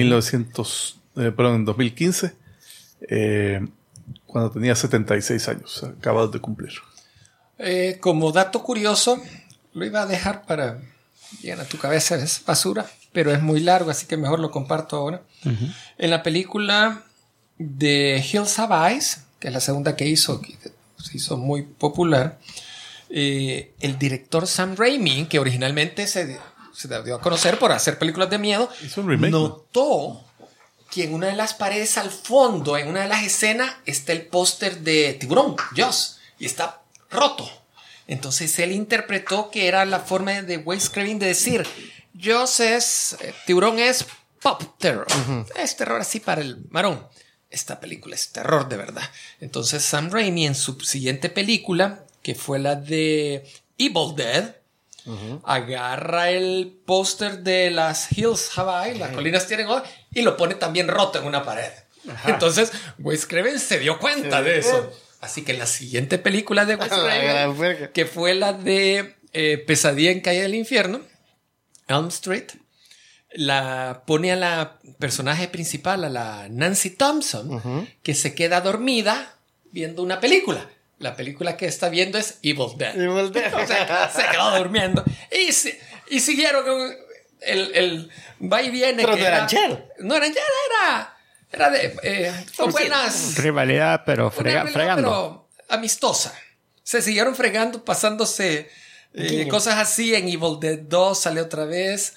2015, cuando tenía 76 años, acabado de cumplir. Como dato curioso, lo iba a dejar para llenar tu cabeza, es basura, pero es muy largo, así que mejor lo comparto ahora. En la película de Hills Have Eyes, que es la segunda que hizo, que se hizo muy popular, el director Sam Raimi, que originalmente se dio a conocer por hacer películas de miedo, Hizo un remake, notó que en una de las paredes al fondo, en una de las escenas, está el póster de Tiburón, Jaws, y está roto. Entonces él interpretó que era la forma de Wes Craven de decir, Tiburón es pop terror. Es terror así para el marón. Esta película es terror de verdad. Entonces Sam Raimi, en su siguiente película, que fue la de Evil Dead, agarra el póster de las Hills Have Eyes, las colinas tienen ojos, y lo pone también roto en una pared. Entonces Wes Craven se dio cuenta de eso. Así que en la siguiente película de Wes Craven, que fue la de Pesadilla en Calle del Infierno, Elm Street, la pone a la personaje principal, a la Nancy Thompson, que se queda dormida viendo una película. La película que está viendo es Evil Dead. O sea, se quedó durmiendo. Y siguieron el va y viene. Pero que no eran Cher. No eran Cher, era de buenas. Rivalidad, pero fregando. Pero amistosa. Se siguieron fregando, pasándose cosas así. En Evil Dead 2 sale otra vez.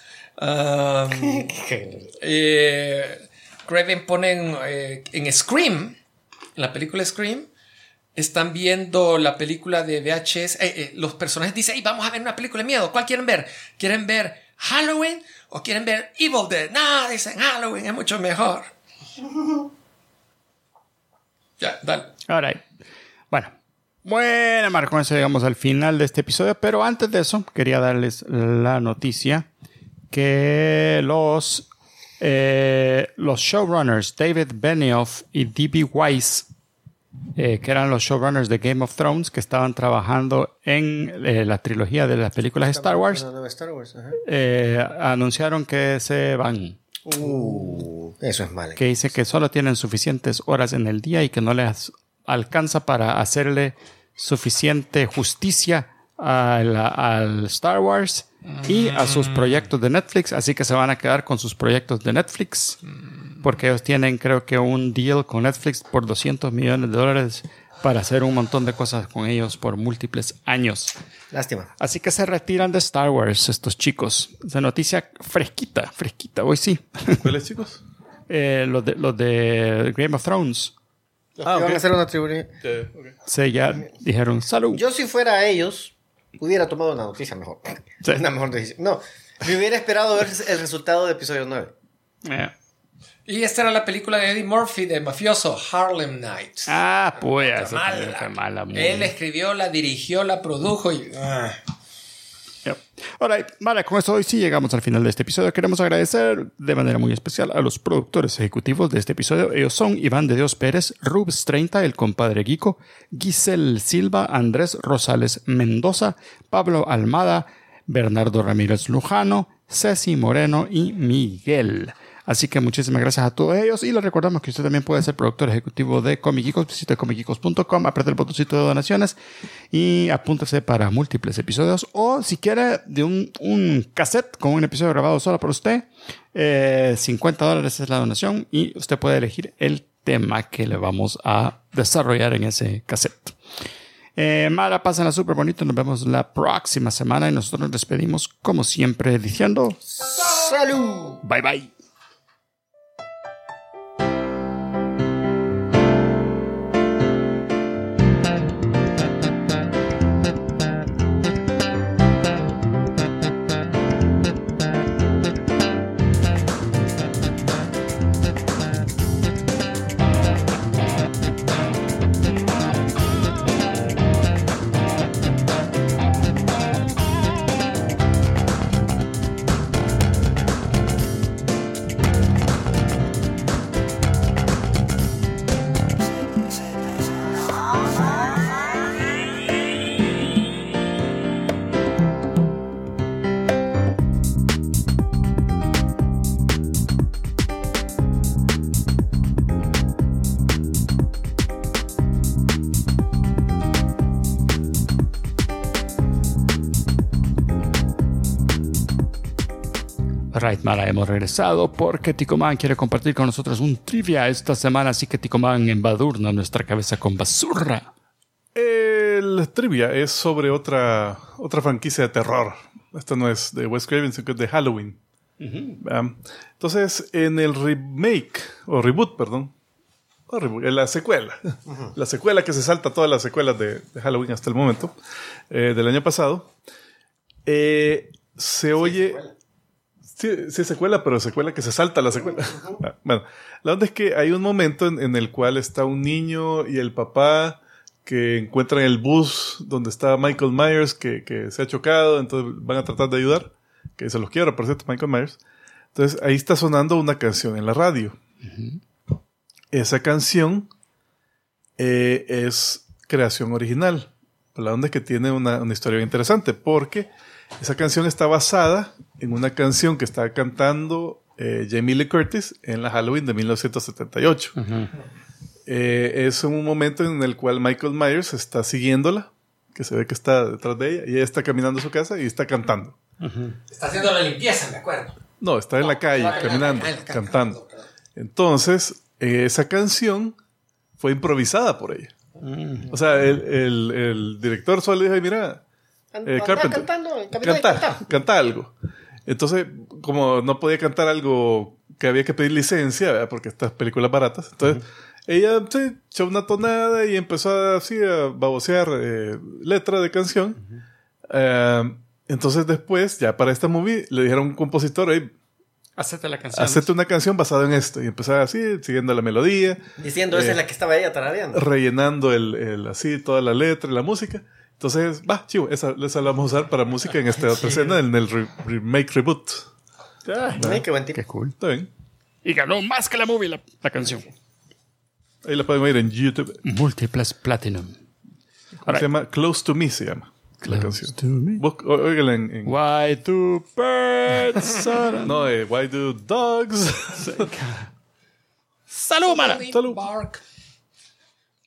Craven ponen en Scream, en la película Scream, están viendo la película de VHS. Los personajes dicen, hey, vamos a ver una película de miedo. ¿Cuál quieren ver? ¿Quieren ver Halloween o quieren ver Evil Dead? No, dicen Halloween es mucho mejor. Ya, dale. All right. Bueno, Marco, con eso llegamos al final de este episodio, pero antes de eso quería darles la noticia que los showrunners David Benioff y D.B. Weiss, que eran los showrunners de Game of Thrones, que estaban trabajando en la trilogía de las películas de Star Wars, anunciaron que se van. Eso es malo. Que dice que solo tienen suficientes horas en el día y que no les alcanza para hacerle suficiente justicia al Star Wars y a sus proyectos de Netflix, así que se van a quedar con sus proyectos de Netflix, porque ellos tienen, creo que, un deal con Netflix por $200 millones para hacer un montón de cosas con ellos por múltiples años. Lástima. Así que se retiran de Star Wars estos chicos. Esa noticia fresquita, hoy sí. ¿Cuáles, chicos? Los de Game of Thrones. Van a hacer una tribuna. Sí, ya dijeron salud. Yo, si fuera ellos, hubiera tomado una noticia mejor. Sí. Una mejor decisión. No, me hubiera esperado ver el resultado de episodio 9. Y esta era la película de Eddie Murphy de mafioso, Harlem Nights. Pues. Mala. Mala. Él escribió, la dirigió, la produjo y... Yep. Alright, vale, con eso hoy sí llegamos al final de este episodio. Queremos agradecer de manera muy especial a los productores ejecutivos de este episodio. Ellos son Iván de Dios Pérez, Rubs 30, el compadre Guico, Giselle Silva, Andrés Rosales Mendoza, Pablo Almada, Bernardo Ramírez Lujano, Ceci Moreno y Miguel. Así que muchísimas gracias a todos ellos y les recordamos que usted también puede ser productor ejecutivo de Comic Geekos. Visite comicgeekos.com, apriete el botoncito de donaciones y apúntese para múltiples episodios, o si quiere de un cassette con un episodio grabado solo por usted, $50 es la donación y usted puede elegir el tema que le vamos a desarrollar en ese cassette. Mara, pásenla súper bonito. Nos vemos la próxima semana y nosotros nos despedimos como siempre diciendo ¡Salud! Bye bye. Right, Mara, hemos regresado porque Ticoman quiere compartir con nosotros un trivia esta semana, así que Ticoman embadurna nuestra cabeza con basura. El trivia es sobre otra franquicia de terror. Esta no es de Wes Craven, sino que es de Halloween. Entonces, en el remake, o reboot, perdón, en la secuela, la secuela que se salta todas las secuelas de Halloween hasta el momento, del año pasado, se oye... Sí, es secuela, pero secuela que se salta la secuela. Bueno, la onda es que hay un momento en el cual está un niño y el papá que encuentran el bus donde está Michael Myers que se ha chocado, entonces van a tratar de ayudar, que se los quiebra, por cierto, Michael Myers. Entonces ahí está sonando una canción en la radio. Esa canción es creación original. La onda es que tiene una historia bien interesante, porque esa canción está basada en una canción que estaba cantando Jamie Lee Curtis en la Halloween de 1978. Es un momento en el cual Michael Myers está siguiéndola, que se ve que está detrás de ella, y ella está caminando a su casa y está cantando. Está haciendo la limpieza, me acuerdo. No, está en la calle, caminando, cantando. Entonces, esa canción fue improvisada por ella. O sea, el director solo dijo, mira, Carpenter, canta algo. Entonces, como no podía cantar algo que había que pedir licencia, ¿verdad? Porque estas películas baratas, entonces ella se echó una tonada y empezó así a babosear letra de canción. Entonces después, ya para esta movie, le dijeron a un compositor, hey, Hacete la canción. hacete una canción basada en esto. Y empezaba así, siguiendo la melodía. Diciendo, esa es la que estaba ella tarareando. Rellenando así toda la letra y la música. Entonces, chivo, esa la vamos a usar para música en esta otra escena, en el remake reboot. Ay, qué buen tipo. Qué cool. Está bien. Y ganó más que la movie la canción. Ahí la pueden oír en YouTube. Múltiples Platinum. Se llama Close to Me, se llama la canción. To me. Óigala en... Why do birds... No, Why Do Dogs... ¡Salud, mana! Salud. Bark.